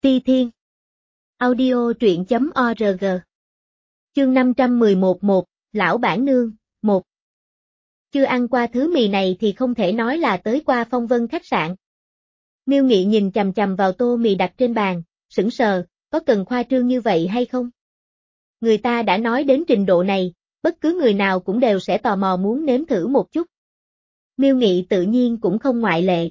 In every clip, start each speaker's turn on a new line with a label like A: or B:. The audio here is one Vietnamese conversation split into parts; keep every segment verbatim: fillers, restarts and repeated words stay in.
A: Ti Thiên. Audio truyện chấm org. Chương năm trăm mười một một, Lão Bản Nương, một. Chưa ăn qua thứ mì này thì không thể nói là tới qua Phong Vân khách sạn. Miêu Nghị nhìn chằm chằm vào tô mì đặt trên bàn, sững sờ, có cần khoa trương như vậy hay không? Người ta đã nói đến trình độ này, bất cứ người nào cũng đều sẽ tò mò muốn nếm thử một chút. Miêu Nghị tự nhiên cũng không ngoại lệ.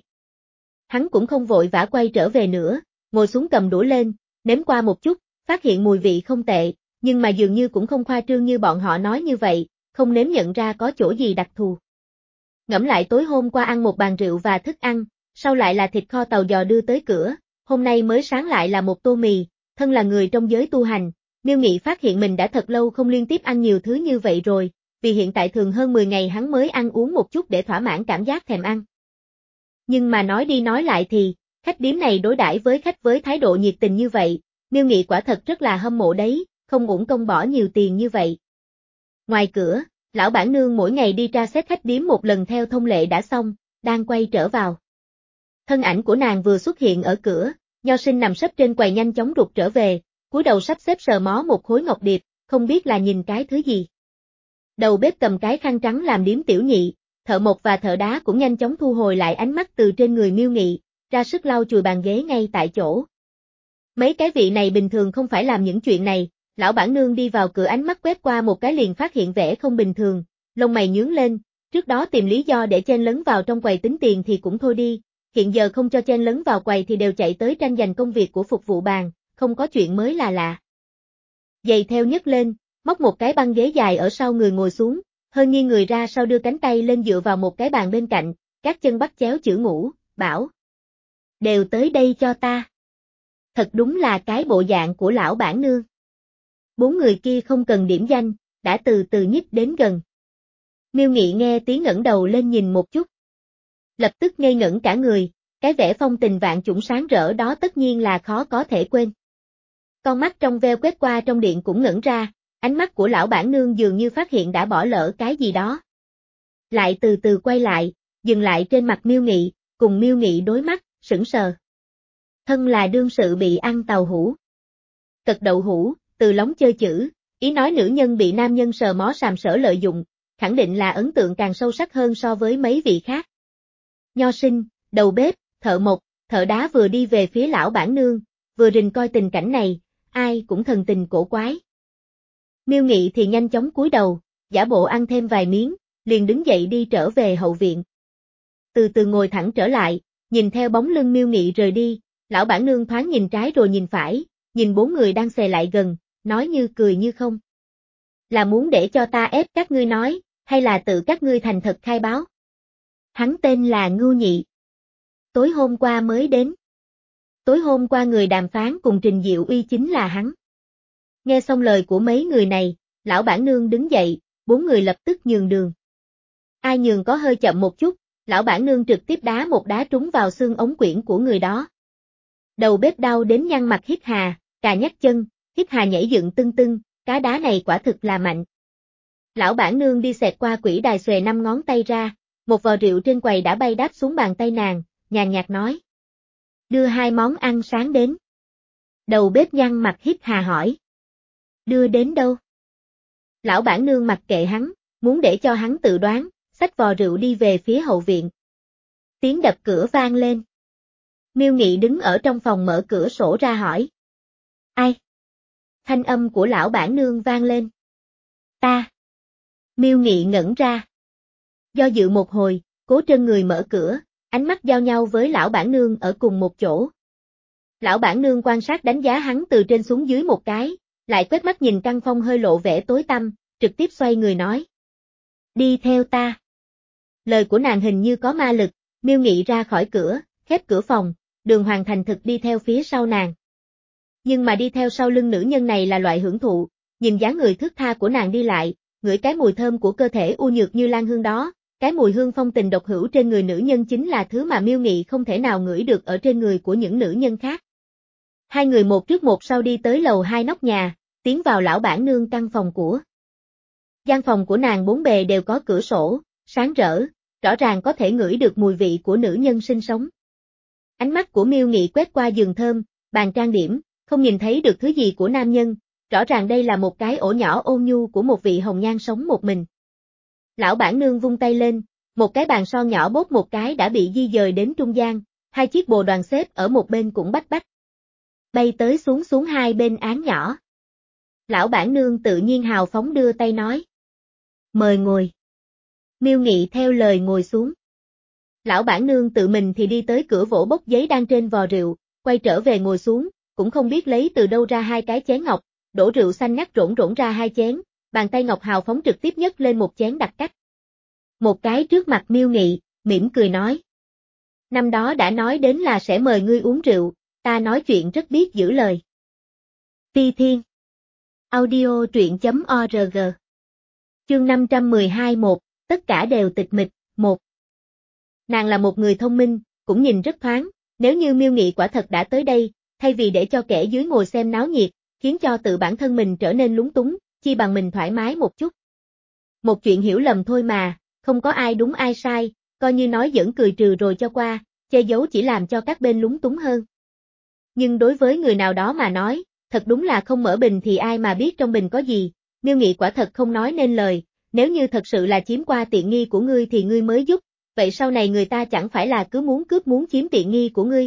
A: Hắn cũng không vội vã quay trở về nữa, ngồi xuống cầm đũa lên, nếm qua một chút, phát hiện mùi vị không tệ, nhưng mà dường như cũng không khoa trương như bọn họ nói như vậy, không nếm nhận ra có chỗ gì đặc thù. Ngẫm lại tối hôm qua ăn một bàn rượu và thức ăn, sau lại là thịt kho tàu giò đưa tới cửa, hôm nay mới sáng lại là một tô mì, thân là người trong giới tu hành, Miêu Nghị phát hiện mình đã thật lâu không liên tiếp ăn nhiều thứ như vậy rồi, vì hiện tại thường hơn mười ngày hắn mới ăn uống một chút để thỏa mãn cảm giác thèm ăn. Nhưng mà nói đi nói lại thì, khách điếm này đối đãi với khách với thái độ nhiệt tình như vậy, Miêu Nghị quả thật rất là hâm mộ đấy, không uổng công bỏ nhiều tiền như vậy. Ngoài cửa, lão bản nương mỗi ngày đi tra xét khách điếm một lần theo thông lệ đã xong, đang quay trở vào. Thân ảnh của nàng vừa xuất hiện ở cửa, Nho Sinh nằm sấp trên quầy nhanh chóng rụt trở về, cúi đầu sắp xếp sờ mó một khối ngọc điệp, không biết là nhìn cái thứ gì. Đầu bếp cầm cái khăn trắng làm điếm tiểu nhị, thợ mộc và thợ đá cũng nhanh chóng thu hồi lại ánh mắt từ trên người Miêu Nghị, ra sức lau chùi bàn ghế ngay tại chỗ. Mấy cái vị này bình thường không phải làm những chuyện này, lão bản nương đi vào cửa ánh mắt quét qua một cái liền phát hiện vẻ không bình thường, lông mày nhướng lên, trước đó tìm lý do để chen lấn vào trong quầy tính tiền thì cũng thôi đi, hiện giờ không cho chen lấn vào quầy thì đều chạy tới tranh giành công việc của phục vụ bàn, không có chuyện mới là lạ. Giày theo nhấc lên, móc một cái băng ghế dài ở sau người ngồi xuống, hơi nghiêng người ra sau đưa cánh tay lên dựa vào một cái bàn bên cạnh, các chân bắt chéo chữ ngủ, bảo. Đều tới đây cho ta. Thật đúng là cái bộ dạng của lão bản nương. Bốn người kia không cần điểm danh, đã từ từ nhích đến gần. Miêu Nghị nghe tiếng ngẩng đầu lên nhìn một chút. Lập tức ngây ngẩn cả người, cái vẻ phong tình vạn chủng sáng rỡ đó tất nhiên là khó có thể quên. Con mắt trong veo quét qua trong điện cũng ngẩn ra, ánh mắt của lão bản nương dường như phát hiện đã bỏ lỡ cái gì đó. Lại từ từ quay lại, dừng lại trên mặt Miêu Nghị, cùng Miêu Nghị đối mắt, sững sờ. Thân là đương sự bị ăn tàu hũ. Cật đậu hũ, từ lóng chơi chữ, ý nói nữ nhân bị nam nhân sờ mó sàm sỡ lợi dụng, khẳng định là ấn tượng càng sâu sắc hơn so với mấy vị khác. Nho Sinh, đầu bếp, thợ mộc, thợ đá vừa đi về phía lão bản nương, vừa rình coi tình cảnh này, ai cũng thần tình cổ quái. Miêu Nghị thì nhanh chóng cúi đầu, giả bộ ăn thêm vài miếng, liền đứng dậy đi trở về hậu viện. Từ từ ngồi thẳng trở lại, nhìn theo bóng lưng Miêu Nghị rời đi, lão bản nương thoáng nhìn trái rồi nhìn phải, nhìn bốn người đang xề lại gần, nói như cười như không. Là muốn để cho ta ép các ngươi nói, hay là tự các ngươi thành thật khai báo? Hắn tên là Ngưu Nhị. Tối hôm qua mới đến. Tối hôm qua người đàm phán cùng Trình Diệu Uy chính là hắn. Nghe xong lời của mấy người này, lão bản nương đứng dậy, bốn người lập tức nhường đường. Ai nhường có hơi chậm một chút, lão bản nương trực tiếp đá một đá trúng vào xương ống quyển của người đó. Đầu bếp đau đến nhăn mặt hít hà, cà nhắc chân, hít hà nhảy dựng tưng tưng, cá đá này quả thực là mạnh. Lão bản nương đi xẹt qua quỹ đài xòe năm ngón tay ra, một vò rượu trên quầy đã bay đáp xuống bàn tay nàng, nhàn nhạt nói. Đưa hai món ăn sáng đến. Đầu bếp nhăn mặt hít hà hỏi. Đưa đến đâu? Lão bản nương mặc kệ hắn, muốn để cho hắn tự đoán, xách vò rượu đi về phía hậu viện. Tiếng đập cửa vang lên. Miêu Nghị đứng ở trong phòng mở cửa sổ ra hỏi. Ai? Thanh âm của lão bản nương vang lên. Ta. Miêu Nghị ngẩn ra. Do dự một hồi, cố trân người mở cửa, ánh mắt giao nhau với lão bản nương ở cùng một chỗ. Lão bản nương quan sát đánh giá hắn từ trên xuống dưới một cái, lại quét mắt nhìn căn phòng hơi lộ vẻ tối tăm, trực tiếp xoay người nói. Đi theo ta. Lời của nàng hình như có ma lực, Miêu Nghị ra khỏi cửa, khép cửa phòng, Đường Hoàng thành thực đi theo phía sau nàng. Nhưng mà đi theo sau lưng nữ nhân này là loại hưởng thụ, nhìn dáng người thướt tha của nàng đi lại, ngửi cái mùi thơm của cơ thể u nhược như lan hương đó, cái mùi hương phong tình độc hữu trên người nữ nhân chính là thứ mà Miêu Nghị không thể nào ngửi được ở trên người của những nữ nhân khác. Hai người một trước một sau đi tới lầu hai nóc nhà, tiến vào lão bản nương căn phòng của. Gian phòng của nàng bốn bề đều có cửa sổ, sáng rỡ, rõ ràng có thể ngửi được mùi vị của nữ nhân sinh sống. Ánh mắt của Miêu Nghị quét qua giường thơm, bàn trang điểm, không nhìn thấy được thứ gì của nam nhân, rõ ràng đây là một cái ổ nhỏ ôn nhu của một vị hồng nhan sống một mình. Lão bản nương vung tay lên, một cái bàn son nhỏ bốt một cái đã bị di dời đến trung gian, hai chiếc bồ đoàn xếp ở một bên cũng bách bách. Bay tới xuống xuống hai bên án nhỏ. Lão bản nương tự nhiên hào phóng đưa tay nói. Mời ngồi. Miêu Nghị theo lời ngồi xuống. Lão bản nương tự mình thì đi tới cửa vỗ bốc giấy đang trên vò rượu, quay trở về ngồi xuống, cũng không biết lấy từ đâu ra hai cái chén ngọc, đổ rượu xanh ngắt rỗn rỗn ra hai chén, bàn tay ngọc hào phóng trực tiếp nhấc lên một chén đặc cách. Một cái trước mặt Miêu Nghị, mỉm cười nói. Năm đó đã nói đến là sẽ mời ngươi uống rượu, ta nói chuyện rất biết giữ lời. Phi Thiên. Audio truyện.org. Chương năm trăm mười hai một, tất cả đều tịch mịch, một. Nàng là một người thông minh, cũng nhìn rất thoáng, nếu như Miêu Nghị quả thật đã tới đây, thay vì để cho kẻ dưới ngồi xem náo nhiệt, khiến cho tự bản thân mình trở nên lúng túng, chi bằng mình thoải mái một chút. Một chuyện hiểu lầm thôi mà, không có ai đúng ai sai, coi như nói giỡn cười trừ rồi cho qua, che giấu chỉ làm cho các bên lúng túng hơn. Nhưng đối với người nào đó mà nói, thật đúng là không mở bình thì ai mà biết trong bình có gì, Miêu Nghị quả thật không nói nên lời, nếu như thật sự là chiếm qua tiện nghi của ngươi thì ngươi mới giúp, vậy sau này người ta chẳng phải là cứ muốn cướp muốn chiếm tiện nghi của ngươi.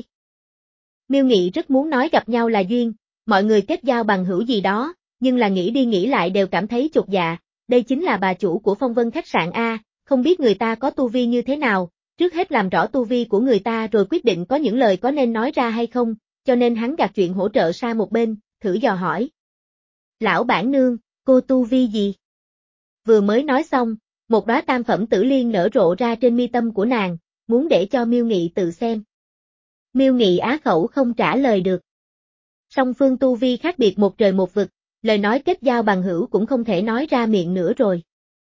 A: Miêu Nghị rất muốn nói gặp nhau là duyên, mọi người kết giao bằng hữu gì đó, nhưng là nghĩ đi nghĩ lại đều cảm thấy chột dạ, đây chính là bà chủ của Phong Vân khách sạn A, không biết người ta có tu vi như thế nào, trước hết làm rõ tu vi của người ta rồi quyết định có những lời có nên nói ra hay không, cho nên hắn gạt chuyện hỗ trợ sang một bên, thử dò hỏi. Lão bản nương, cô tu vi gì? Vừa mới nói xong, một đóa tam phẩm tử liên nở rộ ra trên mi tâm của nàng, muốn để cho Miêu Nghị tự xem. Miêu Nghị á khẩu không trả lời được. Song phương tu vi khác biệt một trời một vực, lời nói kết giao bằng hữu cũng không thể nói ra miệng nữa rồi.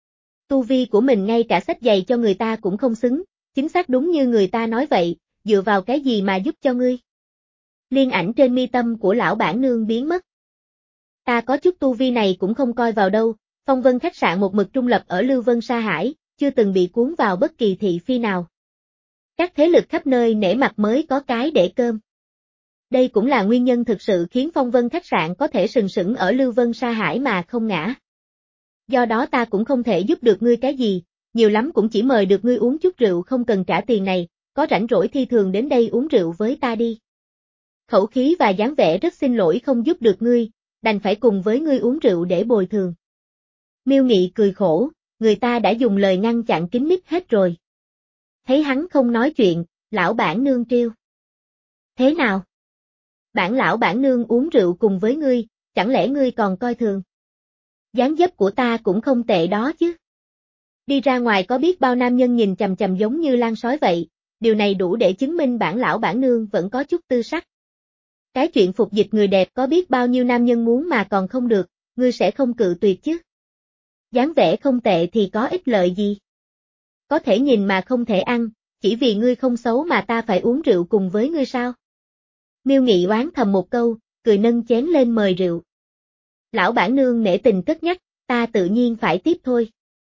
A: Tu vi của mình ngay cả sách giày cho người ta cũng không xứng, chính xác đúng như người ta nói vậy, dựa vào cái gì mà giúp cho ngươi? Liên ảnh trên mi tâm của lão bản nương biến mất. Ta có chút tu vi này cũng không coi vào đâu, Phong Vân khách sạn một mực trung lập ở Lưu Vân Sa Hải, chưa từng bị cuốn vào bất kỳ thị phi nào. Các thế lực khắp nơi nể mặt mới có cái để cơm. Đây cũng là nguyên nhân thực sự khiến Phong Vân khách sạn có thể sừng sững ở Lưu Vân Sa Hải mà không ngã. Do đó ta cũng không thể giúp được ngươi cái gì, nhiều lắm cũng chỉ mời được ngươi uống chút rượu không cần trả tiền này, có rảnh rỗi thi thường đến đây uống rượu với ta đi. Khẩu khí và dáng vẻ rất xin lỗi không giúp được ngươi, đành phải cùng với ngươi uống rượu để bồi thường. Miêu Nghị cười khổ, người ta đã dùng lời ngăn chặn kín mít hết rồi. Thấy hắn không nói chuyện, lão bản nương trêu. Thế nào? Bản lão bản nương uống rượu cùng với ngươi, chẳng lẽ ngươi còn coi thường? Dáng dấp của ta cũng không tệ đó chứ. Đi ra ngoài có biết bao nam nhân nhìn chằm chằm giống như lan sói vậy, điều này đủ để chứng minh bản lão bản nương vẫn có chút tư sắc. Cái chuyện phục dịch người đẹp có biết bao nhiêu nam nhân muốn mà còn không được, ngươi sẽ không cự tuyệt chứ. Dáng vẻ không tệ thì có ích lợi gì? Có thể nhìn mà không thể ăn, chỉ vì ngươi không xấu mà ta phải uống rượu cùng với ngươi sao? Miêu Nghị oán thầm một câu, cười nâng chén lên mời rượu. Lão bản nương nể tình cất nhắc, ta tự nhiên phải tiếp thôi.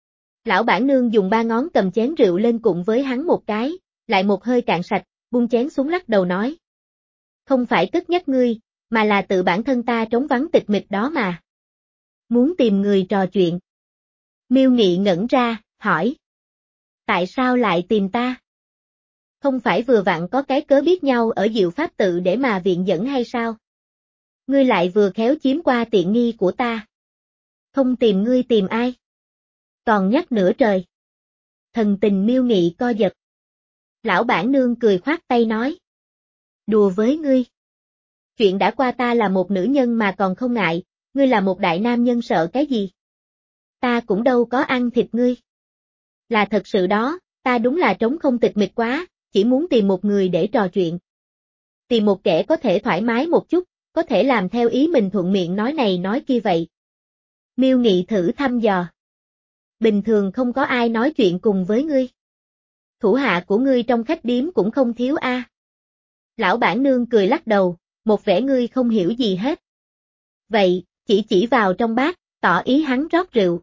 A: Lão bản nương dùng ba ngón cầm chén rượu lên cùng với hắn một cái, lại một hơi cạn sạch, buông chén xuống lắc đầu nói. Không phải cất nhắc ngươi, mà là tự bản thân ta trống vắng tịch mịch đó mà. Muốn tìm người trò chuyện. Miêu Nghị ngẩn ra, hỏi. Tại sao lại tìm ta? Không phải vừa vặn có cái cớ biết nhau ở Diệu Pháp tự để mà viện dẫn hay sao? Ngươi lại vừa khéo chiếm qua tiện nghi của ta. Không tìm ngươi tìm ai? Còn nhắc nửa trời. Thần tình Miêu Nghị co giật. Lão bản nương cười khoát tay nói. Đùa với ngươi. Chuyện đã qua ta là một nữ nhân mà còn không ngại, ngươi là một đại nam nhân sợ cái gì? Ta cũng đâu có ăn thịt ngươi. Là thật sự đó, ta đúng là trống không tịch mịch quá, chỉ muốn tìm một người để trò chuyện. Tìm một kẻ có thể thoải mái một chút, có thể làm theo ý mình thuận miệng nói này nói kia vậy. Miêu Nghị thử thăm dò. Bình thường không có ai nói chuyện cùng với ngươi. Thủ hạ của ngươi trong khách điếm cũng không thiếu a. À. Lão bản nương cười lắc đầu, một vẻ ngươi không hiểu gì hết. Vậy, chỉ chỉ vào trong bát, tỏ ý hắn rót rượu.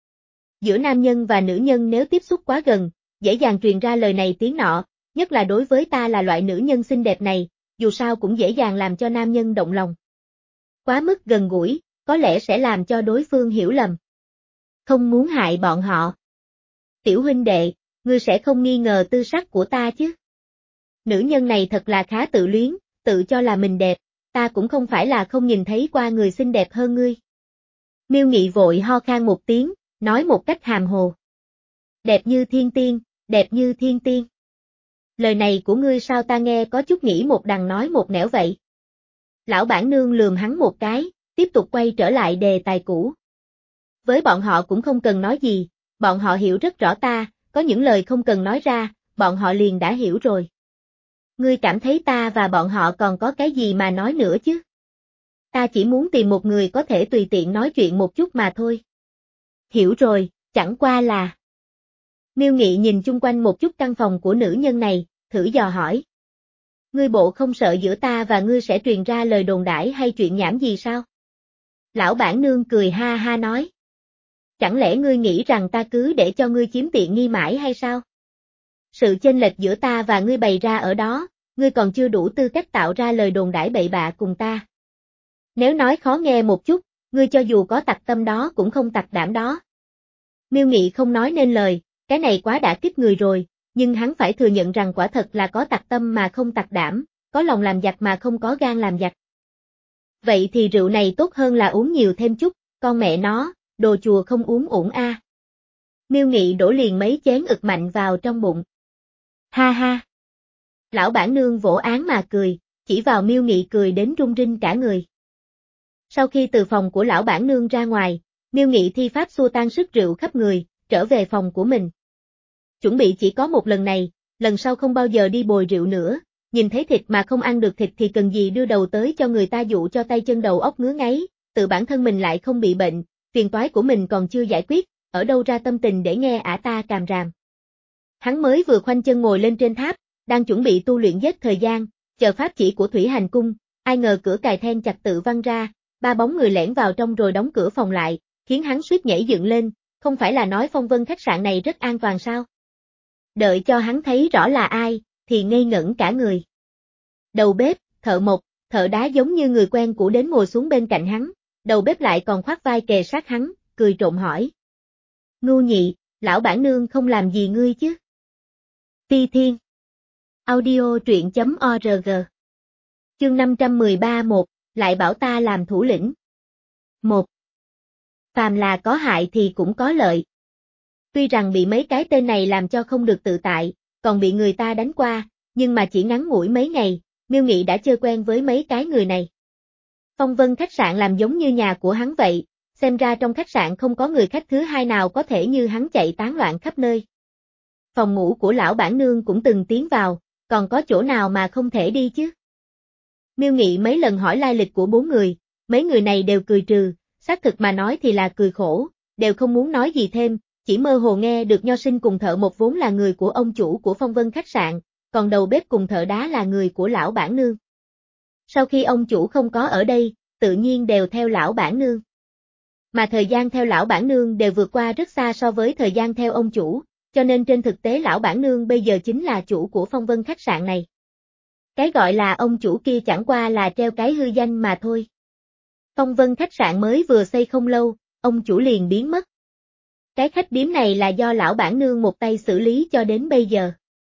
A: Giữa nam nhân và nữ nhân nếu tiếp xúc quá gần, dễ dàng truyền ra lời này tiếng nọ, nhất là đối với ta là loại nữ nhân xinh đẹp này, dù sao cũng dễ dàng làm cho nam nhân động lòng. Quá mức gần gũi, có lẽ sẽ làm cho đối phương hiểu lầm. Không muốn hại bọn họ. Tiểu huynh đệ, ngươi sẽ không nghi ngờ tư sắc của ta chứ? Nữ nhân này thật là khá tự luyến, tự cho là mình đẹp, ta cũng không phải là không nhìn thấy qua người xinh đẹp hơn ngươi. Miêu Nghị vội ho khan một tiếng, nói một cách hàm hồ. Đẹp như thiên tiên, đẹp như thiên tiên. Lời này của ngươi sao ta nghe có chút nghĩ một đằng nói một nẻo vậy? Lão bản nương lườm hắn một cái, tiếp tục quay trở lại đề tài cũ. Với bọn họ cũng không cần nói gì, bọn họ hiểu rất rõ ta, có những lời không cần nói ra, bọn họ liền đã hiểu rồi. Ngươi cảm thấy ta và bọn họ còn có cái gì mà nói nữa chứ? Ta chỉ muốn tìm một người có thể tùy tiện nói chuyện một chút mà thôi. Hiểu rồi, chẳng qua là... Miêu Nghị nhìn chung quanh một chút căn phòng của nữ nhân này, thử dò hỏi. Ngươi bộ không sợ giữa ta và ngươi sẽ truyền ra lời đồn đãi hay chuyện nhảm gì sao? Lão bản nương cười ha ha nói. Chẳng lẽ ngươi nghĩ rằng ta cứ để cho ngươi chiếm tiện nghi mãi hay sao? Sự chênh lệch giữa ta và ngươi bày ra ở đó, ngươi còn chưa đủ tư cách tạo ra lời đồn đãi bậy bạ cùng ta. Nếu nói khó nghe một chút, ngươi cho dù có tặc tâm đó cũng không tặc đảm đó. Miêu Nghị không nói nên lời, cái này quá đã kích người rồi, nhưng hắn phải thừa nhận rằng quả thật là có tặc tâm mà không tặc đảm, có lòng làm giặc mà không có gan làm giặc. Vậy thì rượu này tốt hơn là uống nhiều thêm chút, con mẹ nó, đồ chùa không uống uổng a. Miêu Nghị đổ liền mấy chén ực mạnh vào trong bụng. Ha ha. Lão bản nương vỗ án mà cười, chỉ vào Miêu Nghị cười đến run rinh cả người. Sau khi từ phòng của lão bản nương ra ngoài, Miêu Nghị thi pháp xua tan sức rượu khắp người, trở về phòng của mình. Chuẩn bị chỉ có một lần này, lần sau không bao giờ đi bồi rượu nữa, nhìn thấy thịt mà không ăn được thịt thì cần gì đưa đầu tới cho người ta dụ cho tay chân đầu óc ngứa ngáy, tự bản thân mình lại không bị bệnh, phiền toái của mình còn chưa giải quyết, ở đâu ra tâm tình để nghe ả ta càm ràm. Hắn mới vừa khoanh chân ngồi lên trên tháp, đang chuẩn bị tu luyện giết thời gian, chờ pháp chỉ của Thủy Hành Cung, ai ngờ cửa cài then chặt tự văng ra, ba bóng người lẻn vào trong rồi đóng cửa phòng lại, khiến hắn suýt nhảy dựng lên, không phải là nói Phong Vân khách sạn này rất an toàn sao? Đợi cho hắn thấy rõ là ai, thì ngây ngẩn cả người. Đầu bếp, thợ mộc, thợ đá giống như người quen cũ đến ngồi xuống bên cạnh hắn, đầu bếp lại còn khoác vai kề sát hắn, cười trộm hỏi. Ngu nhị, lão bản nương không làm gì ngươi chứ? Phi Thiên. Audio truyện.org. Chương năm trăm mười ba một, lại bảo ta làm thủ lĩnh. một. Phàm là có hại thì cũng có lợi. Tuy rằng bị mấy cái tên này làm cho không được tự tại, còn bị người ta đánh qua, nhưng mà chỉ ngắn ngủi mấy ngày, Miêu Nghị đã chơi quen với mấy cái người này. Phong Vân khách sạn làm giống như nhà của hắn vậy, xem ra trong khách sạn không có người khách thứ hai nào có thể như hắn chạy tán loạn khắp nơi. Phòng ngủ của lão bản nương cũng từng tiến vào, còn có chỗ nào mà không thể đi chứ? Miêu Nghị mấy lần hỏi lai lịch của bốn người, mấy người này đều cười trừ, xác thực mà nói thì là cười khổ, đều không muốn nói gì thêm, chỉ mơ hồ nghe được Nho Sinh cùng thợ một vốn là người của ông chủ của Phong Vân khách sạn, còn đầu bếp cùng thợ đá là người của lão bản nương. Sau khi ông chủ không có ở đây, tự nhiên đều theo lão bản nương. Mà thời gian theo lão bản nương đều vượt qua rất xa so với thời gian theo ông chủ, cho nên trên thực tế lão bản nương bây giờ chính là chủ của Phong Vân khách sạn này. Cái gọi là ông chủ kia chẳng qua là treo cái hư danh mà thôi. Phong Vân khách sạn mới vừa xây không lâu, ông chủ liền biến mất. Cái khách điếm này là do lão bản nương một tay xử lý cho đến bây giờ.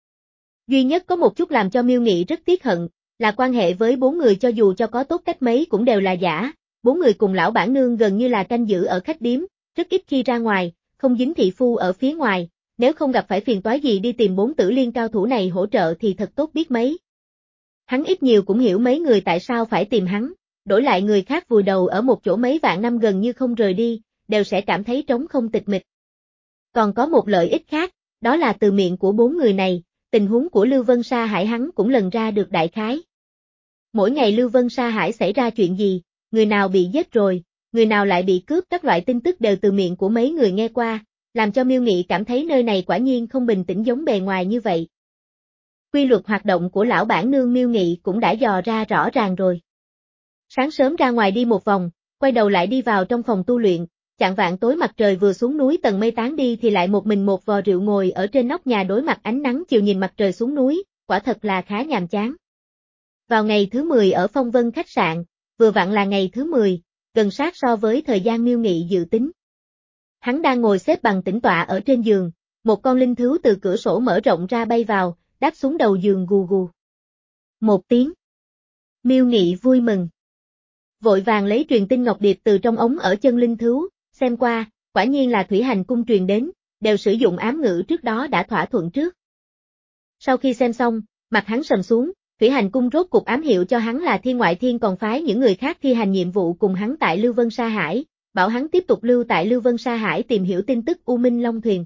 A: Duy nhất có một chút làm cho Miêu Nghị rất tiếc hận, là quan hệ với bốn người cho dù cho có tốt cách mấy cũng đều là giả, bốn người cùng lão bản nương gần như là canh giữ ở khách điếm, rất ít khi ra ngoài, không dính thị phu ở phía ngoài, nếu không gặp phải phiền toái gì đi tìm bốn tử liên cao thủ này hỗ trợ thì thật tốt biết mấy. Hắn ít nhiều cũng hiểu mấy người tại sao phải tìm hắn, đổi lại người khác vùi đầu ở một chỗ mấy vạn năm gần như không rời đi, đều sẽ cảm thấy trống không tịch mịch. Còn có một lợi ích khác, đó là từ miệng của bốn người này, tình huống của Lưu Vân Sa Hải hắn cũng lần ra được đại khái. Mỗi ngày Lưu Vân Sa Hải xảy ra chuyện gì, người nào bị giết rồi, người nào lại bị cướp, các loại tin tức đều từ miệng của mấy người nghe qua, làm cho Miêu Nghị cảm thấy nơi này quả nhiên không bình tĩnh giống bề ngoài như vậy. Quy luật hoạt động của lão bản nương Miêu Nghị cũng đã dò ra rõ ràng rồi. Sáng sớm ra ngoài đi một vòng, quay đầu lại đi vào trong phòng tu luyện, chạng vạng tối mặt trời vừa xuống núi tầng mây tán đi thì lại một mình một vò rượu ngồi ở trên nóc nhà đối mặt ánh nắng chiều nhìn mặt trời xuống núi, quả thật là khá nhàm chán. Vào ngày thứ mười ở Phong Vân khách sạn, vừa vặn là ngày thứ mười, gần sát so với thời gian Miêu Nghị dự tính. Hắn đang ngồi xếp bằng tĩnh tọa ở trên giường, một con linh thú từ cửa sổ mở rộng ra bay vào, đáp xuống đầu giường gù gù. Một tiếng. Miêu Nghị vui mừng. Vội vàng lấy truyền tinh ngọc điệp từ trong ống ở chân linh thú, xem qua, quả nhiên là Thủy Hành Cung truyền đến, đều sử dụng ám ngữ trước đó đã thỏa thuận trước. Sau khi xem xong, mặt hắn sầm xuống, Thủy Hành Cung rốt cục ám hiệu cho hắn là Thiên Ngoại Thiên còn phái những người khác thi hành nhiệm vụ cùng hắn tại Lưu Vân Sa Hải, bảo hắn tiếp tục lưu tại Lưu Vân Sa Hải tìm hiểu tin tức U Minh Long Thuyền.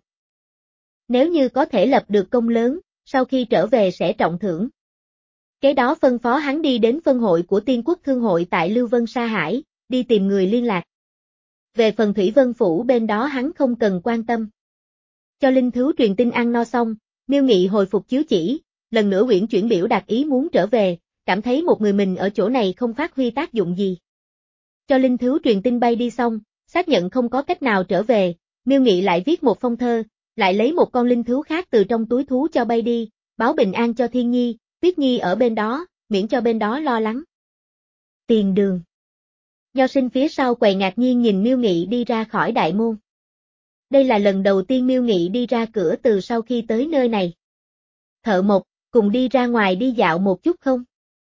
A: Nếu như có thể lập được công lớn, sau khi trở về sẽ trọng thưởng. Kế đó phân phó hắn đi đến phân hội của Tiên Quốc Thương hội tại Lưu Vân Sa Hải, đi tìm người liên lạc. Về phần Thủy Vân Phủ bên đó hắn không cần quan tâm. Cho linh thú truyền tin ăn no xong, Miêu Nghị hồi phục chiếu chỉ, lần nữa uyển chuyển biểu đạt ý muốn trở về, cảm thấy một người mình ở chỗ này không phát huy tác dụng gì. Cho linh thú truyền tin bay đi xong, xác nhận không có cách nào trở về, Miêu Nghị lại viết một phong thơ, lại lấy một con linh thú khác từ trong túi thú cho bay đi, báo bình an cho Thiên Nhi, Tuyết Nhi ở bên đó, miễn cho bên đó lo lắng. Tiền đường. Nho Sinh phía sau quầy ngạc nhiên nhìn Miêu Nghị đi ra khỏi đại môn. Đây là lần đầu tiên Miêu Nghị đi ra cửa từ sau khi tới nơi này. Thợ Mộc, cùng đi ra ngoài đi dạo một chút không?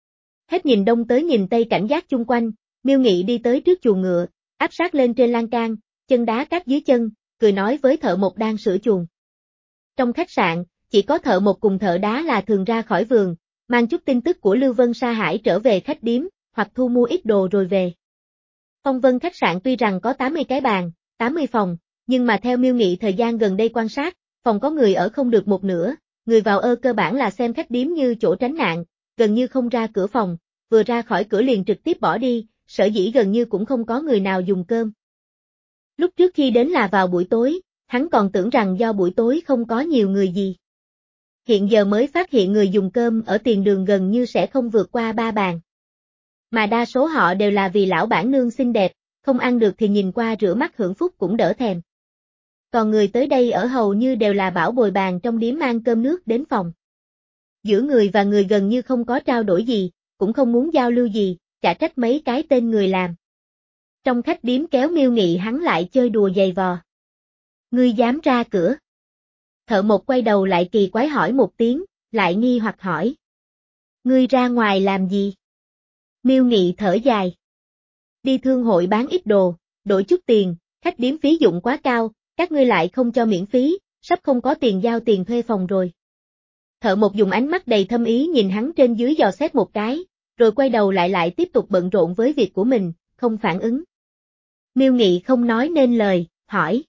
A: Hết nhìn đông tới nhìn tây cảnh giác chung quanh, Miêu Nghị đi tới trước chuồng ngựa, áp sát lên trên lan can, chân đá cát dưới chân, cười nói với Thợ Mộc đang sửa chuồng. Trong khách sạn, chỉ có Thợ Mộc cùng thợ đá là thường ra khỏi vườn, mang chút tin tức của Lưu Vân Sa Hải trở về khách điếm, hoặc thu mua ít đồ rồi về. Phong Vân khách sạn tuy rằng có tám mươi cái bàn, tám mươi phòng, nhưng mà theo Miêu Nghị thời gian gần đây quan sát, phòng có người ở không được một nửa, người vào ơ cơ bản là xem khách điếm như chỗ tránh nạn, gần như không ra cửa phòng, vừa ra khỏi cửa liền trực tiếp bỏ đi, sở dĩ gần như cũng không có người nào dùng cơm. Lúc trước khi đến là vào buổi tối, hắn còn tưởng rằng do buổi tối không có nhiều người gì. Hiện giờ mới phát hiện người dùng cơm ở tiền đường gần như sẽ không vượt qua ba bàn. Mà đa số họ đều là vì lão bản nương xinh đẹp, không ăn được thì nhìn qua rửa mắt hưởng phúc cũng đỡ thèm. Còn người tới đây ở hầu như đều là bảo bồi bàn trong điếm mang cơm nước đến phòng. Giữa người và người gần như không có trao đổi gì, cũng không muốn giao lưu gì, chả trách mấy cái tên người làm. Trong khách điếm kéo Miêu Nghị hắn lại chơi đùa giày vò. Ngươi dám ra cửa? Thợ Mộc quay đầu lại kỳ quái hỏi một tiếng, lại nghi hoặc hỏi. Ngươi ra ngoài làm gì? Miêu Nghị thở dài. Đi thương hội bán ít đồ, đổi chút tiền, khách điếm phí dụng quá cao, các ngươi lại không cho miễn phí, sắp không có tiền giao tiền thuê phòng rồi. Thợ Mộc dùng ánh mắt đầy thâm ý nhìn hắn trên dưới dò xét một cái, rồi quay đầu lại lại tiếp tục bận rộn với việc của mình, không phản ứng. Miêu Nghị không nói nên lời, hỏi.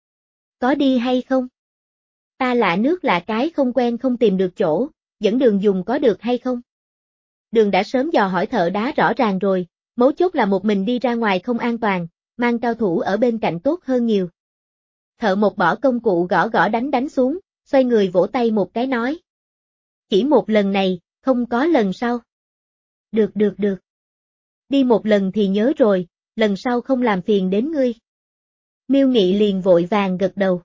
A: Có đi hay không? Ta lạ nước lạ cái không quen không tìm được chỗ, dẫn đường dùng có được hay không? Đường đã sớm dò hỏi thợ đá rõ ràng rồi, mấu chốt là một mình đi ra ngoài không an toàn, mang cao thủ ở bên cạnh tốt hơn nhiều. Thợ Mộc bỏ công cụ gõ gõ đánh đánh xuống, xoay người vỗ tay một cái nói. Chỉ một lần này, không có lần sau. Được được được. Đi một lần thì nhớ rồi, lần sau không làm phiền đến ngươi. Miêu Nghị liền vội vàng gật đầu.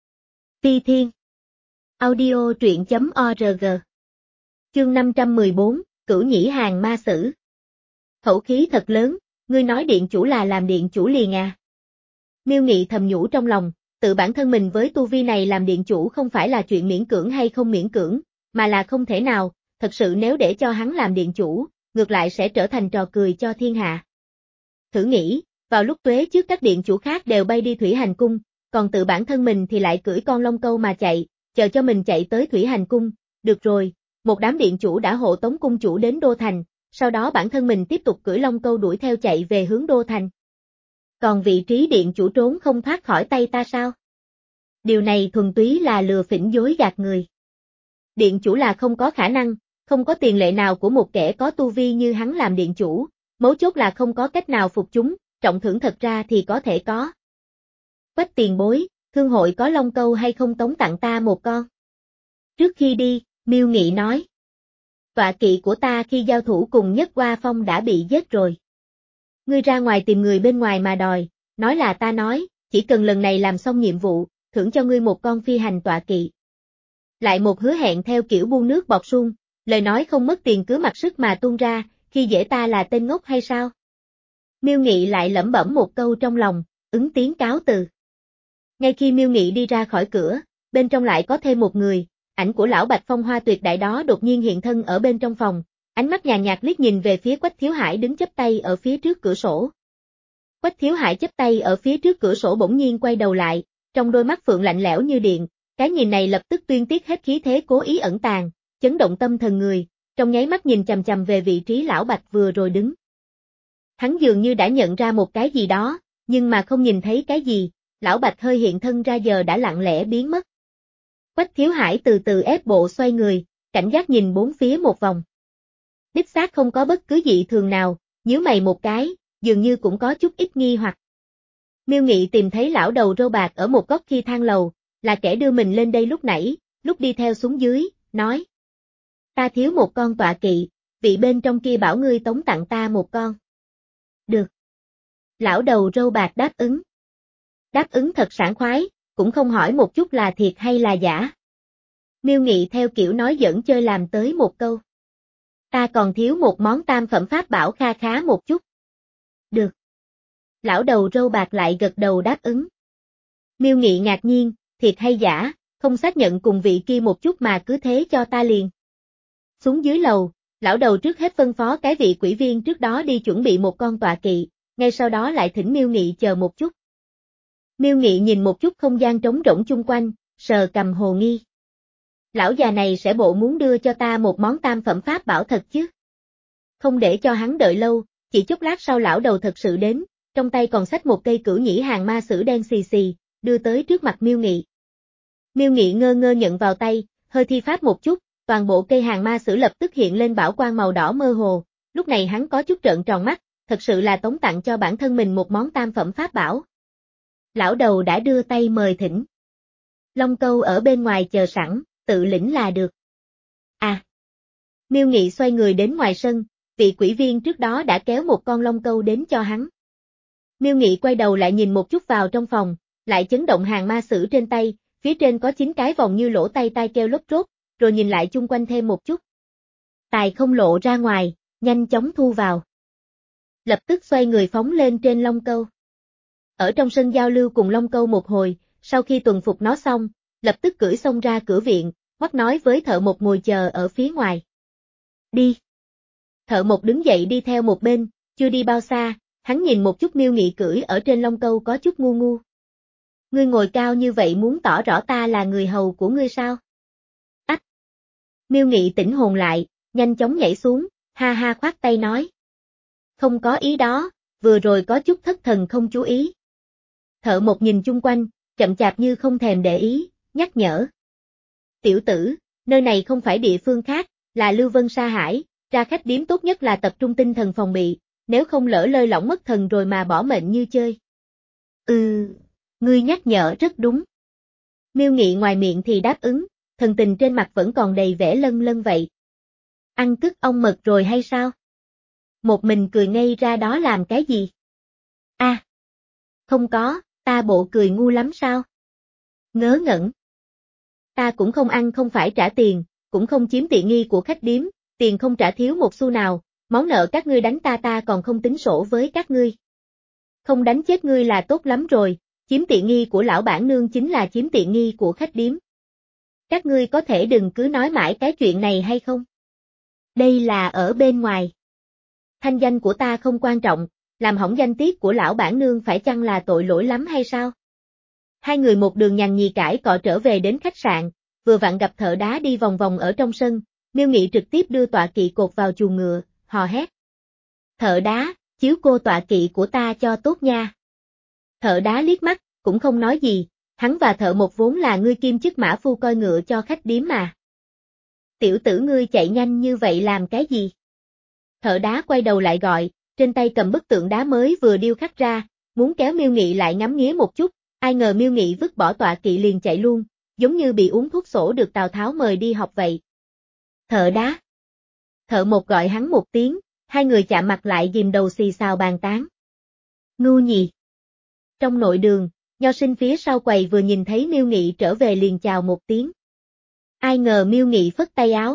A: Phi Thiên. Audio truyện chấm org. Chương năm trăm mười bốn, Cửu Nhĩ Hàng Ma Sử. Khẩu khí thật lớn, ngươi nói điện chủ là làm điện chủ liền à. Miêu Nghị thầm nhủ trong lòng, tự bản thân mình với tu vi này làm điện chủ không phải là chuyện miễn cưỡng hay không miễn cưỡng, mà là không thể nào, thật sự nếu để cho hắn làm điện chủ, ngược lại sẽ trở thành trò cười cho thiên hạ. Thử nghĩ, vào lúc Tuế trước các điện chủ khác đều bay đi Thủy Hành Cung, còn tự bản thân mình thì lại cưỡi con Long Câu mà chạy, chờ cho mình chạy tới Thủy Hành Cung, được rồi, một đám điện chủ đã hộ tống cung chủ đến Đô Thành, sau đó bản thân mình tiếp tục cưỡi Long Câu đuổi theo chạy về hướng Đô Thành. Còn vị trí điện chủ trốn không thoát khỏi tay ta sao? Điều này thuần túy là lừa phỉnh dối gạt người. Điện chủ là không có khả năng, không có tiền lệ nào của một kẻ có tu vi như hắn làm điện chủ, mấu chốt là không có cách nào phục chúng, trọng thưởng thật ra thì có thể có. Quách tiền bối, thương hội có Long Câu hay không tống tặng ta một con? Trước khi đi, Miêu Nghị nói. Tọa kỵ của ta khi giao thủ cùng Nhất Hoa Phong đã bị giết rồi. Ngươi ra ngoài tìm người bên ngoài mà đòi, nói là ta nói, chỉ cần lần này làm xong nhiệm vụ, thưởng cho ngươi một con phi hành tọa kỵ. Lại một hứa hẹn theo kiểu buông nước bọt sung, lời nói không mất tiền cứ mặc sức mà tuôn ra, khi dễ ta là tên ngốc hay sao? Miêu Nghị lại lẩm bẩm một câu trong lòng, ứng tiếng cáo từ. Ngay khi Miêu Nghị đi ra khỏi cửa, bên trong lại có thêm một người, ảnh của lão Bạch phong hoa tuyệt đại đó đột nhiên hiện thân ở bên trong phòng, ánh mắt nhàn nhạt liếc nhìn về phía Quách Thiếu Hải đứng chắp tay ở phía trước cửa sổ. Quách Thiếu Hải chắp tay ở phía trước cửa sổ bỗng nhiên quay đầu lại, trong đôi mắt phượng lạnh lẽo như điện, cái nhìn này lập tức tuyên tiết hết khí thế cố ý ẩn tàng, chấn động tâm thần người, trong nháy mắt nhìn chằm chằm về vị trí lão Bạch vừa rồi đứng. Hắn dường như đã nhận ra một cái gì đó, nhưng mà không nhìn thấy cái gì, lão Bạch hơi hiện thân ra giờ đã lặng lẽ biến mất. Quách Thiếu Hải từ từ ép bộ xoay người, cảnh giác nhìn bốn phía một vòng. Đích xác không có bất cứ dị thường nào, nhíu mày một cái, dường như cũng có chút ít nghi hoặc. Miêu Nghị tìm thấy lão đầu râu bạc ở một góc khi thang lầu, là kẻ đưa mình lên đây lúc nãy, lúc đi theo xuống dưới, nói. Ta thiếu một con tọa kỵ, vị bên trong kia bảo ngươi tống tặng ta một con. Được. Lão đầu râu bạc đáp ứng. Đáp ứng thật sảng khoái, cũng không hỏi một chút là thiệt hay là giả. Miêu Nghị theo kiểu nói giỡn chơi làm tới một câu. Ta còn thiếu một món tam phẩm pháp bảo kha khá một chút. Được. Lão đầu râu bạc lại gật đầu đáp ứng. Miêu Nghị ngạc nhiên, thiệt hay giả, không xác nhận cùng vị kia một chút mà cứ thế cho ta liền. Xuống dưới lầu, lão đầu trước hết phân phó cái vị quỷ viên trước đó đi chuẩn bị một con tọa kỵ, ngay sau đó lại thỉnh Miêu Nghị chờ một chút. Miêu Nghị nhìn một chút không gian trống rỗng chung quanh, sờ cầm hồ nghi. Lão già này sẽ bộ muốn đưa cho ta một món tam phẩm pháp bảo thật chứ? Không để cho hắn đợi lâu, chỉ chốc lát sau lão đầu thật sự đến, trong tay còn xách một cây cửu nhĩ hàng ma sử đen xì xì, đưa tới trước mặt Miêu Nghị. Miêu Nghị ngơ ngơ nhận vào tay, hơi thi pháp một chút, toàn bộ cây hàng ma sử lập tức hiện lên bảo quang màu đỏ mơ hồ, lúc này hắn có chút trợn tròn mắt, thật sự là tống tặng cho bản thân mình một món tam phẩm pháp bảo. Lão đầu đã đưa tay mời thỉnh. Long Câu ở bên ngoài chờ sẵn, tự lĩnh là được. À. Miêu Nghị xoay người đến ngoài sân, vị quỷ viên trước đó đã kéo một con long câu đến cho hắn. Miêu Nghị quay đầu lại nhìn một chút vào trong phòng, lại chấn động hàng ma sử trên tay, phía trên có chín cái vòng như lỗ tay tai kêu lốp rốt, rồi nhìn lại chung quanh thêm một chút. Tài không lộ ra ngoài, nhanh chóng thu vào. Lập tức xoay người phóng lên trên long câu. Ở trong sân giao lưu cùng long câu một hồi, sau khi tuần phục nó xong, lập tức cưỡi xông ra cửa viện, Hoắc nói với thợ một ngồi chờ ở phía ngoài. Đi. Thợ một đứng dậy đi theo một bên, chưa đi bao xa, hắn nhìn một chút Miêu Nghị cưỡi ở trên long câu có chút ngu ngu. Ngươi ngồi cao như vậy muốn tỏ rõ ta là người hầu của ngươi sao? Ách. Miêu Nghị tỉnh hồn lại, nhanh chóng nhảy xuống, ha ha khoát tay nói. Không có ý đó, vừa rồi có chút thất thần không chú ý. Thợ một nhìn chung quanh, chậm chạp như không thèm để ý, nhắc nhở. Tiểu tử, nơi này không phải địa phương khác, là Lưu Vân Sa Hải, ra khách điếm tốt nhất là tập trung tinh thần phòng bị, nếu không lỡ lơi lỏng mất thần rồi mà bỏ mệnh như chơi. Ừ, ngươi nhắc nhở rất đúng. Miêu Nghị ngoài miệng thì đáp ứng, thần tình trên mặt vẫn còn đầy vẻ lân lân vậy. Ăn cứt ong mật rồi hay sao? Một mình cười ngây ra đó làm cái gì? A, à, không có, ta bộ cười ngu lắm sao? Ngớ ngẩn. Ta cũng không ăn không phải trả tiền, cũng không chiếm tiện nghi của khách điếm, tiền không trả thiếu một xu nào, món nợ các ngươi đánh ta ta còn không tính sổ với các ngươi. Không đánh chết ngươi là tốt lắm rồi, chiếm tiện nghi của lão bản nương chính là chiếm tiện nghi của khách điếm. Các ngươi có thể đừng cứ nói mãi cái chuyện này hay không? Đây là ở bên ngoài. Thanh danh của ta không quan trọng, làm hỏng danh tiết của lão bản nương phải chăng là tội lỗi lắm hay sao? Hai người một đường nhằn nhì cãi cọ trở về đến khách sạn, vừa vặn gặp thợ đá đi vòng vòng ở trong sân, Miêu Nghị trực tiếp đưa tọa kỵ cột vào chuồng ngựa, hò hét. Thợ đá, chiếu cô tọa kỵ của ta cho tốt nha. Thợ đá liếc mắt, cũng không nói gì, hắn và thợ một vốn là ngươi kim chức mã phu coi ngựa cho khách điếm mà. Tiểu tử ngươi chạy nhanh như vậy làm cái gì? Thợ đá quay đầu lại gọi, trên tay cầm bức tượng đá mới vừa điêu khắc ra, muốn kéo Miêu Nghị lại ngắm nghía một chút, ai ngờ Miêu Nghị vứt bỏ tọa kỵ liền chạy luôn, giống như bị uống thuốc sổ được Tào Tháo mời đi học vậy. Thợ đá. Thợ một gọi hắn một tiếng, hai người chạm mặt lại ghim đầu xì xào bàn tán. Ngu nhì. Trong nội đường, Nho Sinh phía sau quầy vừa nhìn thấy Miêu Nghị trở về liền chào một tiếng. Ai ngờ Miêu Nghị phất tay áo,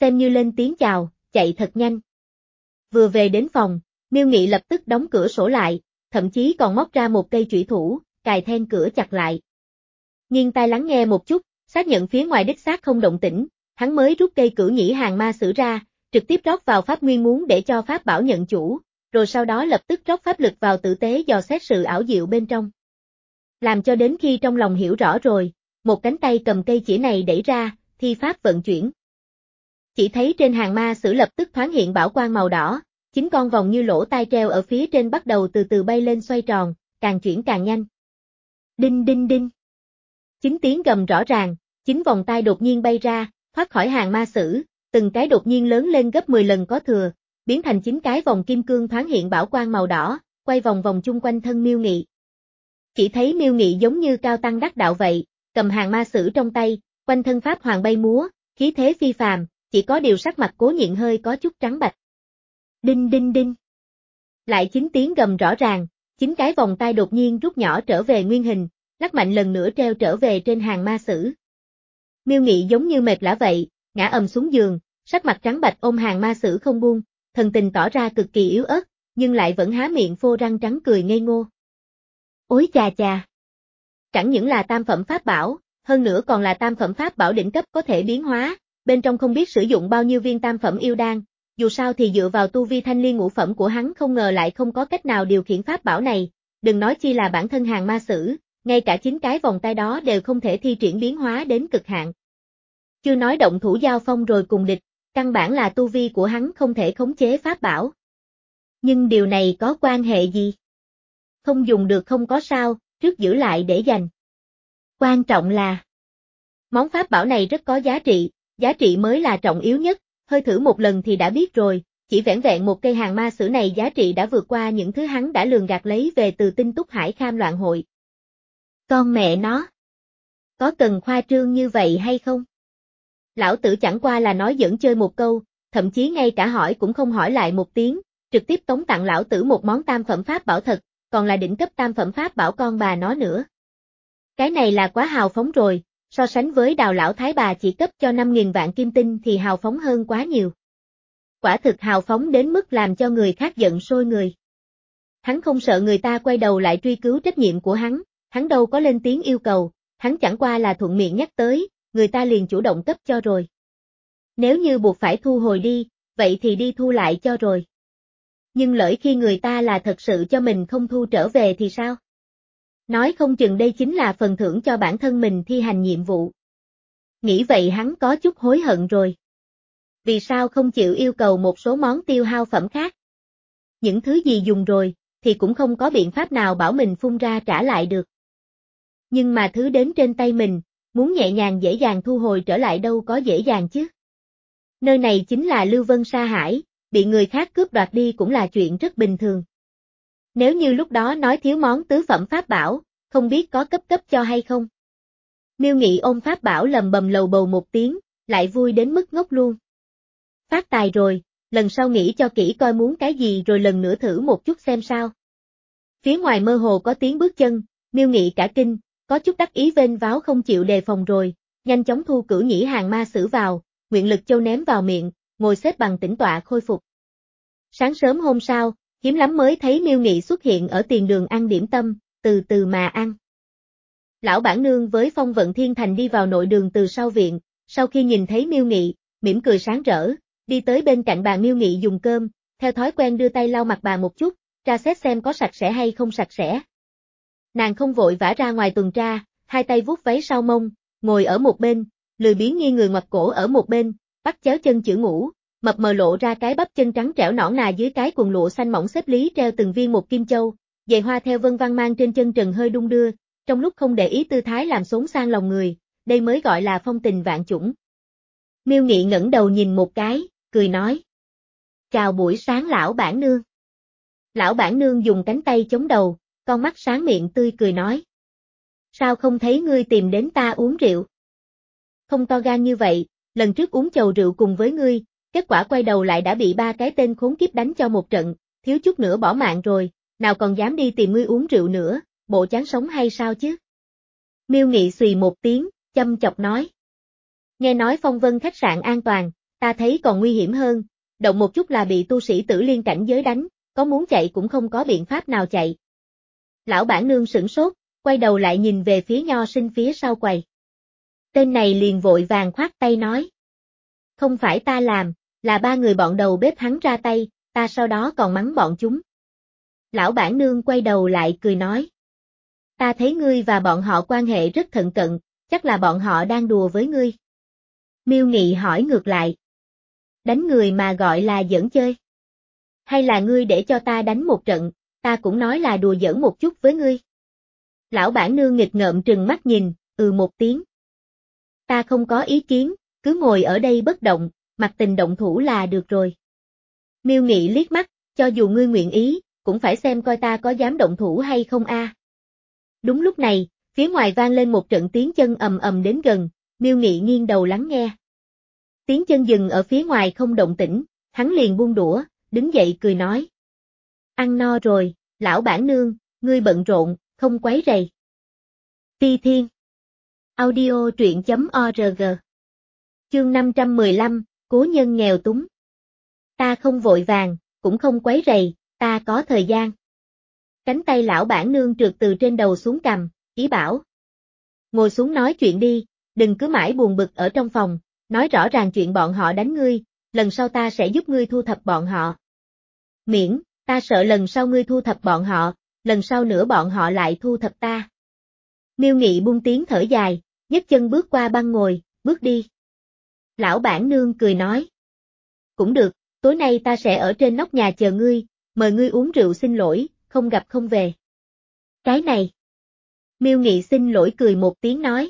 A: xem như lên tiếng chào, chạy thật nhanh. Vừa về đến phòng, Miêu Nghị lập tức đóng cửa sổ lại, thậm chí còn móc ra một cây chủy thủ, cài then cửa chặt lại. Nghiêng tai lắng nghe một chút, xác nhận phía ngoài đích xác không động tĩnh, hắn mới rút cây cửu nhĩ hàng ma sử ra, trực tiếp rót vào pháp nguyên muốn để cho pháp bảo nhận chủ, rồi sau đó lập tức rót pháp lực vào tử tế dò xét sự ảo diệu bên trong. Làm cho đến khi trong lòng hiểu rõ rồi, một cánh tay cầm cây chỉ này đẩy ra, thi pháp vận chuyển. Chỉ thấy trên hàng ma sử lập tức thoáng hiện bảo quang màu đỏ, chín con vòng như lỗ tai treo ở phía trên bắt đầu từ từ bay lên xoay tròn, càng chuyển càng nhanh. Đinh đinh đinh. Chín tiếng gầm rõ ràng, chín vòng tai đột nhiên bay ra, thoát khỏi hàng ma sử, từng cái đột nhiên lớn lên gấp mười lần có thừa, biến thành chín cái vòng kim cương thoáng hiện bảo quang màu đỏ, quay vòng vòng chung quanh thân Miêu Nghị. Chỉ thấy Miêu Nghị giống như cao tăng đắc đạo vậy, cầm hàng ma sử trong tay, quanh thân pháp hoàng bay múa, khí thế phi phàm, chỉ có điều sắc mặt Cố Nhịn hơi có chút trắng bạch. Đinh đinh đinh. Lại chín tiếng gầm rõ ràng, chín cái vòng tai đột nhiên rút nhỏ trở về nguyên hình, lắc mạnh lần nữa treo trở về trên hàng ma sử. Miêu Nghị giống như mệt lả vậy, ngã ầm xuống giường, sắc mặt trắng bạch ôm hàng ma sử không buông, thần tình tỏ ra cực kỳ yếu ớt, nhưng lại vẫn há miệng phô răng trắng cười ngây ngô. Ối chà chà! Chẳng những là tam phẩm pháp bảo, hơn nữa còn là tam phẩm pháp bảo đỉnh cấp có thể biến hóa, bên trong không biết sử dụng bao nhiêu viên tam phẩm yêu đan, dù sao thì dựa vào tu vi thanh liên ngũ phẩm của hắn không ngờ lại không có cách nào điều khiển pháp bảo này, đừng nói chi là bản thân hàng ma sử, ngay cả chín cái vòng tay đó đều không thể thi triển biến hóa đến cực hạn. Chưa nói động thủ giao phong rồi cùng địch, căn bản là tu vi của hắn không thể khống chế pháp bảo. Nhưng điều này có quan hệ gì? Không dùng được không có sao, trước giữ lại để dành. Quan trọng là món pháp bảo này rất có giá trị, giá trị mới là trọng yếu nhất, hơi thử một lần thì đã biết rồi, chỉ vẻn vẹn một cây hàng ma sử này giá trị đã vượt qua những thứ hắn đã lường gạt lấy về từ Tinh Túc Hải Kham Loạn Hội. Con mẹ nó! Có cần khoa trương như vậy hay không? Lão tử chẳng qua là nói giỡn chơi một câu, thậm chí ngay cả hỏi cũng không hỏi lại một tiếng, trực tiếp tống tặng lão tử một món tam phẩm pháp bảo thật, còn là đỉnh cấp tam phẩm pháp bảo con bà nó nữa. Cái này là quá hào phóng rồi, so sánh với Đào lão thái bà chỉ cấp cho năm nghìn vạn kim tinh thì hào phóng hơn quá nhiều. Quả thực hào phóng đến mức làm cho người khác giận sôi người. Hắn không sợ người ta quay đầu lại truy cứu trách nhiệm của hắn, hắn đâu có lên tiếng yêu cầu, hắn chẳng qua là thuận miệng nhắc tới, người ta liền chủ động cấp cho rồi. Nếu như buộc phải thu hồi đi, vậy thì đi thu lại cho rồi. Nhưng lỡ khi người ta là thật sự cho mình không thu trở về thì sao? Nói không chừng đây chính là phần thưởng cho bản thân mình thi hành nhiệm vụ. Nghĩ vậy hắn có chút hối hận rồi. Vì sao không chịu yêu cầu một số món tiêu hao phẩm khác? Những thứ gì dùng rồi, thì cũng không có biện pháp nào bảo mình phun ra trả lại được. Nhưng mà thứ đến trên tay mình, muốn nhẹ nhàng dễ dàng thu hồi trở lại đâu có dễ dàng chứ. Nơi này chính là Lưu Vân Sa Hải, bị người khác cướp đoạt đi cũng là chuyện rất bình thường. Nếu như lúc đó nói thiếu món tứ phẩm pháp bảo, không biết có cấp cấp cho hay không. Miêu Nghị ôm pháp bảo lầm bầm lầu bầu một tiếng, lại vui đến mức ngốc luôn. Phát tài rồi, lần sau nghĩ cho kỹ coi muốn cái gì rồi lần nữa thử một chút xem sao. Phía ngoài mơ hồ có tiếng bước chân, Miêu Nghị cả kinh, có chút đắc ý vênh váo không chịu đề phòng rồi, nhanh chóng thu cửu nhĩ hàng ma sử vào, nguyện lực châu ném vào miệng, ngồi xếp bằng tĩnh tọa khôi phục. Sáng sớm hôm sau, hiếm lắm mới thấy Miêu Nghị xuất hiện ở tiền đường ăn điểm tâm, từ từ mà ăn. Lão bản nương với Phong Vận Thiên Thành đi vào nội đường từ sau viện, sau khi nhìn thấy Miêu Nghị, mỉm cười sáng rỡ, đi tới bên cạnh bàn Miêu Nghị dùng cơm, theo thói quen đưa tay lau mặt bà một chút, tra xét xem có sạch sẽ hay không sạch sẽ. Nàng không vội vã ra ngoài tuần tra, hai tay vuốt váy sau mông, ngồi ở một bên, lười biếng nghiêng người ngoặt cổ ở một bên, bắt chéo chân chữ ngủ, mập mờ lộ ra cái bắp chân trắng trẻo nõn nà dưới cái quần lụa xanh mỏng xếp lý treo từng viên một kim châu, giày hoa theo vân vân mang trên chân trần hơi đung đưa, trong lúc không để ý tư thái làm xốn sang lòng người, đây mới gọi là phong tình vạn chủng. Miêu Nghị ngẩng đầu nhìn một cái, cười nói: "Chào buổi sáng lão bản nương." Lão bản nương dùng cánh tay chống đầu, con mắt sáng miệng tươi cười nói: "Sao không thấy ngươi tìm đến ta uống rượu? Không to gan như vậy, lần trước uống chầu rượu cùng với ngươi, kết quả quay đầu lại đã bị ba cái tên khốn kiếp đánh cho một trận, thiếu chút nữa bỏ mạng rồi, nào còn dám đi tìm ngươi uống rượu nữa, bộ chán sống hay sao chứ?" Miêu Nghị xùy một tiếng, châm chọc nói: "Nghe nói Phong Vân khách sạn an toàn, ta thấy còn nguy hiểm hơn, động một chút là bị tu sĩ tử liên cảnh giới đánh, có muốn chạy cũng không có biện pháp nào chạy. Lão bản nương sửng sốt, quay đầu lại nhìn về phía Nho Sinh phía sau quầy. Tên này liền vội vàng khoát tay nói. Không phải ta làm, là ba người bọn đầu bếp hắn ra tay, ta sau đó còn mắng bọn chúng. Lão bản nương quay đầu lại cười nói. Ta thấy ngươi và bọn họ quan hệ rất thận cận, chắc là bọn họ đang đùa với ngươi. Miêu Nghị hỏi ngược lại. Đánh người mà gọi là giỡn chơi. Hay là ngươi để cho ta đánh một trận, ta cũng nói là đùa giỡn một chút với ngươi. Lão bản nương nghịch ngợm trừng mắt nhìn, ừ một tiếng. Ta không có ý kiến, cứ ngồi ở đây bất động, mặc tình động thủ là được rồi. Miêu Nghị liếc mắt, cho dù ngươi nguyện ý, cũng phải xem coi ta có dám động thủ hay không a. Đúng lúc này, phía ngoài vang lên một trận tiếng chân ầm ầm đến gần, Miêu Nghị nghiêng đầu lắng nghe. Tiếng chân dừng ở phía ngoài không động tĩnh, hắn liền buông đũa, đứng dậy cười nói. Ăn no rồi, lão bản nương, ngươi bận rộn, không quấy rầy. Phi Thiên Audio truyện chấm org Chương năm trăm mười lăm, Cố nhân nghèo túng. Ta không vội vàng, cũng không quấy rầy, ta có thời gian. Cánh tay lão bản nương trượt từ trên đầu xuống cằm, ý bảo. Ngồi xuống nói chuyện đi, đừng cứ mãi buồn bực ở trong phòng, nói rõ ràng chuyện bọn họ đánh ngươi, lần sau ta sẽ giúp ngươi thu thập bọn họ. Miễn, ta sợ lần sau ngươi thu thập bọn họ, lần sau nữa bọn họ lại thu thập ta. Miêu Nghị buông tiếng thở dài, nhấc chân bước qua băng ngồi, bước đi. Lão bản nương cười nói. Cũng được, tối nay ta sẽ ở trên nóc nhà chờ ngươi, mời ngươi uống rượu xin lỗi, không gặp không về. Cái này. Miêu Nghị xin lỗi cười một tiếng nói.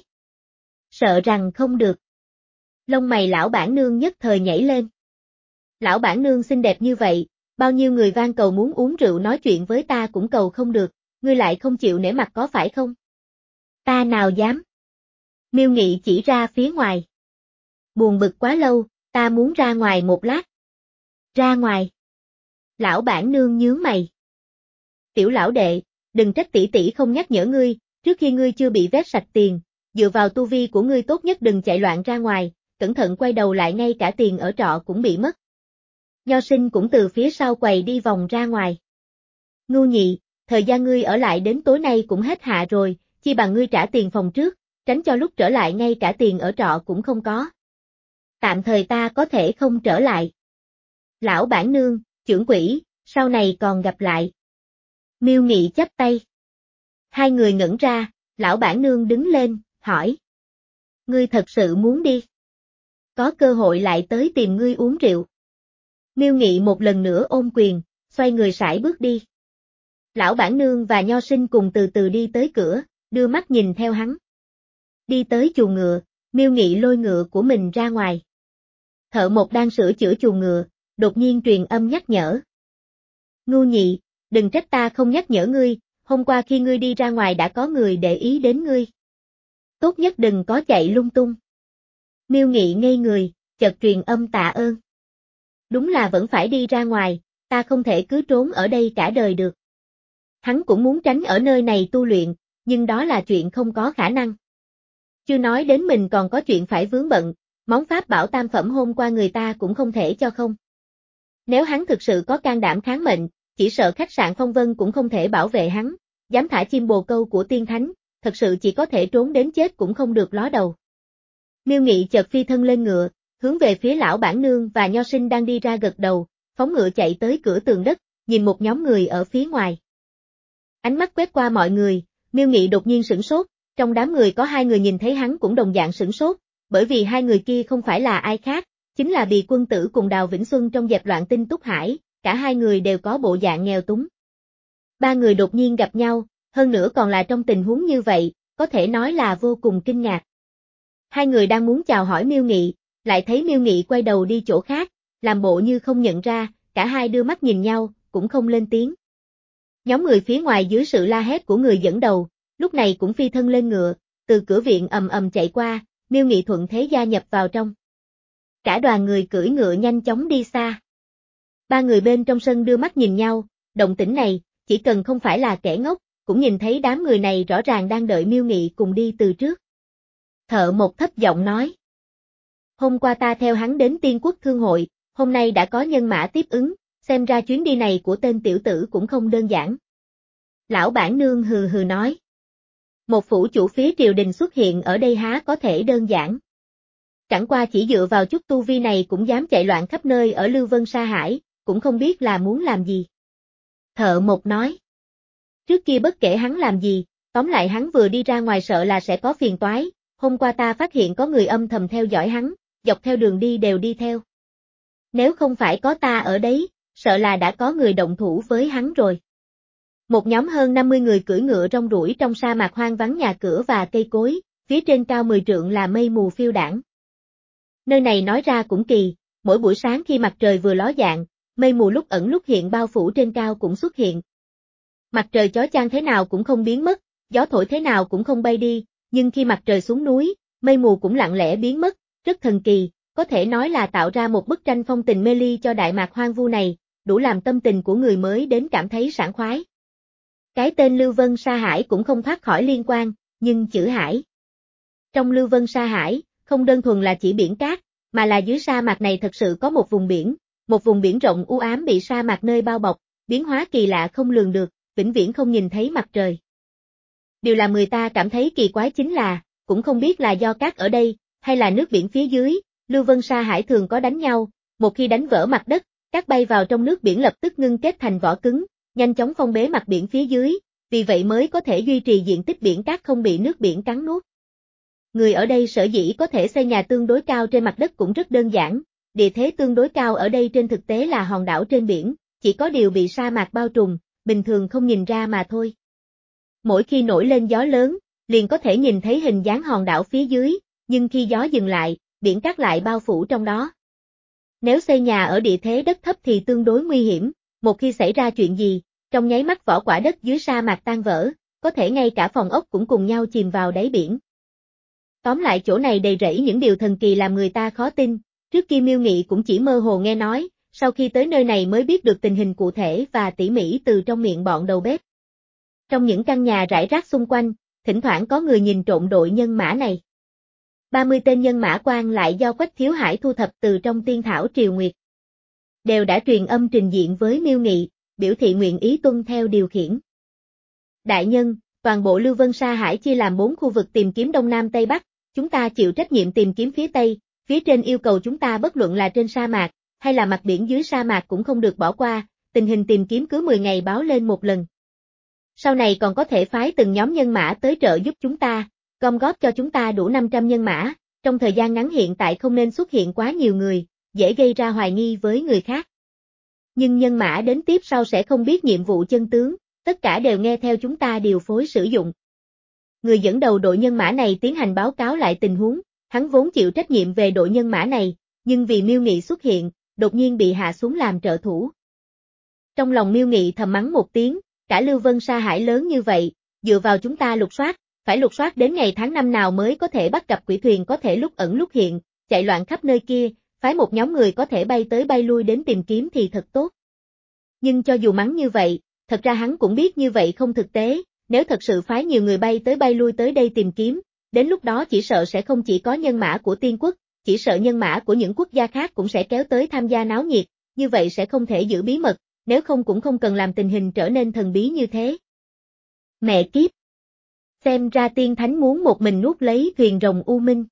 A: Sợ rằng không được. Lông mày lão bản nương nhất thời nhảy lên. Lão bản nương xinh đẹp như vậy, bao nhiêu người van cầu muốn uống rượu nói chuyện với ta cũng cầu không được, ngươi lại không chịu nể mặt có phải không? Ta nào dám. Miêu Nghị chỉ ra phía ngoài. Buồn bực quá lâu, ta muốn ra ngoài một lát. Ra ngoài. Lão bản nương nhướng mày. Tiểu lão đệ, đừng trách tỷ tỷ không nhắc nhở ngươi, trước khi ngươi chưa bị vét sạch tiền, dựa vào tu vi của ngươi tốt nhất đừng chạy loạn ra ngoài, cẩn thận quay đầu lại ngay cả tiền ở trọ cũng bị mất. Nho Sinh cũng từ phía sau quầy đi vòng ra ngoài. Ngu nhị, thời gian ngươi ở lại đến tối nay cũng hết hạ rồi, chi bằng ngươi trả tiền phòng trước, tránh cho lúc trở lại ngay cả tiền ở trọ cũng không có. Tạm thời ta có thể không trở lại. Lão bản nương, trưởng quỹ, sau này còn gặp lại. Miêu Nghị chắp tay. Hai người ngẩn ra, lão bản nương đứng lên, hỏi. Ngươi thật sự muốn đi? Có cơ hội lại tới tìm ngươi uống rượu. Miêu Nghị một lần nữa ôm quyền, xoay người sải bước đi. Lão bản nương và Nho Sinh cùng từ từ đi tới cửa, đưa mắt nhìn theo hắn. Đi tới chuồng ngựa, Miêu Nghị lôi ngựa của mình ra ngoài. Thợ mộc đang sửa chữa chuồng ngựa, đột nhiên truyền âm nhắc nhở. Ngu nhị, đừng trách ta không nhắc nhở ngươi, hôm qua khi ngươi đi ra ngoài đã có người để ý đến ngươi. Tốt nhất đừng có chạy lung tung. Miêu Nghị ngây người, chợt truyền âm tạ ơn. Đúng là vẫn phải đi ra ngoài, ta không thể cứ trốn ở đây cả đời được. Hắn cũng muốn tránh ở nơi này tu luyện, nhưng đó là chuyện không có khả năng. Chưa nói đến mình còn có chuyện phải vướng bận, món pháp bảo tam phẩm hôm qua người ta cũng không thể cho không. Nếu hắn thực sự có can đảm kháng mệnh, chỉ sợ khách sạn Phong Vân cũng không thể bảo vệ hắn, dám thả chim bồ câu của tiên thánh, thật sự chỉ có thể trốn đến chết cũng không được ló đầu. Miêu Nghị chợt phi thân lên ngựa, hướng về phía lão bản nương và Nho Sinh đang đi ra gật đầu, phóng ngựa chạy tới cửa tường đất, nhìn một nhóm người ở phía ngoài. Ánh mắt quét qua mọi người, Miêu Nghị đột nhiên sửng sốt, trong đám người có hai người nhìn thấy hắn cũng đồng dạng sửng sốt, bởi vì hai người kia không phải là ai khác, chính là Bì Quân Tử cùng Đào Vĩnh Xuân trong dẹp loạn Tinh Túc Hải, cả hai người đều có bộ dạng nghèo túng. Ba người đột nhiên gặp nhau, hơn nữa còn là trong tình huống như vậy, có thể nói là vô cùng kinh ngạc. Hai người đang muốn chào hỏi Miêu Nghị, lại thấy Miêu Nghị quay đầu đi chỗ khác, làm bộ như không nhận ra, cả hai đưa mắt nhìn nhau, cũng không lên tiếng. Nhóm người phía ngoài dưới sự la hét của người dẫn đầu, lúc này cũng phi thân lên ngựa, từ cửa viện ầm ầm chạy qua, Miêu Nghị thuận thế gia nhập vào trong. Cả đoàn người cưỡi ngựa nhanh chóng đi xa. Ba người bên trong sân đưa mắt nhìn nhau, động tĩnh này, chỉ cần không phải là kẻ ngốc, cũng nhìn thấy đám người này rõ ràng đang đợi Miêu Nghị cùng đi từ trước. Thợ một thấp giọng nói. Hôm qua ta theo hắn đến Tiên Quốc Thương hội, hôm nay đã có nhân mã tiếp ứng, xem ra chuyến đi này của tên tiểu tử cũng không đơn giản. Lão bản nương hừ hừ nói. Một phủ chủ phía triều đình xuất hiện ở đây há có thể đơn giản. Chẳng qua chỉ dựa vào chút tu vi này cũng dám chạy loạn khắp nơi ở Lưu Vân Sa Hải, cũng không biết là muốn làm gì. Thợ Mộc nói. Trước kia bất kể hắn làm gì, tóm lại hắn vừa đi ra ngoài sợ là sẽ có phiền toái, hôm qua ta phát hiện có người âm thầm theo dõi hắn, dọc theo đường đi đều đi theo. Nếu không phải có ta ở đấy, sợ là đã có người động thủ với hắn rồi. Một nhóm hơn năm mươi người cưỡi ngựa rong ruổi trong sa mạc hoang vắng nhà cửa và cây cối, phía trên cao mười trượng là mây mù phiêu đãng. Nơi này nói ra cũng kỳ, mỗi buổi sáng khi mặt trời vừa ló dạng, mây mù lúc ẩn lúc hiện bao phủ trên cao cũng xuất hiện. Mặt trời chói chang thế nào cũng không biến mất, gió thổi thế nào cũng không bay đi, nhưng khi mặt trời xuống núi, mây mù cũng lặng lẽ biến mất, rất thần kỳ, có thể nói là tạo ra một bức tranh phong tình mê ly cho đại mạc hoang vu này, đủ làm tâm tình của người mới đến cảm thấy sảng khoái. Cái tên Lưu Vân Sa Hải cũng không thoát khỏi liên quan, nhưng chữ Hải. Trong Lưu Vân Sa Hải, không đơn thuần là chỉ biển cát, mà là dưới sa mạc này thật sự có một vùng biển, một vùng biển rộng u ám bị sa mạc nơi bao bọc, biến hóa kỳ lạ không lường được, vĩnh viễn không nhìn thấy mặt trời. Điều làm người ta cảm thấy kỳ quái chính là, cũng không biết là do cát ở đây, hay là nước biển phía dưới, Lưu Vân Sa Hải thường có đánh nhau, một khi đánh vỡ mặt đất, cát bay vào trong nước biển lập tức ngưng kết thành vỏ cứng, nhanh chóng phong bế mặt biển phía dưới, vì vậy mới có thể duy trì diện tích biển cát không bị nước biển cắn nuốt. Người ở đây sở dĩ có thể xây nhà tương đối cao trên mặt đất cũng rất đơn giản, địa thế tương đối cao ở đây trên thực tế là hòn đảo trên biển, chỉ có điều bị sa mạc bao trùm, bình thường không nhìn ra mà thôi. Mỗi khi nổi lên gió lớn, liền có thể nhìn thấy hình dáng hòn đảo phía dưới, nhưng khi gió dừng lại, biển cát lại bao phủ trong đó. Nếu xây nhà ở địa thế đất thấp thì tương đối nguy hiểm, một khi xảy ra chuyện gì, trong nháy mắt vỏ quả đất dưới sa mạc tan vỡ, có thể ngay cả phòng ốc cũng cùng nhau chìm vào đáy biển. Tóm lại chỗ này đầy rẫy những điều thần kỳ làm người ta khó tin, trước kia Miêu Nghị cũng chỉ mơ hồ nghe nói, sau khi tới nơi này mới biết được tình hình cụ thể và tỉ mỉ từ trong miệng bọn đầu bếp. Trong những căn nhà rải rác xung quanh, thỉnh thoảng có người nhìn trộm đội nhân mã này. ba mươi tên nhân mã quan lại do Quách Thiếu Hải thu thập từ trong tiên thảo Triều Nguyệt. Đều đã truyền âm trình diện với Miêu Nghị, biểu thị nguyện ý tuân theo điều khiển. Đại nhân, toàn bộ Lưu Vân Sa Hải chia làm bốn khu vực tìm kiếm Đông Nam Tây Bắc, chúng ta chịu trách nhiệm tìm kiếm phía Tây, phía trên yêu cầu chúng ta bất luận là trên sa mạc, hay là mặt biển dưới sa mạc cũng không được bỏ qua, tình hình tìm kiếm cứ mười ngày báo lên một lần. Sau này còn có thể phái từng nhóm nhân mã tới trợ giúp chúng ta, gom góp cho chúng ta đủ năm trăm nhân mã, trong thời gian ngắn hiện tại không nên xuất hiện quá nhiều người, dễ gây ra hoài nghi với người khác. Nhưng nhân mã đến tiếp sau sẽ không biết nhiệm vụ chân tướng, tất cả đều nghe theo chúng ta điều phối sử dụng. Người dẫn đầu đội nhân mã này tiến hành báo cáo lại tình huống, hắn vốn chịu trách nhiệm về đội nhân mã này, nhưng vì Miêu Nghị xuất hiện, đột nhiên bị hạ xuống làm trợ thủ. Trong lòng Miêu Nghị thầm mắng một tiếng, cả Lưu Vân Sa Hải lớn như vậy, dựa vào chúng ta lục soát, phải lục soát đến ngày tháng năm nào mới có thể bắt gặp quỷ thuyền có thể lúc ẩn lúc hiện, chạy loạn khắp nơi kia, phái một nhóm người có thể bay tới bay lui đến tìm kiếm thì thật tốt. Nhưng cho dù mắng như vậy, thật ra hắn cũng biết như vậy không thực tế, nếu thật sự phái nhiều người bay tới bay lui tới đây tìm kiếm, đến lúc đó chỉ sợ sẽ không chỉ có nhân mã của Tiên Quốc, chỉ sợ nhân mã của những quốc gia khác cũng sẽ kéo tới tham gia náo nhiệt, như vậy sẽ không thể giữ bí mật, nếu không cũng không cần làm tình hình trở nên thần bí như thế. Mẹ kiếp! Xem ra tiên thánh muốn một mình nuốt lấy thuyền rồng U Minh.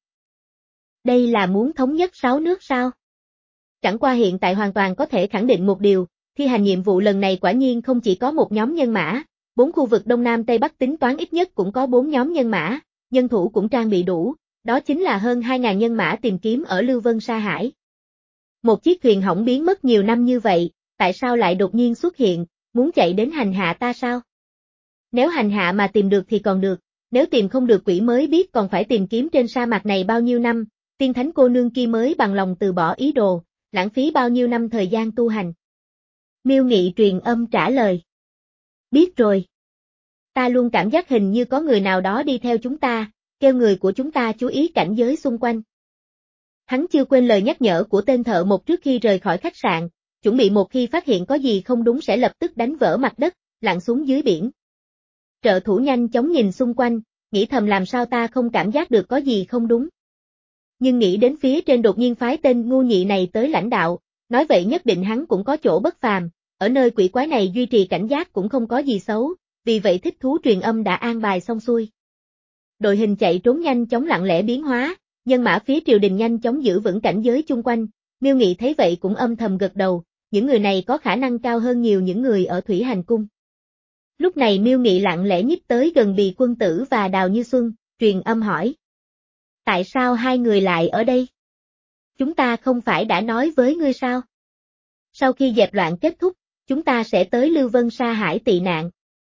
A: Đây là muốn thống nhất sáu nước sao? Chẳng qua hiện tại hoàn toàn có thể khẳng định một điều, thi hành nhiệm vụ lần này quả nhiên không chỉ có một nhóm nhân mã, bốn khu vực Đông Nam Tây Bắc tính toán ít nhất cũng có bốn nhóm nhân mã, nhân thủ cũng trang bị đủ, đó chính là hơn hai nghìn nhân mã tìm kiếm ở Lưu Vân Sa Hải. Một chiếc thuyền hỏng biến mất nhiều năm như vậy, tại sao lại đột nhiên xuất hiện, muốn chạy đến hành hạ ta sao? Nếu hành hạ mà tìm được thì còn được, nếu tìm không được quỷ mới biết còn phải tìm kiếm trên sa mạc này bao nhiêu năm, tiên thánh cô nương kia mới bằng lòng từ bỏ ý đồ, lãng phí bao nhiêu năm thời gian tu hành. Miêu Nghị truyền âm trả lời. Biết rồi. Ta luôn cảm giác hình như có người nào đó đi theo chúng ta, kêu người của chúng ta chú ý cảnh giới xung quanh. Hắn chưa quên lời nhắc nhở của tên thợ một trước khi rời khỏi khách sạn, chuẩn bị một khi phát hiện có gì không đúng sẽ lập tức đánh vỡ mặt đất, lặn xuống dưới biển. Trợ thủ nhanh chóng nhìn xung quanh, nghĩ thầm làm sao ta không cảm giác được có gì không đúng. Nhưng nghĩ đến phía trên đột nhiên phái tên ngu nhị này tới lãnh đạo, nói vậy nhất định hắn cũng có chỗ bất phàm, ở nơi quỷ quái này duy trì cảnh giác cũng không có gì xấu, vì vậy thích thú truyền âm đã an bài xong xuôi. Đội hình chạy trốn nhanh chóng lặng lẽ biến hóa, nhân mã phía triều đình nhanh chóng giữ vững cảnh giới chung quanh, Miêu Nghị thấy vậy cũng âm thầm gật đầu, những người này có khả năng cao hơn nhiều những người ở Thủy Hành Cung. Lúc này Miêu Nghị lặng lẽ nhích tới gần Bì Quân Tử và Đào Như Xuân, truyền âm hỏi. Tại sao hai người lại ở đây? Chúng ta không phải đã nói với ngươi sao? Sau khi dẹp loạn kết thúc, chúng ta sẽ tới Lưu Vân Sa Hải tị nạn.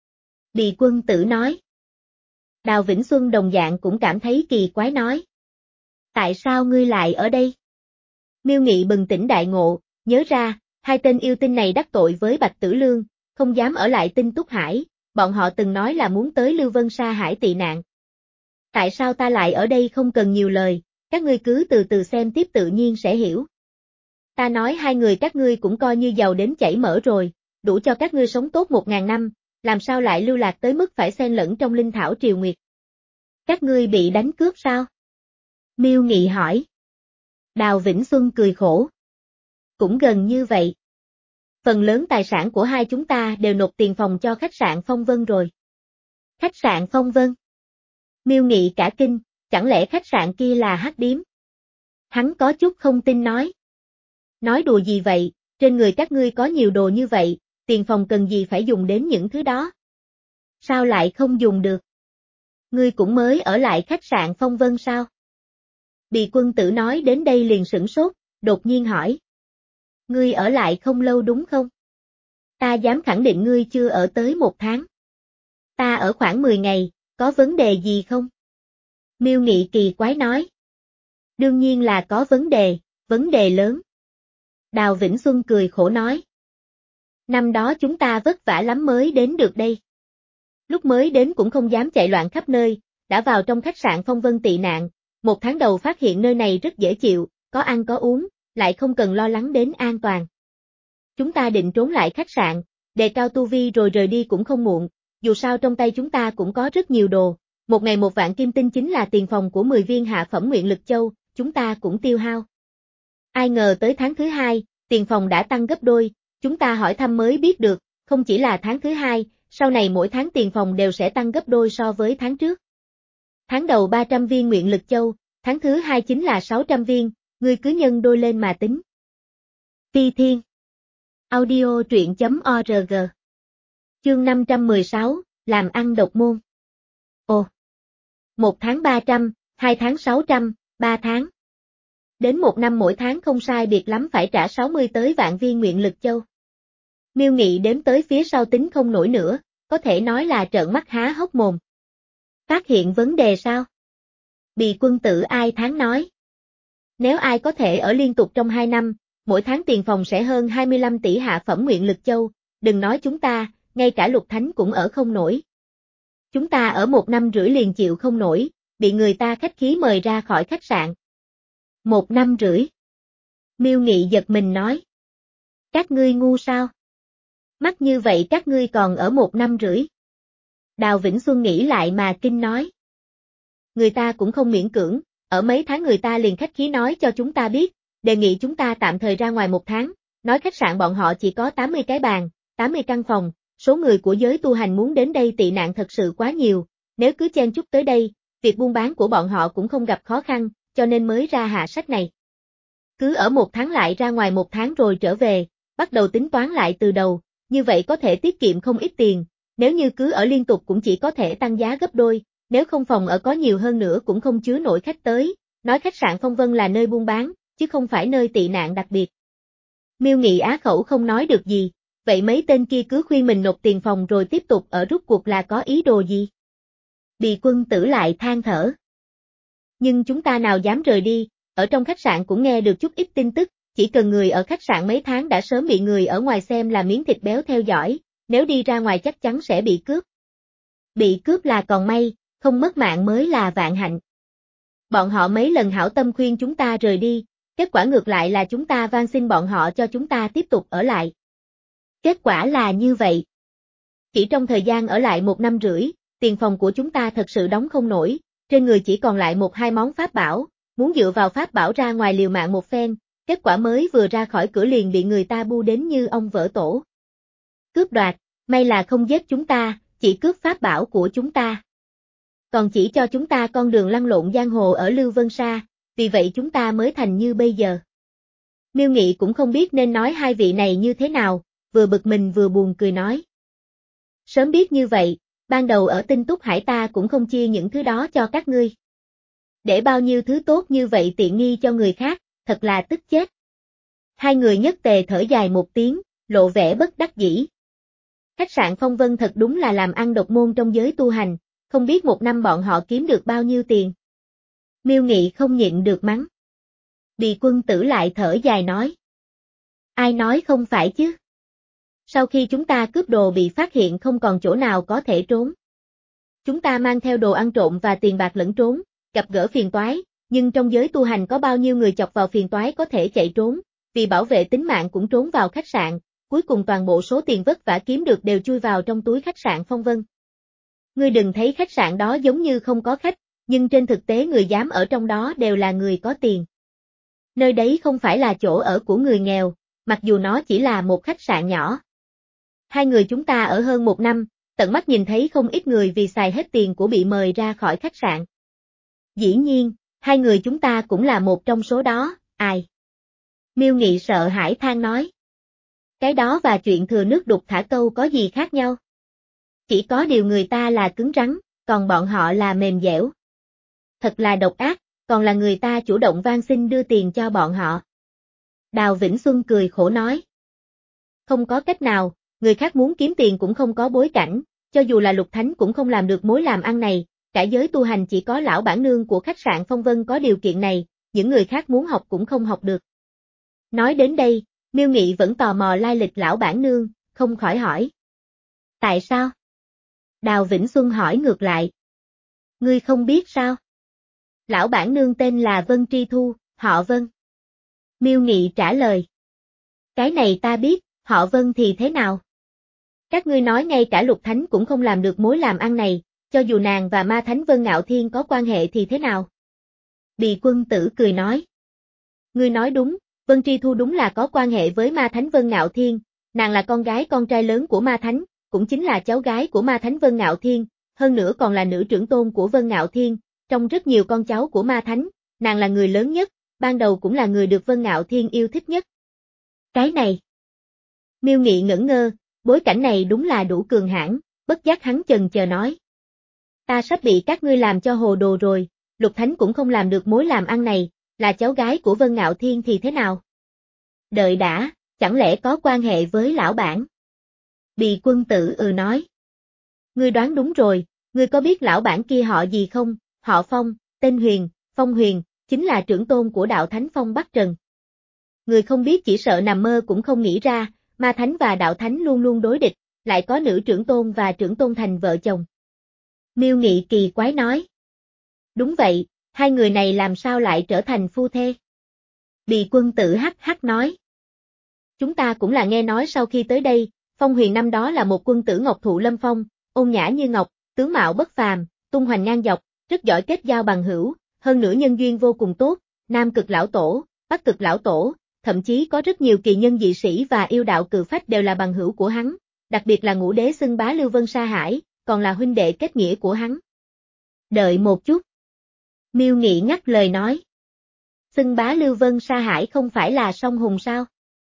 A: Bì Quân Tử nói. Đào Vĩnh Xuân đồng dạng cũng cảm thấy kỳ quái nói. Tại sao ngươi lại ở đây? Miêu Nghị bừng tỉnh đại ngộ, nhớ ra, hai tên yêu tinh này đắc tội với Bạch Tử Lương, không dám ở lại Tinh Túc Hải, bọn họ từng nói là muốn tới Lưu Vân Sa Hải tị nạn. Tại sao ta lại ở đây không cần nhiều lời, các ngươi cứ từ từ xem tiếp tự nhiên sẽ hiểu. Ta nói hai người các ngươi cũng coi như giàu đến chảy mỡ rồi, đủ cho các ngươi sống tốt một ngàn năm, làm sao lại lưu lạc tới mức phải xen lẫn trong linh thảo triều nguyệt. Các ngươi bị đánh cướp sao? Miêu Nghị hỏi. Đào Vĩnh Xuân cười khổ. Cũng gần như vậy. Phần lớn tài sản của hai chúng ta đều nộp tiền phòng cho khách sạn Phong Vân rồi. Khách sạn Phong Vân? Miêu Nghị cả kinh, chẳng lẽ khách sạn kia là hắc điếm? Hắn có chút không tin nói. Nói đùa gì vậy, trên người các ngươi có nhiều đồ như vậy, tiền phòng cần gì phải dùng đến những thứ đó? Sao lại không dùng được? Ngươi cũng mới ở lại khách sạn Phong Vân sao? Bì Quân Tử nói đến đây liền sửng sốt, đột nhiên hỏi. Ngươi ở lại không lâu đúng không? Ta dám khẳng định ngươi chưa ở tới một tháng. Ta ở khoảng mười ngày, có vấn đề gì không? Miêu Nghị kỳ quái nói. Đương nhiên là có vấn đề, vấn đề lớn. Đào Vĩnh Xuân cười khổ nói. Năm đó chúng ta vất vả lắm mới đến được đây. Lúc mới đến cũng không dám chạy loạn khắp nơi, đã vào trong khách sạn Phong Vân tị nạn, một tháng đầu phát hiện nơi này rất dễ chịu, có ăn có uống, lại không cần lo lắng đến an toàn. Chúng ta định trốn lại khách sạn, đề cao tu vi rồi rời đi cũng không muộn, dù sao trong tay chúng ta cũng có rất nhiều đồ, một ngày một vạn kim tinh chính là tiền phòng của mười viên hạ phẩm nguyện lực châu, chúng ta cũng tiêu hao. Ai ngờ tới tháng thứ hai, tiền phòng đã tăng gấp đôi, chúng ta hỏi thăm mới biết được, không chỉ là tháng thứ hai, sau này mỗi tháng tiền phòng đều sẽ tăng gấp đôi so với tháng trước. Tháng đầu ba trăm viên nguyện lực châu, tháng thứ hai chính là sáu trăm viên, ngươi cứ nhân đôi lên mà tính. Ti Thiên Audio truyện chấm org Chương năm trăm mười sáu, làm ăn độc môn. Ồ! Một tháng ba trăm, hai tháng sáu trăm, ba tháng. Đến một năm mỗi tháng không sai biệt lắm phải trả sáu mươi tới vạn viên nguyện lực châu. Miêu Nghị đếm tới phía sau tính không nổi nữa, có thể nói là trợn mắt há hốc mồm. Phát hiện vấn đề sao? Bì Quân Tử ai tháng nói. Nếu ai có thể ở liên tục trong hai năm, mỗi tháng tiền phòng sẽ hơn hai mươi lăm tỷ hạ phẩm nguyện lực châu, đừng nói chúng ta, ngay cả Lục Thánh cũng ở không nổi. Chúng ta ở một năm rưỡi liền chịu không nổi, bị người ta khách khí mời ra khỏi khách sạn. Một năm rưỡi. Miêu Nghị giật mình nói. Các ngươi ngu sao? Mắc như vậy các ngươi còn ở một năm rưỡi. Đào Vĩnh Xuân nghĩ lại mà kinh nói. Người ta cũng không miễn cưỡng, ở mấy tháng người ta liền khách khí nói cho chúng ta biết, đề nghị chúng ta tạm thời ra ngoài một tháng, nói khách sạn bọn họ chỉ có tám mươi cái bàn, tám mươi căn phòng, số người của giới tu hành muốn đến đây tị nạn thật sự quá nhiều, nếu cứ chen chúc tới đây, việc buôn bán của bọn họ cũng không gặp khó khăn, cho nên mới ra hạ sách này. Cứ ở một tháng lại ra ngoài một tháng rồi trở về, bắt đầu tính toán lại từ đầu, như vậy có thể tiết kiệm không ít tiền, nếu như cứ ở liên tục cũng chỉ có thể tăng giá gấp đôi, nếu không phòng ở có nhiều hơn nữa cũng không chứa nổi khách tới, nói khách sạn Phong Vân là nơi buôn bán, chứ không phải nơi tị nạn đặc biệt. Miêu Nghị á khẩu không nói được gì, vậy mấy tên kia cứ khuyên mình nộp tiền phòng rồi tiếp tục ở rút cuộc là có ý đồ gì? Bì Quân Tử lại than thở. Nhưng chúng ta nào dám rời đi, ở trong khách sạn cũng nghe được chút ít tin tức, chỉ cần người ở khách sạn mấy tháng đã sớm bị người ở ngoài xem là miếng thịt béo theo dõi, nếu đi ra ngoài chắc chắn sẽ bị cướp. Bị cướp là còn may, không mất mạng mới là vạn hạnh. Bọn họ mấy lần hảo tâm khuyên chúng ta rời đi, kết quả ngược lại là chúng ta van xin bọn họ cho chúng ta tiếp tục ở lại. Kết quả là như vậy. Chỉ trong thời gian ở lại một năm rưỡi, tiền phòng của chúng ta thật sự đóng không nổi, trên người chỉ còn lại một hai món pháp bảo, muốn dựa vào pháp bảo ra ngoài liều mạng một phen, kết quả mới vừa ra khỏi cửa liền bị người ta bu đến như ong vỡ tổ. Cướp đoạt, may là không giết chúng ta, chỉ cướp pháp bảo của chúng ta. Còn chỉ cho chúng ta con đường lăn lộn giang hồ ở Lưu Vân Sa, vì vậy chúng ta mới thành như bây giờ. Miêu Nghị cũng không biết nên nói hai vị này như thế nào, vừa bực mình vừa buồn cười nói. Sớm biết như vậy, ban đầu ở Tinh Túc Hải ta cũng không chia những thứ đó cho các ngươi. Để bao nhiêu thứ tốt như vậy tiện nghi cho người khác, thật là tức chết. Hai người nhất tề thở dài một tiếng, lộ vẻ bất đắc dĩ. Khách sạn Phong Vân thật đúng là làm ăn độc môn trong giới tu hành, không biết một năm bọn họ kiếm được bao nhiêu tiền. Miêu Nghị không nhịn được mắng. Bì Quân Tử lại thở dài nói. Ai nói không phải chứ? Sau khi chúng ta cướp đồ bị phát hiện không còn chỗ nào có thể trốn. Chúng ta mang theo đồ ăn trộm và tiền bạc lẫn trốn, gặp gỡ phiền toái, nhưng trong giới tu hành có bao nhiêu người chọc vào phiền toái có thể chạy trốn, vì bảo vệ tính mạng cũng trốn vào khách sạn, cuối cùng toàn bộ số tiền vất vả kiếm được đều chui vào trong túi khách sạn Phong Vân. Ngươi đừng thấy khách sạn đó giống như không có khách, nhưng trên thực tế người dám ở trong đó đều là người có tiền. Nơi đấy không phải là chỗ ở của người nghèo, mặc dù nó chỉ là một khách sạn nhỏ. Hai người chúng ta ở hơn một năm, tận mắt nhìn thấy không ít người vì xài hết tiền của bị mời ra khỏi khách sạn. Dĩ nhiên, hai người chúng ta cũng là một trong số đó, ai? Miêu Nghị sợ hãi than nói. Cái đó và chuyện thừa nước đục thả câu có gì khác nhau? Chỉ có điều người ta là cứng rắn, còn bọn họ là mềm dẻo. Thật là độc ác, còn là người ta chủ động van xin đưa tiền cho bọn họ. Đào Vĩnh Xuân cười khổ nói. Không có cách nào, người khác muốn kiếm tiền cũng không có bối cảnh, cho dù là Lục Thánh cũng không làm được mối làm ăn này, cả giới tu hành chỉ có lão bản nương của khách sạn Phong Vân có điều kiện này, những người khác muốn học cũng không học được. Nói đến đây, Miêu Nghị vẫn tò mò lai lịch lão bản nương, không khỏi hỏi. Tại sao? Đào Vĩnh Xuân hỏi ngược lại. Ngươi không biết sao? Lão bản nương tên là Vân Tri Thu, họ Vân. Miêu Nghị trả lời. Cái này ta biết, họ Vân thì thế nào? Các ngươi nói ngay cả Lục Thánh cũng không làm được mối làm ăn này, cho dù nàng và Ma Thánh Vân Ngạo Thiên có quan hệ thì thế nào? Bì Quân Tử cười nói. Ngươi nói đúng, Vân Tri Thu đúng là có quan hệ với Ma Thánh Vân Ngạo Thiên, nàng là con gái con trai lớn của Ma Thánh, cũng chính là cháu gái của Ma Thánh Vân Ngạo Thiên, hơn nữa còn là nữ trưởng tôn của Vân Ngạo Thiên, trong rất nhiều con cháu của Ma Thánh, nàng là người lớn nhất, ban đầu cũng là người được Vân Ngạo Thiên yêu thích nhất. Cái này. Miêu Nghị ngẩn ngơ, bối cảnh này đúng là đủ cường hãn, bất giác hắn chần chờ nói. Ta sắp bị các ngươi làm cho hồ đồ rồi, Lục Thánh cũng không làm được mối làm ăn này, là cháu gái của Vân Ngạo Thiên thì thế nào? Đợi đã, chẳng lẽ có quan hệ với lão bản? Bì Quân Tử ừ nói. Ngươi đoán đúng rồi, ngươi có biết lão bản kia họ gì không? Họ Phong, tên Huyền, Phong Huyền, chính là trưởng tôn của đạo Thánh Phong Bắc Trần. Người không biết chỉ sợ nằm mơ cũng không nghĩ ra, Ma Thánh và đạo Thánh luôn luôn đối địch, lại có nữ trưởng tôn và trưởng tôn thành vợ chồng. Miêu Nghị kỳ quái nói. Đúng vậy, hai người này làm sao lại trở thành phu thê? Bì Quân Tử hắc hắc nói. Chúng ta cũng là nghe nói sau khi tới đây, Phong Huyền năm đó là một quân tử ngọc thụ lâm phong, ôn nhã như ngọc, tướng mạo bất phàm, tung hoành ngang dọc, rất giỏi kết giao bằng hữu, hơn nữa nhân duyên vô cùng tốt, Nam Cực lão tổ, Bắc Cực lão tổ, thậm chí có rất nhiều kỳ nhân dị sĩ và yêu đạo cự phách đều là bằng hữu của hắn, đặc biệt là Ngũ Đế xưng bá Lưu Vân Sa Hải, còn là huynh đệ kết nghĩa của hắn. Đợi một chút. Miêu Nghị ngắt lời nói. Xưng bá Lưu Vân Sa Hải không phải là song hùng sao?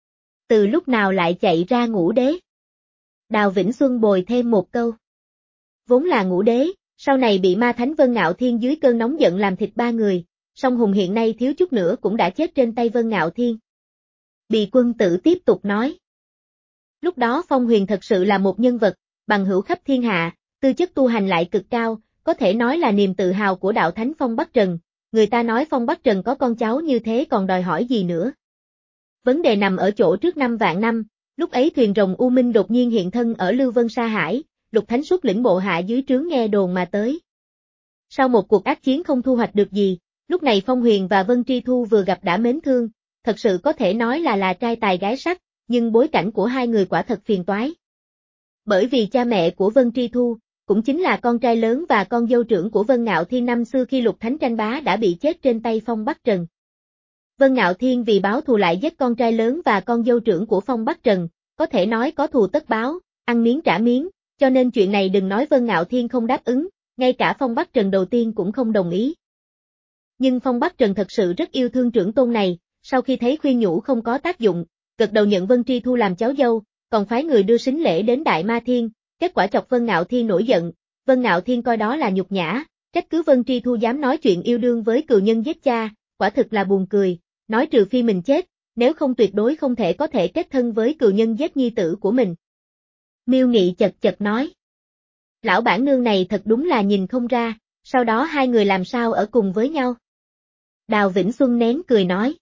A: Từ lúc nào lại chạy ra Ngũ Đế? Đào Vĩnh Xuân bồi thêm một câu. Vốn là Ngũ Đế, sau này bị Ma Thánh Vân Ngạo Thiên dưới cơn nóng giận làm thịt ba người, song hùng hiện nay thiếu chút nữa cũng đã chết trên tay Vân Ngạo Thiên. Bì Quân Tử tiếp tục nói. Lúc đó Phong Huyền thật sự là một nhân vật, bằng hữu khắp thiên hạ, tư chất tu hành lại cực cao, có thể nói là niềm tự hào của đạo Thánh Phong Bắc Trần, người ta nói Phong Bắc Trần có con cháu như thế còn đòi hỏi gì nữa. Vấn đề nằm ở chỗ trước năm vạn năm, lúc ấy thuyền rồng U Minh đột nhiên hiện thân ở Lưu Vân Sa Hải, Lục Thánh xuất lĩnh bộ hạ dưới trướng nghe đồn mà tới. Sau một cuộc ác chiến không thu hoạch được gì, lúc này Phong Huyền và Vân Tri Thu vừa gặp đã mến thương, thật sự có thể nói là là trai tài gái sắc, nhưng bối cảnh của hai người quả thật phiền toái. Bởi vì cha mẹ của Vân Tri Thu, cũng chính là con trai lớn và con dâu trưởng của Vân Ngạo Thiên năm xưa khi Lục Thánh tranh bá đã bị chết trên tay Phong Bắc Trần. Vân Ngạo Thiên vì báo thù lại giết con trai lớn và con dâu trưởng của Phong Bắc Trần, có thể nói có thù tất báo, ăn miếng trả miếng, cho nên chuyện này đừng nói Vân Ngạo Thiên không đáp ứng, ngay cả Phong Bắc Trần đầu tiên cũng không đồng ý. Nhưng Phong Bắc Trần thật sự rất yêu thương trưởng tôn này, sau khi thấy khuyên nhủ không có tác dụng, gật đầu nhận Vân Tri Thu làm cháu dâu, còn phái người đưa sính lễ đến Đại Ma Thiên, kết quả chọc Vân Ngạo Thiên nổi giận, Vân Ngạo Thiên coi đó là nhục nhã, trách cứ Vân Tri Thu dám nói chuyện yêu đương với cừu nhân giết cha, quả thực là buồn cười, nói trừ phi mình chết, nếu không tuyệt đối không thể có thể kết thân với cừu nhân giết nhi tử của mình. Miêu Nghị chật chật nói. Lão bản nương này thật đúng là nhìn không ra, sau đó hai người làm sao ở cùng với nhau. Đào Vĩnh Xuân nén cười nói.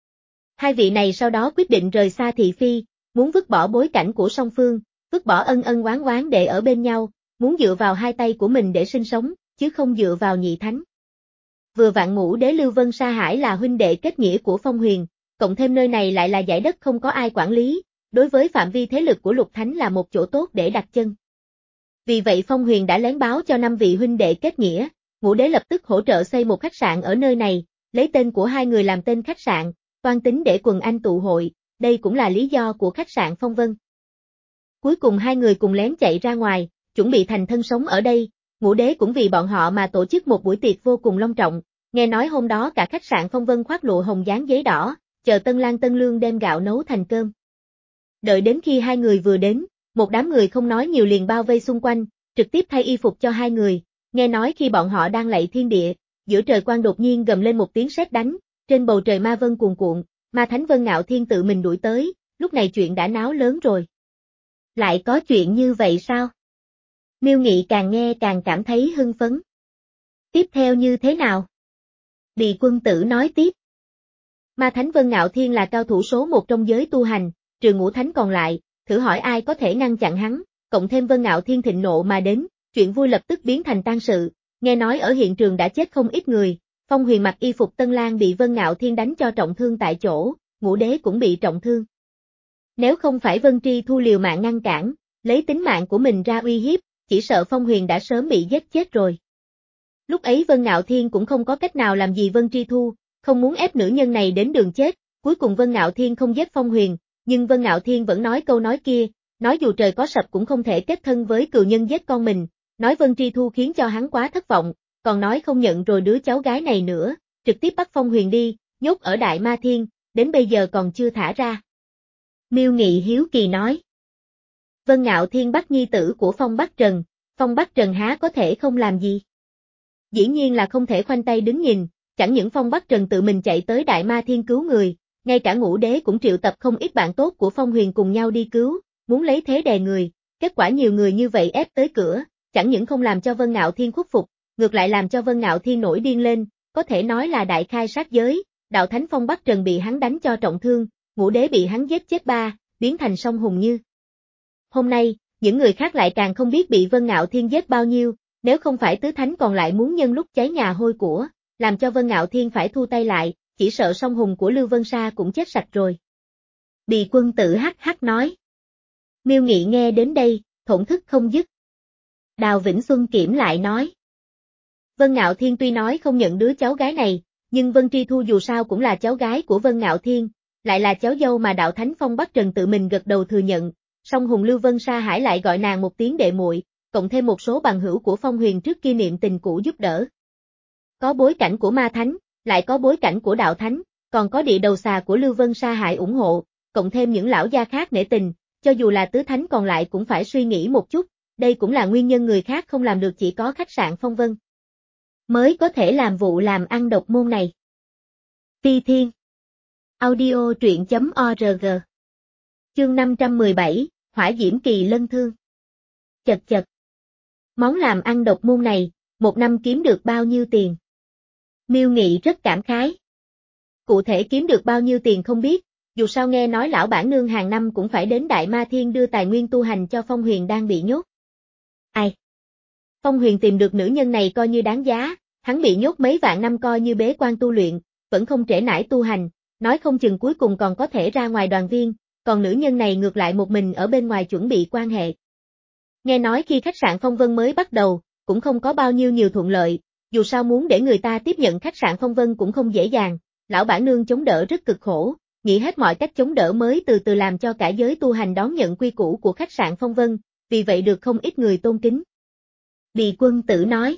A: Hai vị này sau đó quyết định rời xa thị phi, muốn vứt bỏ bối cảnh của song phương, vứt bỏ ân ân oán oán để ở bên nhau, muốn dựa vào hai tay của mình để sinh sống, chứ không dựa vào nhị thánh. Vừa vạn Ngũ Đế Lưu Vân Sa Hải là huynh đệ kết nghĩa của Phong Huyền, cộng thêm nơi này lại là dải đất không có ai quản lý, đối với phạm vi thế lực của Lục Thánh là một chỗ tốt để đặt chân. Vì vậy Phong Huyền đã lén báo cho năm vị huynh đệ kết nghĩa, Ngũ Đế lập tức hỗ trợ xây một khách sạn ở nơi này, lấy tên của hai người làm tên khách sạn, toan tính để quần anh tụ hội, đây cũng là lý do của khách sạn Phong Vân. Cuối cùng hai người cùng lén chạy ra ngoài, chuẩn bị thành thân sống ở đây, Ngũ Đế cũng vì bọn họ mà tổ chức một buổi tiệc vô cùng long trọng, nghe nói hôm đó cả khách sạn Phong Vân khoác lụa hồng dán giấy đỏ, chờ Tân Lang Tân Lương đem gạo nấu thành cơm. Đợi đến khi hai người vừa đến, một đám người không nói nhiều liền bao vây xung quanh, trực tiếp thay y phục cho hai người, nghe nói khi bọn họ đang lạy thiên địa, giữa trời quang đột nhiên gầm lên một tiếng sét đánh, trên bầu trời ma vân cuồn cuộn, ma thánh Vân Ngạo Thiên tự mình đuổi tới, lúc này chuyện đã náo lớn rồi. Lại có chuyện như vậy sao? Miêu Nghị càng nghe càng cảm thấy hưng phấn. Tiếp theo như thế nào? Bì Quân Tử nói tiếp. Ma thánh Vân Ngạo Thiên là cao thủ số một trong giới tu hành, trừ ngũ thánh còn lại, thử hỏi ai có thể ngăn chặn hắn, cộng thêm Vân Ngạo Thiên thịnh nộ mà đến, chuyện vui lập tức biến thành tang sự, nghe nói ở hiện trường đã chết không ít người, Phong Huyền mặc y phục Tân Lang bị Vân Ngạo Thiên đánh cho trọng thương tại chỗ, Ngũ Đế cũng bị trọng thương. Nếu không phải Vân Tri Thu liều mạng ngăn cản, lấy tính mạng của mình ra uy hiếp, chỉ sợ Phong Huyền đã sớm bị giết chết rồi. Lúc ấy Vân Ngạo Thiên cũng không có cách nào làm gì Vân Tri Thu, không muốn ép nữ nhân này đến đường chết, cuối cùng Vân Ngạo Thiên không giết Phong Huyền, nhưng Vân Ngạo Thiên vẫn nói câu nói kia, nói dù trời có sập cũng không thể kết thân với cừu nhân giết con mình, nói Vân Tri Thu khiến cho hắn quá thất vọng, còn nói không nhận rồi đứa cháu gái này nữa, trực tiếp bắt Phong Huyền đi, nhốt ở Đại Ma Thiên, đến bây giờ còn chưa thả ra. Miêu Nghị hiếu kỳ nói. Vân Ngạo Thiên bắt nhi tử của Phong Bắc Trần, Phong Bắc Trần há có thể không làm gì? Dĩ nhiên là không thể khoanh tay đứng nhìn, chẳng những Phong Bắc Trần tự mình chạy tới Đại Ma Thiên cứu người, ngay cả Ngũ Đế cũng triệu tập không ít bạn tốt của Phong Huyền cùng nhau đi cứu, muốn lấy thế đè người, kết quả nhiều người như vậy ép tới cửa, chẳng những không làm cho Vân Ngạo Thiên khuất phục, ngược lại làm cho Vân Ngạo Thiên nổi điên lên, có thể nói là đại khai sát giới, đạo thánh Phong Bắc Trần bị hắn đánh cho trọng thương, Ngũ Đế bị hắn giết chết ba, biến thành sông Hùng Như. Hôm nay, những người khác lại càng không biết bị Vân Ngạo Thiên giết bao nhiêu, nếu không phải tứ thánh còn lại muốn nhân lúc cháy nhà hôi của, làm cho Vân Ngạo Thiên phải thu tay lại, chỉ sợ sông Hùng của Lưu Vân Sa cũng chết sạch rồi. Bì Quân Tử hắc hắc nói. Miêu Nghị nghe đến đây, thổn thức không dứt. Đào Vĩnh Xuân kiểm lại nói. Vân Ngạo Thiên tuy nói không nhận đứa cháu gái này, nhưng Vân Tri Thu dù sao cũng là cháu gái của Vân Ngạo Thiên, lại là cháu dâu mà đạo thánh Phong Bắc Trần tự mình gật đầu thừa nhận, song Hùng Lưu Vân Sa Hải lại gọi nàng một tiếng đệ muội, cộng thêm một số bằng hữu của Phong Huyền trước kia niệm tình cũ giúp đỡ. Có bối cảnh của ma thánh, lại có bối cảnh của đạo thánh, còn có địa đầu xà của Lưu Vân Sa Hải ủng hộ, cộng thêm những lão gia khác nể tình, cho dù là tứ thánh còn lại cũng phải suy nghĩ một chút, đây cũng là nguyên nhân người khác không làm được, chỉ có khách sạn Phong Vân mới có thể làm vụ làm ăn độc môn này. Phi Thiên Audio truyện chấm org Chương năm trăm mười bảy, Hỏa Diễm Kỳ Lân Thương. Chật chật. Món làm ăn độc môn này, một năm kiếm được bao nhiêu tiền? Miêu Nghị rất cảm khái. Cụ thể kiếm được bao nhiêu tiền không biết, dù sao nghe nói lão bản nương hàng năm cũng phải đến Đại Ma Thiên đưa tài nguyên tu hành cho Phong Huyền đang bị nhốt. Ai? Phong Huyền tìm được nữ nhân này coi như đáng giá, hắn bị nhốt mấy vạn năm coi như bế quan tu luyện, vẫn không trễ nải tu hành, nói không chừng cuối cùng còn có thể ra ngoài đoàn viên, còn nữ nhân này ngược lại một mình ở bên ngoài chuẩn bị quan hệ. Nghe nói khi khách sạn Phong Vân mới bắt đầu, cũng không có bao nhiêu nhiều thuận lợi, dù sao muốn để người ta tiếp nhận khách sạn Phong Vân cũng không dễ dàng, lão bản nương chống đỡ rất cực khổ, nghĩ hết mọi cách chống đỡ mới từ từ làm cho cả giới tu hành đón nhận quy củ của khách sạn Phong Vân, vì vậy được không ít người tôn kính. Bì Quân Tử nói.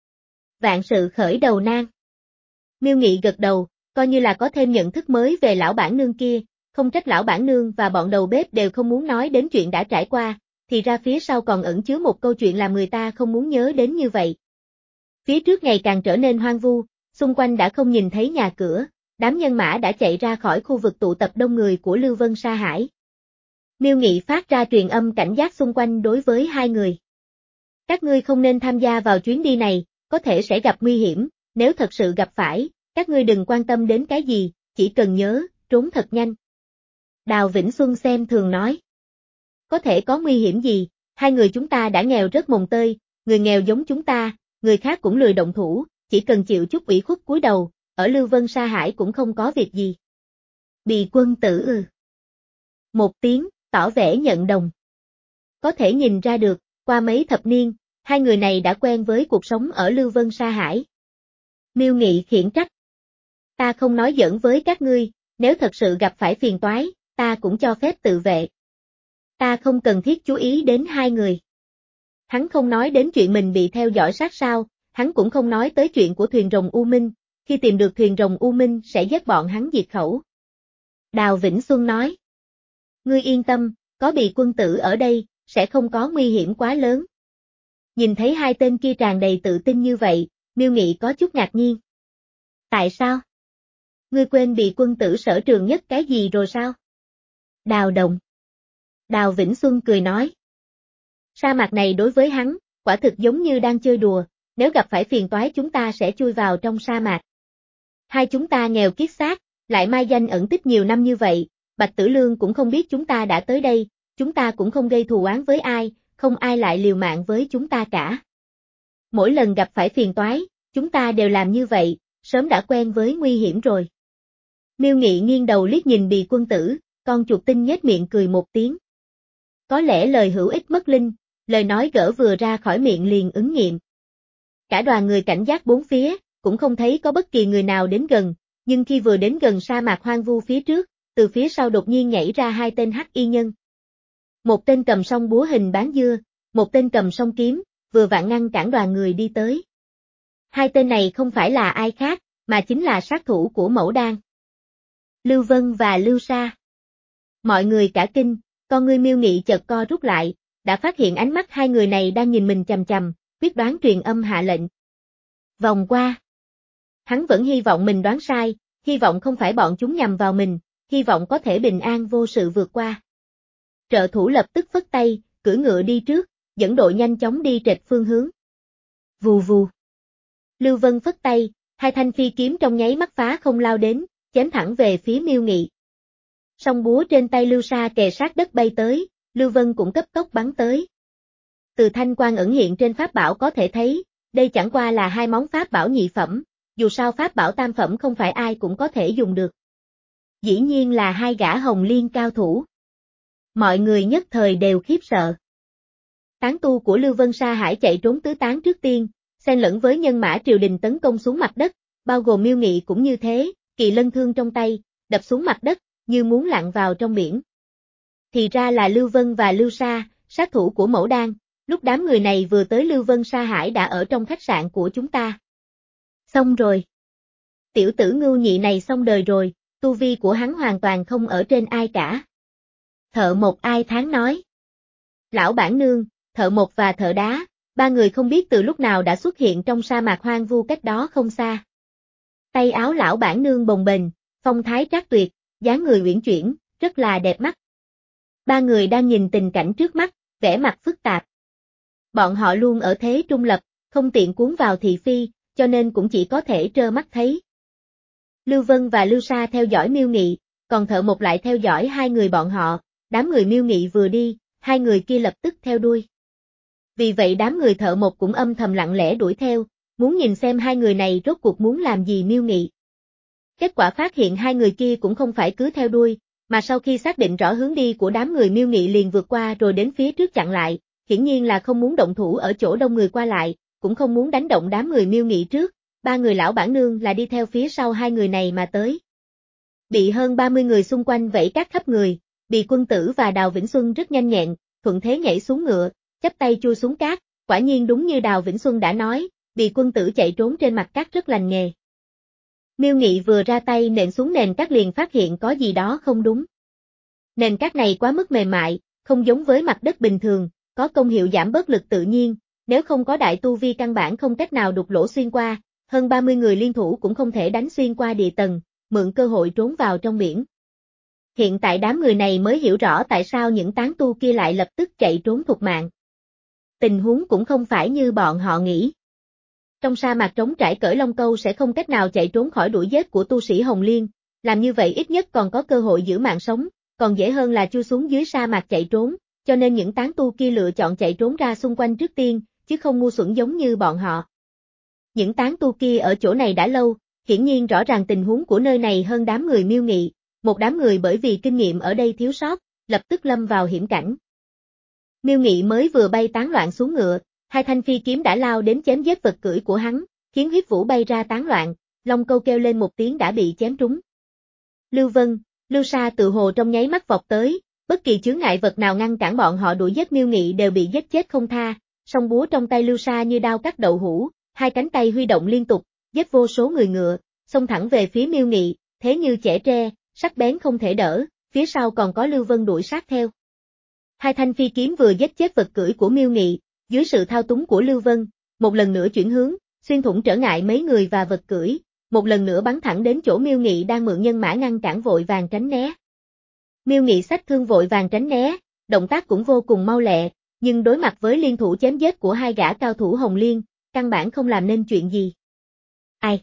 A: Vạn sự khởi đầu nan. Miêu Nghị gật đầu, coi như là có thêm nhận thức mới về lão bản nương kia, không trách lão bản nương và bọn đầu bếp đều không muốn nói đến chuyện đã trải qua, thì ra phía sau còn ẩn chứa một câu chuyện làm người ta không muốn nhớ đến như vậy. Phía trước ngày càng trở nên hoang vu, xung quanh đã không nhìn thấy nhà cửa, đám nhân mã đã chạy ra khỏi khu vực tụ tập đông người của Lưu Vân Sa Hải. Miêu Nghị phát ra truyền âm cảnh giác xung quanh đối với hai người. Các ngươi không nên tham gia vào chuyến đi này, có thể sẽ gặp nguy hiểm, nếu thật sự gặp phải, các ngươi đừng quan tâm đến cái gì, chỉ cần nhớ, trốn thật nhanh. Đào Vĩnh Xuân xem thường nói. Có thể có nguy hiểm gì, hai người chúng ta đã nghèo rất mồng tơi, người nghèo giống chúng ta, người khác cũng lười động thủ, chỉ cần chịu chút ủy khuất cúi đầu, ở Lưu Vân Sa Hải cũng không có việc gì. Bì Quân Tử ừ. Một tiếng, tỏ vẻ nhận đồng. Có thể nhìn ra được, qua mấy thập niên, hai người này đã quen với cuộc sống ở Lưu Vân Sa Hải. Miêu Nghị khiển trách. Ta không nói giỡn với các ngươi, nếu thật sự gặp phải phiền toái, ta cũng cho phép tự vệ. Ta không cần thiết chú ý đến hai người. Hắn không nói đến chuyện mình bị theo dõi sát sao, hắn cũng không nói tới chuyện của thuyền rồng U Minh, khi tìm được thuyền rồng U Minh sẽ giết bọn hắn diệt khẩu. Đào Vĩnh Xuân nói. Ngươi yên tâm, có Bì Quân Tử ở đây, sẽ không có nguy hiểm quá lớn. Nhìn thấy hai tên kia tràn đầy tự tin như vậy, Miêu Nghị có chút ngạc nhiên. Tại sao? Ngươi quên Bì Quân Tử sở trường nhất cái gì rồi sao? Đào Đồng. Đào Vĩnh Xuân cười nói. Sa mạc này đối với hắn, quả thực giống như đang chơi đùa, nếu gặp phải phiền toái chúng ta sẽ chui vào trong sa mạc. Hai chúng ta nghèo kiết xác, lại mai danh ẩn tích nhiều năm như vậy, Bạch Tử Lương cũng không biết chúng ta đã tới đây, chúng ta cũng không gây thù oán với ai, không ai lại liều mạng với chúng ta cả. Mỗi lần gặp phải phiền toái, chúng ta đều làm như vậy, sớm đã quen với nguy hiểm rồi. Miêu Nghị nghiêng đầu liếc nhìn Bì Quân Tử, con chuột tinh nhếch miệng cười một tiếng. Có lẽ lời hữu ích mất linh, lời nói gỡ vừa ra khỏi miệng liền ứng nghiệm. Cả đoàn người cảnh giác bốn phía, cũng không thấy có bất kỳ người nào đến gần, nhưng khi vừa đến gần sa mạc hoang vu phía trước, từ phía sau đột nhiên nhảy ra hai tên hắc y nhân. Một tên cầm song búa hình bán dưa, một tên cầm song kiếm, vừa vặn ngăn cản đoàn người đi tới. Hai tên này không phải là ai khác, mà chính là sát thủ của Mẫu Đan. Lưu Vân và Lưu Sa. Mọi người cả kinh, con ngươi Miêu Nghị chợt co rút lại, đã phát hiện ánh mắt hai người này đang nhìn mình chằm chằm, quyết đoán truyền âm hạ lệnh. Vòng qua. Hắn vẫn hy vọng mình đoán sai, hy vọng không phải bọn chúng nhằm vào mình, hy vọng có thể bình an vô sự vượt qua. Trợ thủ lập tức phất tay, cưỡi ngựa đi trước, dẫn đội nhanh chóng đi trệt phương hướng. Vù vù. Lưu Vân phất tay, hai thanh phi kiếm trong nháy mắt phá không lao đến, chém thẳng về phía Miêu Nghị. Song búa trên tay Lưu Sa kề sát đất bay tới, Lưu Vân cũng cấp tốc bắn tới. Từ thanh quang ẩn hiện trên pháp bảo có thể thấy, đây chẳng qua là hai món pháp bảo nhị phẩm, dù sao pháp bảo tam phẩm không phải ai cũng có thể dùng được. Dĩ nhiên là hai gã hồng liên cao thủ. Mọi người nhất thời đều khiếp sợ. Tán tu của Lưu Vân Sa Hải chạy trốn tứ tán trước tiên, xen lẫn với nhân mã triều đình tấn công xuống mặt đất, bao gồm Miêu Nghị cũng như thế, kỳ lân thương trong tay, đập xuống mặt đất, như muốn lặn vào trong biển. Thì ra là Lưu Vân và Lưu Sa, sát thủ của Mẫu Đan, lúc đám người này vừa tới Lưu Vân Sa Hải đã ở trong khách sạn của chúng ta. Xong rồi. Tiểu tử ngưu nhị này xong đời rồi, tu vi của hắn hoàn toàn không ở trên ai cả. Thợ một ai thán nói. Lão bản nương, thợ một và thợ đá, ba người không biết từ lúc nào đã xuất hiện trong sa mạc hoang vu cách đó không xa. Tay áo lão bản nương bồng bềnh, phong thái trác tuyệt, dáng người uyển chuyển, rất là đẹp mắt. Ba người đang nhìn tình cảnh trước mắt, vẻ mặt phức tạp. Bọn họ luôn ở thế trung lập, không tiện cuốn vào thị phi, cho nên cũng chỉ có thể trơ mắt thấy. Lưu Vân và Lưu Sa theo dõi Miêu Nghị, còn thợ một lại theo dõi hai người bọn họ, đám người Miêu Nghị vừa đi, hai người kia lập tức theo đuôi. Vì vậy đám người thợ một cũng âm thầm lặng lẽ đuổi theo, muốn nhìn xem hai người này rốt cuộc muốn làm gì Miêu Nghị. Kết quả phát hiện hai người kia cũng không phải cứ theo đuôi, mà sau khi xác định rõ hướng đi của đám người Miêu Nghị liền vượt qua rồi đến phía trước chặn lại, hiển nhiên là không muốn động thủ ở chỗ đông người qua lại, cũng không muốn đánh động đám người Miêu Nghị trước, ba người lão bản nương là đi theo phía sau hai người này mà tới. Bị hơn ba mươi người xung quanh vẫy cát khắp người, Bì Quân Tử và Đào Vĩnh Xuân rất nhanh nhẹn, thuận thế nhảy xuống ngựa, chắp tay chui xuống cát, quả nhiên đúng như Đào Vĩnh Xuân đã nói, Bì Quân Tử chạy trốn trên mặt cát rất lành nghề. Miêu Nghị vừa ra tay nện xuống nền cát liền phát hiện có gì đó không đúng. Nền cát này quá mức mềm mại, không giống với mặt đất bình thường, có công hiệu giảm bớt lực tự nhiên, nếu không có đại tu vi căn bản không cách nào đục lỗ xuyên qua, hơn ba mươi người liên thủ cũng không thể đánh xuyên qua địa tầng, mượn cơ hội trốn vào trong biển. Hiện tại đám người này mới hiểu rõ tại sao những tán tu kia lại lập tức chạy trốn thục mạng. Tình huống cũng không phải như bọn họ nghĩ. Trong sa mạc trống trải cởi Long Câu sẽ không cách nào chạy trốn khỏi đuổi giết của tu sĩ Hồng Liên, làm như vậy ít nhất còn có cơ hội giữ mạng sống, còn dễ hơn là chui xuống dưới sa mạc chạy trốn, cho nên những tán tu kia lựa chọn chạy trốn ra xung quanh trước tiên, chứ không ngu xuẩn giống như bọn họ. Những tán tu kia ở chỗ này đã lâu, hiển nhiên rõ ràng tình huống của nơi này hơn đám người Miêu Nghị, một đám người bởi vì kinh nghiệm ở đây thiếu sót, lập tức lâm vào hiểm cảnh. Miêu Nghị mới vừa bay tán loạn xuống ngựa, hai thanh phi kiếm đã lao đến chém giết vật cưỡi của hắn, khiến huyết vũ bay ra tán loạn, Long Câu kêu lên một tiếng đã bị chém trúng. Lưu Vân, Lưu Sa tự hồ trong nháy mắt vọt tới, bất kỳ chướng ngại vật nào ngăn cản bọn họ đuổi giết Miêu Nghị đều bị giết chết không tha, song búa trong tay Lưu Sa như đao cắt đậu hũ, hai cánh tay huy động liên tục, giết vô số người ngựa, xông thẳng về phía Miêu Nghị, thế như chẻ tre, sắc bén không thể đỡ, phía sau còn có Lưu Vân đuổi sát theo. Hai thanh phi kiếm vừa giết chết vật cưỡi của Miêu Nghị, dưới sự thao túng của Lưu Vân, một lần nữa chuyển hướng, xuyên thủng trở ngại mấy người và vật cưỡi, một lần nữa bắn thẳng đến chỗ Miêu Nghị đang mượn nhân mã ngăn cản vội vàng tránh né. Miêu Nghị xách thương vội vàng tránh né, động tác cũng vô cùng mau lẹ, nhưng đối mặt với liên thủ chém giết của hai gã cao thủ Hồng Liên, căn bản không làm nên chuyện gì. Ai?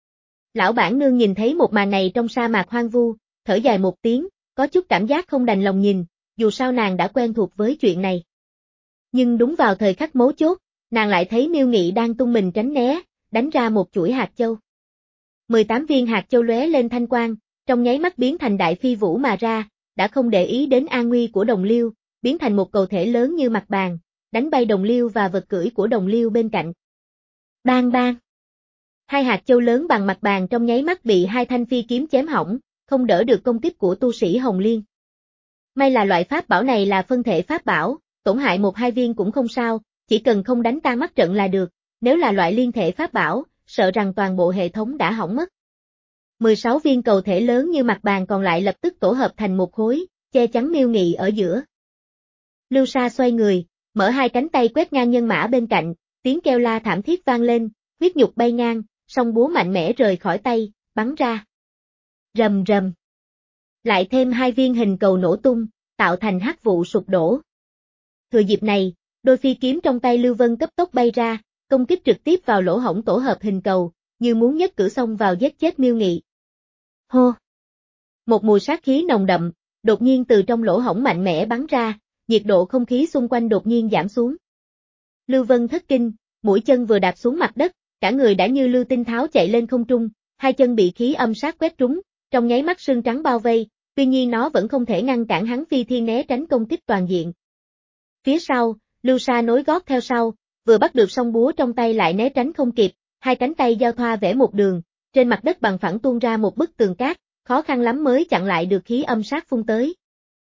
A: Lão bản nương nhìn thấy một màn này trong sa mạc hoang vu, thở dài một tiếng, có chút cảm giác không đành lòng nhìn, dù sao nàng đã quen thuộc với chuyện này. Nhưng đúng vào thời khắc mấu chốt, nàng lại thấy Miêu Nghị đang tung mình tránh né, đánh ra một chuỗi hạt châu. mười tám viên hạt châu lóe lên thanh quang, trong nháy mắt biến thành đại phi vũ mà ra, đã không để ý đến an nguy của Đồng Liêu, biến thành một cầu thể lớn như mặt bàn, đánh bay Đồng Liêu và vật cưỡi của Đồng Liêu bên cạnh. Bang bang. Hai hạt châu lớn bằng mặt bàn trong nháy mắt bị hai thanh phi kiếm chém hỏng, không đỡ được công kích của tu sĩ Hồng Liên. May là loại pháp bảo này là phân thể pháp bảo, tổn hại một hai viên cũng không sao, chỉ cần không đánh tan mắt trận là được, nếu là loại liên thể pháp bảo, sợ rằng toàn bộ hệ thống đã hỏng mất. mười sáu viên cầu thể lớn như mặt bàn còn lại lập tức tổ hợp thành một khối, che chắn Miêu Nghị ở giữa. Lưu Sa xoay người, mở hai cánh tay quét ngang nhân mã bên cạnh, tiếng kêu la thảm thiết vang lên, huyết nhục bay ngang, song búa mạnh mẽ rời khỏi tay, bắn ra. Rầm rầm. Lại thêm hai viên hình cầu nổ tung, tạo thành hắc vụ sụp đổ. Thừa dịp này, đôi phi kiếm trong tay Lưu Vân cấp tốc bay ra, công kích trực tiếp vào lỗ hổng tổ hợp hình cầu, như muốn nhất cử xông vào giết chết Miêu Nghị. Hô! Một mùi sát khí nồng đậm, đột nhiên từ trong lỗ hổng mạnh mẽ bắn ra, nhiệt độ không khí xung quanh đột nhiên giảm xuống. Lưu Vân thất kinh, mũi chân vừa đạp xuống mặt đất, cả người đã như lưu tinh tháo chạy lên không trung, hai chân bị khí âm sát quét trúng, trong nháy mắt sương trắng bao vây, tuy nhiên nó vẫn không thể ngăn cản hắn phi thiên né tránh công kích toàn diện. Phía sau, Lưu Sa nối gót theo sau, vừa bắt được song búa trong tay lại né tránh không kịp, hai cánh tay giao thoa vẽ một đường, trên mặt đất bằng phẳng tuôn ra một bức tường cát, khó khăn lắm mới chặn lại được khí âm sát phun tới.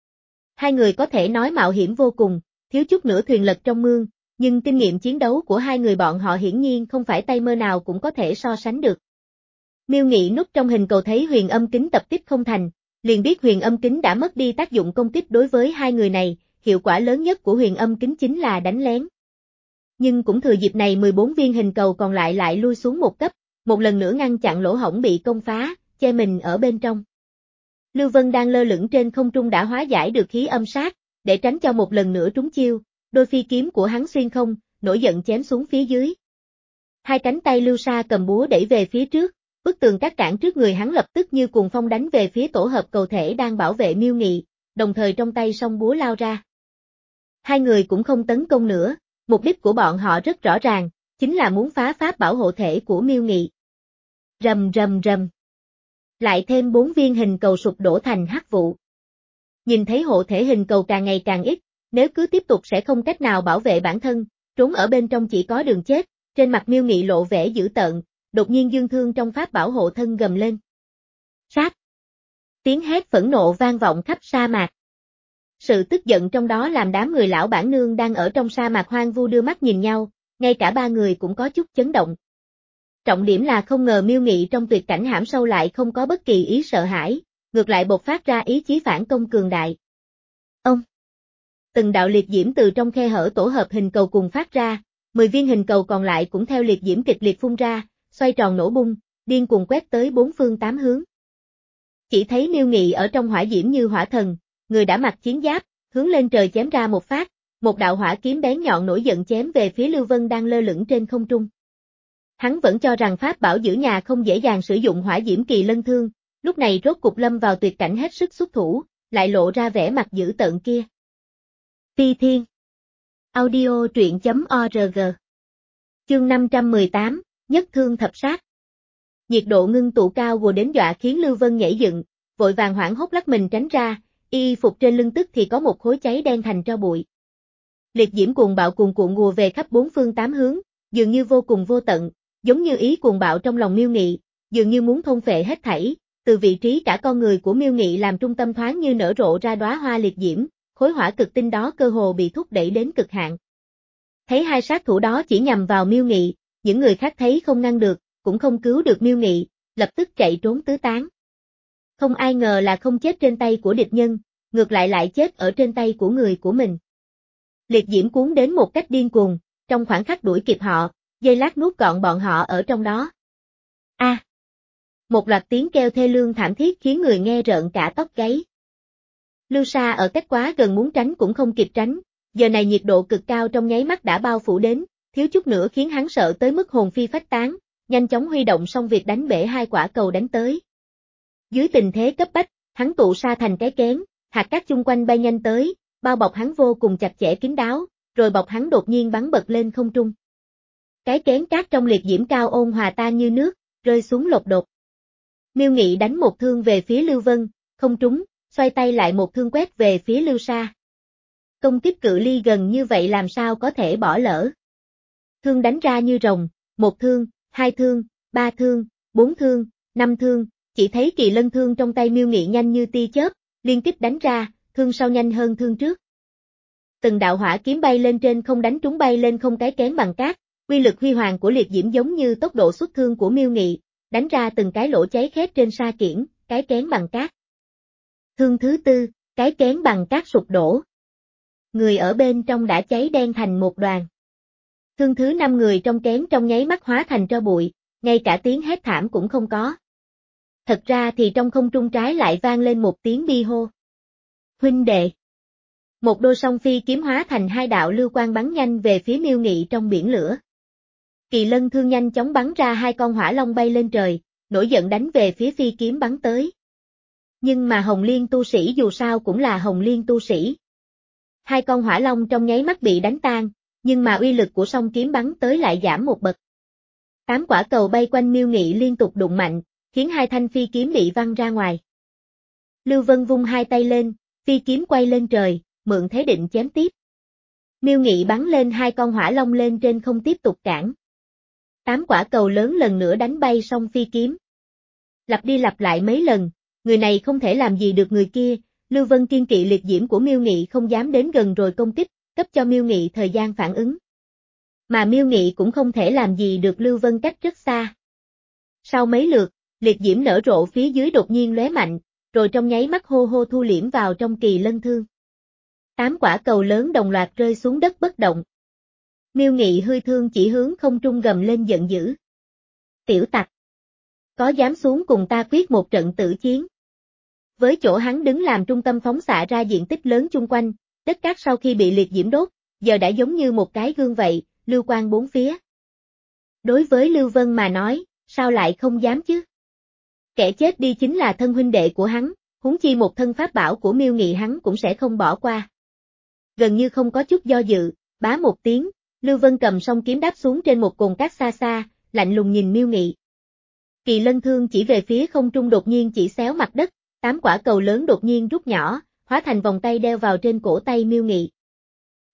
A: Hai người có thể nói mạo hiểm vô cùng, thiếu chút nữa thuyền lật trong mương, nhưng kinh nghiệm chiến đấu của hai người bọn họ hiển nhiên không phải tay mơ nào cũng có thể so sánh được. Miêu Nghị núp trong hình cầu thấy huyền âm kính tập kích không thành, liền biết huyền âm kính đã mất đi tác dụng công kích đối với hai người này, hiệu quả lớn nhất của huyền âm kính chính là đánh lén. Nhưng cũng thừa dịp này mười bốn viên hình cầu còn lại lại lui xuống một cấp, một lần nữa ngăn chặn lỗ hổng bị công phá, che mình ở bên trong. Lưu Vân đang lơ lửng trên không trung đã hóa giải được khí âm sát, để tránh cho một lần nữa trúng chiêu, đôi phi kiếm của hắn xuyên không, nổi giận chém xuống phía dưới. Hai cánh tay Lưu Sa cầm búa đẩy về phía trước, bức tường cắt cản trước người hắn lập tức như cuồng phong đánh về phía tổ hợp cầu thể đang bảo vệ Miêu Nghị, đồng thời trong tay song búa lao ra. Hai người cũng không tấn công nữa, mục đích của bọn họ rất rõ ràng, chính là muốn phá pháp bảo hộ thể của Miêu Nghị. Rầm rầm rầm. Lại thêm bốn viên hình cầu sụp đổ thành hắc vụ. Nhìn thấy hộ thể hình cầu càng ngày càng ít, nếu cứ tiếp tục sẽ không cách nào bảo vệ bản thân, trốn ở bên trong chỉ có đường chết, trên mặt Miêu Nghị lộ vẻ dữ tợn, đột nhiên dương thương trong pháp bảo hộ thân gầm lên. Sát! Tiếng hét phẫn nộ vang vọng khắp sa mạc. Sự tức giận trong đó làm đám người lão bản nương đang ở trong sa mạc hoang vu đưa mắt nhìn nhau, ngay cả ba người cũng có chút chấn động. Trọng điểm là không ngờ Miêu Nghị trong tuyệt cảnh hãm sâu lại không có bất kỳ ý sợ hãi, ngược lại bộc phát ra ý chí phản công cường đại. Ông! Từng đạo liệt diễm từ trong khe hở tổ hợp hình cầu cùng phát ra, mười viên hình cầu còn lại cũng theo liệt diễm kịch liệt phun ra, xoay tròn nổ bung, điên cuồng quét tới bốn phương tám hướng. Chỉ thấy Miêu Nghị ở trong hỏa diễm như hỏa thần, người đã mặc chiến giáp, hướng lên trời chém ra một phát, một đạo hỏa kiếm bén nhọn nổi giận chém về phía Lưu Vân đang lơ lửng trên không trung. Hắn vẫn cho rằng pháp bảo giữ nhà không dễ dàng sử dụng hỏa diễm kỳ lân thương, lúc này rốt cục lâm vào tuyệt cảnh hết sức xuất thủ, lại lộ ra vẻ mặt dữ tợn kia. Phi Thiên Audio truyện chấm org Chương năm trăm mười tám, Nhất thương thập sát. Nhiệt độ ngưng tụ cao vồ đến dọa khiến Lưu Vân nhảy dựng, vội vàng hoảng hốt lắc mình tránh ra, y phục trên lưng tức thì có một khối cháy đen thành tro bụi. Liệt diễm cuồng bạo cuồn cuộn ùa về khắp bốn phương tám hướng, dường như vô cùng vô tận, giống như ý cuồng bạo trong lòng Miêu Nghị, dường như muốn thôn phệ hết thảy, từ vị trí cả con người của Miêu Nghị làm trung tâm thoáng như nở rộ ra đóa hoa liệt diễm, khối hỏa cực tinh đó cơ hồ bị thúc đẩy đến cực hạn. Thấy hai sát thủ đó chỉ nhằm vào Miêu Nghị, những người khác thấy không ngăn được, cũng không cứu được Miêu Nghị, lập tức chạy trốn tứ tán. Không ai ngờ là không chết trên tay của địch nhân, ngược lại lại chết ở trên tay của người của mình. Liệt diễm cuốn đến một cách điên cuồng, trong khoảnh khắc đuổi kịp họ, giây lát nuốt gọn bọn họ ở trong đó. A! À, một loạt tiếng kêu thê lương thảm thiết khiến người nghe rợn cả tóc gáy. Lưu Sa ở cách quá gần muốn tránh cũng không kịp tránh, giờ này nhiệt độ cực cao trong nháy mắt đã bao phủ đến, thiếu chút nữa khiến hắn sợ tới mức hồn phi phách tán, nhanh chóng huy động xong việc đánh bể hai quả cầu đánh tới. Dưới tình thế cấp bách, hắn tụ sa thành cái kén, hạt cát chung quanh bay nhanh tới, bao bọc hắn vô cùng chặt chẽ kín đáo, rồi bọc hắn đột nhiên bắn bật lên không trung. Cái kén cát trong liệt diễm cao ôn hòa tan như nước, rơi xuống lột đột. Miêu Nghị đánh một thương về phía Lưu Vân, không trúng, xoay tay lại một thương quét về phía Lưu Sa. Công kích cự ly gần như vậy làm sao có thể bỏ lỡ. Thương đánh ra như rồng, một thương, hai thương, ba thương, bốn thương, năm thương, chỉ thấy kỳ lân thương trong tay Miêu Nghị nhanh như tia chớp, liên tiếp đánh ra, thương sau nhanh hơn thương trước. Từng đạo hỏa kiếm bay lên trên không đánh trúng bay lên không cái kén bằng cát, uy lực huy hoàng của liệt diễm giống như tốc độ xuất thương của Miêu Nghị, đánh ra từng cái lỗ cháy khét trên sa kiển, cái kén bằng cát. Thương thứ tư, cái kén bằng cát sụp đổ. Người ở bên trong đã cháy đen thành một đoàn. Thương thứ năm người trong kén trong nháy mắt hóa thành tro bụi, ngay cả tiếng hét thảm cũng không có. Thật ra thì trong không trung trái lại vang lên một tiếng bi hô. Huynh đệ! Một đôi song phi kiếm hóa thành hai đạo lưu quang bắn nhanh về phía Miêu Nghị trong biển lửa. Kỳ lân thương nhanh chóng bắn ra hai con hỏa long bay lên trời, nổi giận đánh về phía phi kiếm bắn tới. Nhưng mà Hồng Liên tu sĩ dù sao cũng là Hồng Liên tu sĩ. Hai con hỏa long trong nháy mắt bị đánh tan, nhưng mà uy lực của song kiếm bắn tới lại giảm một bậc. Tám quả cầu bay quanh Miêu Nghị liên tục đụng mạnh, khiến hai thanh phi kiếm bị văng ra ngoài. Lưu Vân vung hai tay lên, phi kiếm quay lên trời, mượn thế định chém tiếp. Miêu Nghị bắn lên hai con hỏa long lên trên không tiếp tục cản. Tám quả cầu lớn lần nữa đánh bay song phi kiếm. Lặp đi lặp lại mấy lần, người này không thể làm gì được người kia, Lưu Vân kiên kỵ liệt diễm của Miêu Nghị không dám đến gần rồi công kích, cấp cho Miêu Nghị thời gian phản ứng. Mà Miêu Nghị cũng không thể làm gì được Lưu Vân cách rất xa. Sau mấy lượt, liệt diễm nở rộ phía dưới đột nhiên lóe mạnh, rồi trong nháy mắt hô hô thu liễm vào trong kỳ lân thương. Tám quả cầu lớn đồng loạt rơi xuống đất bất động. Miêu Nghị hư thương chỉ hướng không trung gầm lên giận dữ. Tiểu tặc! Có dám xuống cùng ta quyết một trận tử chiến? Với chỗ hắn đứng làm trung tâm phóng xạ ra diện tích lớn chung quanh, đất cát sau khi bị liệt diễm đốt, giờ đã giống như một cái gương vậy, lưu quang bốn phía. Đối với Lưu Vân mà nói, sao lại không dám chứ? Kẻ chết đi chính là thân huynh đệ của hắn, huống chi một thân pháp bảo của Miêu Nghị hắn cũng sẽ không bỏ qua. Gần như không có chút do dự, bá một tiếng, Lưu Vân cầm song kiếm đáp xuống trên một cồn cát xa xa, lạnh lùng nhìn Miêu Nghị. Kỳ lân thương chỉ về phía không trung đột nhiên chỉ xéo mặt đất, tám quả cầu lớn đột nhiên rút nhỏ, hóa thành vòng tay đeo vào trên cổ tay Miêu Nghị.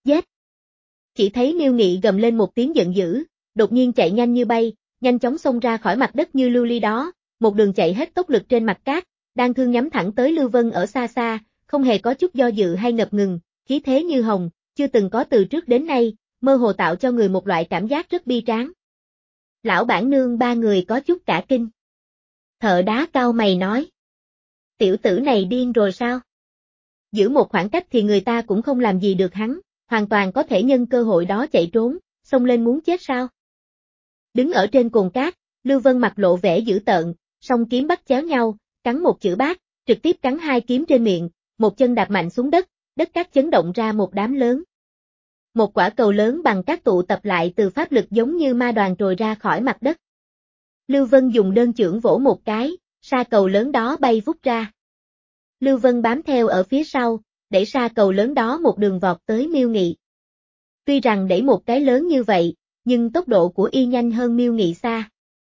A: Giết! Chỉ thấy Miêu Nghị gầm lên một tiếng giận dữ, đột nhiên chạy nhanh như bay, nhanh chóng xông ra khỏi mặt đất như lưu ly đó, một đường chạy hết tốc lực trên mặt cát, đang thương nhắm thẳng tới Lưu Vân ở xa xa, không hề có chút do dự hay ngập ngừng, khí thế như hồng, chưa từng có từ trước đến nay, mơ hồ tạo cho người một loại cảm giác rất bi tráng. Lão bản nương ba người có chút cả kinh. Thợ đá cau mày nói. Tiểu tử này điên rồi sao? Giữ một khoảng cách thì người ta cũng không làm gì được hắn, hoàn toàn có thể nhân cơ hội đó chạy trốn, xông lên muốn chết sao? Đứng ở trên cồn cát, Lưu Vân mặt lộ vẻ dữ tợn, song kiếm bắt chéo nhau, cắn một chữ bát, trực tiếp cắn hai kiếm trên miệng, một chân đạp mạnh xuống đất, đất cát chấn động ra một đám lớn. Một quả cầu lớn bằng cát tụ tập lại từ pháp lực giống như ma đoàn trồi ra khỏi mặt đất. Lưu Vân dùng đơn chưởng vỗ một cái, sa cầu lớn đó bay vút ra. Lưu Vân bám theo ở phía sau, đẩy sa cầu lớn đó một đường vọt tới Miêu Nghị. Tuy rằng đẩy một cái lớn như vậy, nhưng tốc độ của y nhanh hơn Miêu Nghị xa.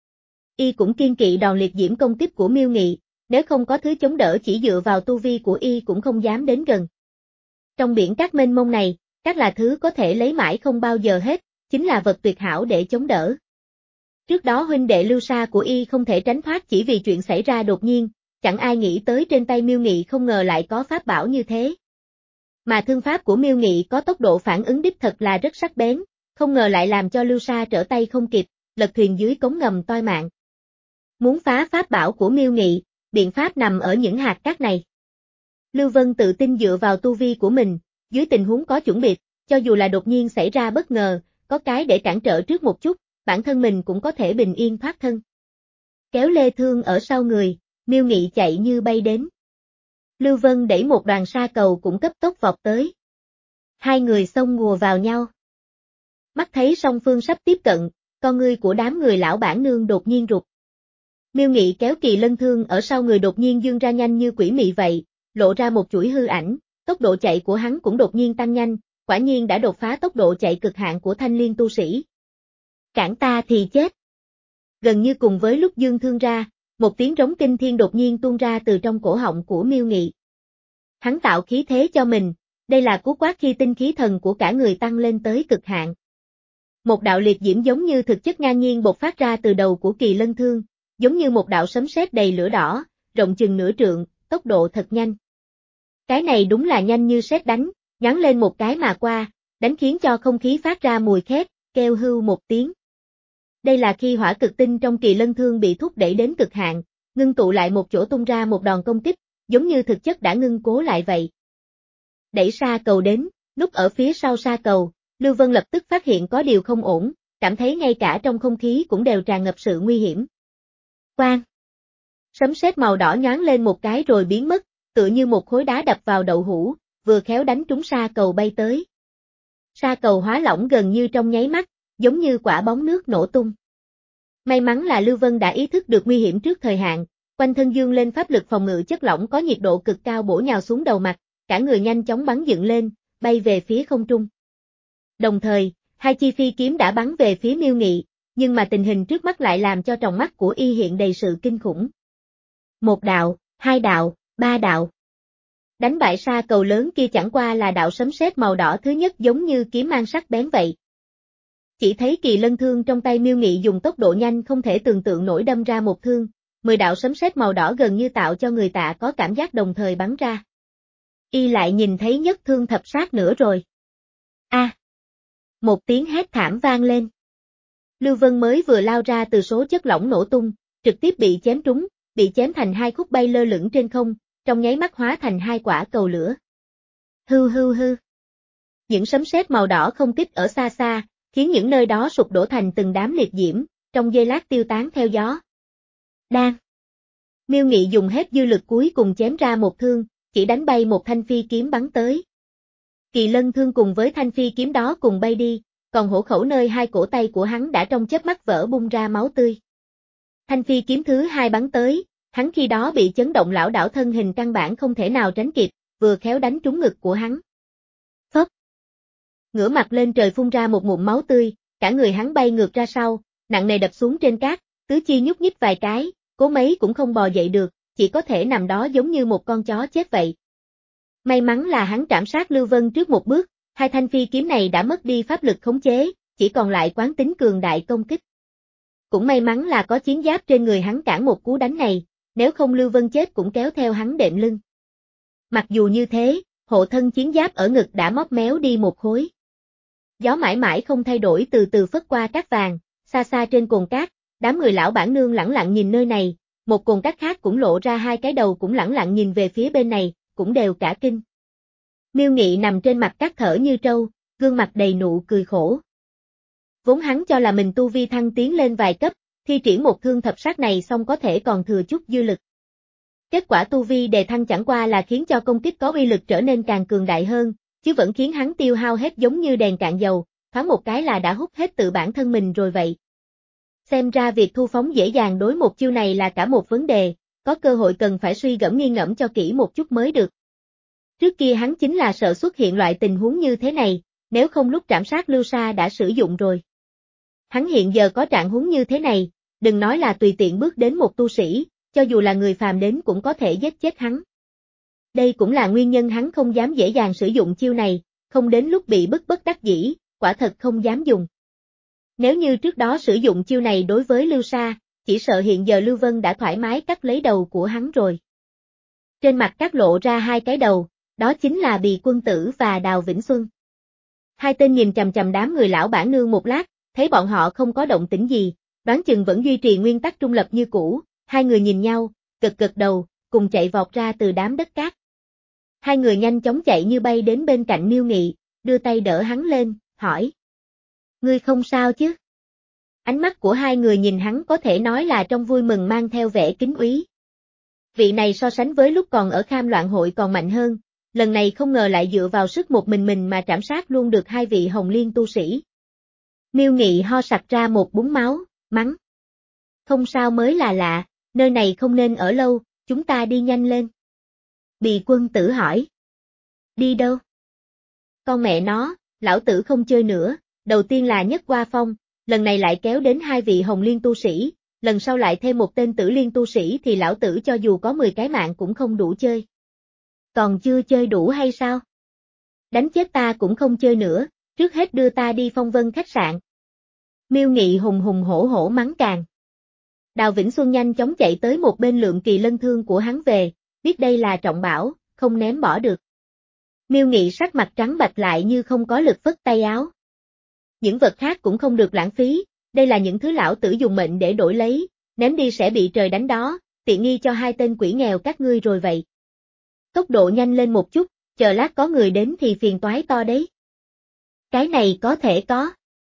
A: Y cũng kiên kỵ đòn liệt diễm công kích của Miêu Nghị, nếu không có thứ chống đỡ chỉ dựa vào tu vi của y cũng không dám đến gần. Trong biển cát mênh mông này, cát là thứ có thể lấy mãi không bao giờ hết, chính là vật tuyệt hảo để chống đỡ. Trước đó huynh đệ Lưu Sa của y không thể tránh thoát chỉ vì chuyện xảy ra đột nhiên, chẳng ai nghĩ tới trên tay Miêu Nghị không ngờ lại có pháp bảo như thế. Mà thương pháp của Miêu Nghị có tốc độ phản ứng đích thật là rất sắc bén, không ngờ lại làm cho Lưu Sa trở tay không kịp, lật thuyền dưới cống ngầm toi mạng. Muốn phá pháp bảo của Miêu Nghị, biện pháp nằm ở những hạt cát này. Lưu Vân tự tin dựa vào tu vi của mình, dưới tình huống có chuẩn bị, cho dù là đột nhiên xảy ra bất ngờ, có cái để cản trở trước một chút, bản thân mình cũng có thể bình yên thoát thân. Kéo lê thương ở sau người, Miêu Nghị chạy như bay đến. Lưu Vân đẩy một đoàn sa cầu cũng cấp tốc vọt tới. Hai người xông ngùa vào nhau. Mắt thấy song phương sắp tiếp cận, con ngươi của đám người lão bản nương đột nhiên rụt. Miêu Nghị kéo Kỳ Lân thương ở sau người đột nhiên dương ra nhanh như quỷ mị vậy, lộ ra một chuỗi hư ảnh, tốc độ chạy của hắn cũng đột nhiên tăng nhanh, quả nhiên đã đột phá tốc độ chạy cực hạn của thanh liên tu sĩ. Cản ta thì chết. Gần như cùng với lúc dương thương ra, một tiếng rống kinh thiên đột nhiên tuôn ra từ trong cổ họng của Miêu Nghị. Hắn tạo khí thế cho mình, đây là cú quát khi tinh khí thần của cả người tăng lên tới cực hạn. Một đạo liệt diễm giống như thực chất ngang nhiên bộc phát ra từ đầu của Kỳ Lân thương, giống như một đạo sấm sét đầy lửa đỏ, rộng chừng nửa trượng, tốc độ thật nhanh. Cái này đúng là nhanh như sét đánh, nhắn lên một cái mà qua, đánh khiến cho không khí phát ra mùi khét, kêu hưu một tiếng. Đây là khi hỏa cực tinh trong Kỳ Lân thương bị thúc đẩy đến cực hạn, ngưng tụ lại một chỗ tung ra một đòn công kích, giống như thực chất đã ngưng cố lại vậy. Đẩy sa cầu đến, núp ở phía sau sa cầu, Lưu Vân lập tức phát hiện có điều không ổn, cảm thấy ngay cả trong không khí cũng đều tràn ngập sự nguy hiểm. Quang! Sấm sét màu đỏ nhoáng lên một cái rồi biến mất, tựa như một khối đá đập vào đậu hũ, vừa khéo đánh trúng sa cầu bay tới. Sa cầu hóa lỏng gần như trong nháy mắt, giống như quả bóng nước nổ tung. May mắn là Lưu Vân đã ý thức được nguy hiểm trước thời hạn, quanh thân dương lên pháp lực phòng ngự chất lỏng có nhiệt độ cực cao bổ nhào xuống đầu mặt, cả người nhanh chóng bắn dựng lên, bay về phía không trung. Đồng thời, hai chi phi kiếm đã bắn về phía Miêu Nghị, nhưng mà tình hình trước mắt lại làm cho tròng mắt của y hiện đầy sự kinh khủng. Một đạo, hai đạo, ba đạo. Đánh bại sa cầu lớn kia chẳng qua là đạo sấm sét màu đỏ thứ nhất giống như kiếm mang sắc bén vậy. Chỉ thấy Kỳ Lân thương trong tay Miêu Nghị dùng tốc độ nhanh không thể tưởng tượng nổi đâm ra một thương, mười đạo sấm sét màu đỏ gần như tạo cho người ta có cảm giác đồng thời bắn ra. Y lại nhìn thấy nhất thương thập sát nữa rồi. A! À, một tiếng hét thảm vang lên. Lưu Vân mới vừa lao ra từ số chất lỏng nổ tung, trực tiếp bị chém trúng, bị chém thành hai khúc bay lơ lửng trên không, trong nháy mắt hóa thành hai quả cầu lửa. Hư hư hư. Những sấm sét màu đỏ không kích ở xa xa, khiến những nơi đó sụp đổ thành từng đám liệt diễm, trong giây lát tiêu tán theo gió. Đan. Miêu Nghị dùng hết dư lực cuối cùng chém ra một thương, chỉ đánh bay một thanh phi kiếm bắn tới. Kỳ Lân thương cùng với thanh phi kiếm đó cùng bay đi, còn hổ khẩu nơi hai cổ tay của hắn đã trong chớp mắt vỡ bung ra máu tươi. Thanh phi kiếm thứ hai bắn tới, hắn khi đó bị chấn động lảo đảo thân hình căn bản không thể nào tránh kịp, vừa khéo đánh trúng ngực của hắn. Phốc. Ngửa mặt lên trời phun ra một ngụm máu tươi, cả người hắn bay ngược ra sau, nặng nề đập xuống trên cát, tứ chi nhúc nhích vài cái, cố mấy cũng không bò dậy được, chỉ có thể nằm đó giống như một con chó chết vậy. May mắn là hắn trảm sát Lưu Vân trước một bước, Hai thanh phi kiếm này đã mất đi pháp lực khống chế, chỉ còn lại quán tính cường đại công kích. Cũng may mắn là có chiến giáp trên người hắn cản một cú đánh này, nếu không Lưu Vân chết cũng kéo theo hắn đệm lưng. Mặc dù như thế, hộ thân chiến giáp ở ngực đã móp méo đi một khối. Gió mãi mãi không thay đổi từ từ phất qua cát vàng, xa xa trên cồn cát, đám người lão bản nương lẳng lặng nhìn nơi này, một cồn cát khác cũng lộ ra hai cái đầu cũng lẳng lặng nhìn về phía bên này, cũng đều cả kinh. Miêu Nghị nằm trên mặt cát thở như trâu, gương mặt đầy nụ cười khổ. Vốn hắn cho là mình tu vi thăng tiến lên vài cấp, thi triển một thương thập sát này xong có thể còn thừa chút dư lực. Kết quả tu vi đề thăng chẳng qua là khiến cho công kích có uy lực trở nên càng cường đại hơn, chứ vẫn khiến hắn tiêu hao hết giống như đèn cạn dầu, thoáng một cái là đã hút hết tự bản thân mình rồi vậy. Xem ra việc thu phóng dễ dàng đối một chiêu này là cả một vấn đề, có cơ hội cần phải suy gẫm nghi ngẫm cho kỹ một chút mới được. Trước kia hắn chính là sợ xuất hiện loại tình huống như thế này, nếu không lúc trảm sát Lưu Sa đã sử dụng rồi. Hắn hiện giờ có trạng huống như thế này, đừng nói là tùy tiện bước đến một tu sĩ, cho dù là người phàm đến cũng có thể giết chết hắn. Đây cũng là nguyên nhân hắn không dám dễ dàng sử dụng chiêu này, không đến lúc bị bức bất đắc dĩ, quả thật không dám dùng. Nếu như trước đó sử dụng chiêu này đối với Lưu Sa, chỉ sợ hiện giờ Lưu Vân đã thoải mái cắt lấy đầu của hắn rồi. Trên mặt cắt lộ ra hai cái đầu, đó chính là Bì Quân Tử và Đào Vĩnh Xuân. Hai tên nhìn chằm chằm đám người lão bản nương một lát, thấy bọn họ không có động tĩnh gì, đoán chừng vẫn duy trì nguyên tắc trung lập như cũ, hai người nhìn nhau, gật gật đầu, cùng chạy vọt ra từ đám đất cát. Hai người nhanh chóng chạy như bay đến bên cạnh Miêu Nghị, đưa tay đỡ hắn lên, hỏi. Ngươi không sao chứ? Ánh mắt của hai người nhìn hắn có thể nói là trong vui mừng mang theo vẻ kính úy. Vị này so sánh với lúc còn ở Kham Loạn Hội còn mạnh hơn, lần này không ngờ lại dựa vào sức một mình mình mà trảm sát luôn được hai vị Hồng Liên tu sĩ. Miêu Nghị ho sặc ra một búng máu, mắng. Không sao mới là lạ, nơi này không nên ở lâu, chúng ta đi nhanh lên. Bì Quân Tử hỏi. Đi đâu? Con mẹ nó, lão tử không chơi nữa, đầu tiên là nhất qua phong, lần này lại kéo đến hai vị Hồng Liên tu sĩ, lần sau lại thêm một tên Tử Liên tu sĩ thì lão tử cho dù có mười cái mạng cũng không đủ chơi. Còn chưa chơi đủ hay sao? Đánh chết ta cũng không chơi nữa, trước hết đưa ta đi Phong Vân khách sạn. Miêu Nghị hùng hùng hổ hổ mắng càng. Đào Vĩnh Xuân nhanh chóng chạy tới một bên lượng kỳ lân thương của hắn về, biết đây là trọng bảo, không ném bỏ được. Miêu Nghị sắc mặt trắng bạch lại như không có lực phất tay áo. Những vật khác cũng không được lãng phí, đây là những thứ lão tử dùng mệnh để đổi lấy, ném đi sẽ bị trời đánh đó, tiện nghi cho hai tên quỷ nghèo các ngươi rồi vậy. Tốc độ nhanh lên một chút, chờ lát có người đến thì phiền toái to đấy. Cái này có thể có.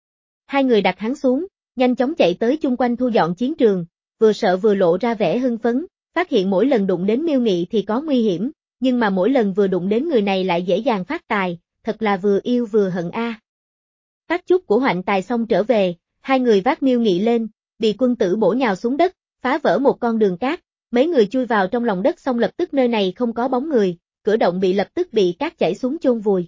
A: Hai người đặt hắn xuống, nhanh chóng chạy tới chung quanh thu dọn chiến trường, vừa sợ vừa lộ ra vẻ hưng phấn, phát hiện mỗi lần đụng đến Miêu Nghị thì có nguy hiểm, nhưng mà mỗi lần vừa đụng đến người này lại dễ dàng phát tài, thật là vừa yêu vừa hận a. À. Phát chút của hoạnh tài xong trở về, hai người vác Miêu Nghị lên, Bì Quân Tử bổ nhào xuống đất, phá vỡ một con đường cát, mấy người chui vào trong lòng đất xong lập tức nơi này không có bóng người, cửa động bị lập tức bị cát chảy xuống chôn vùi.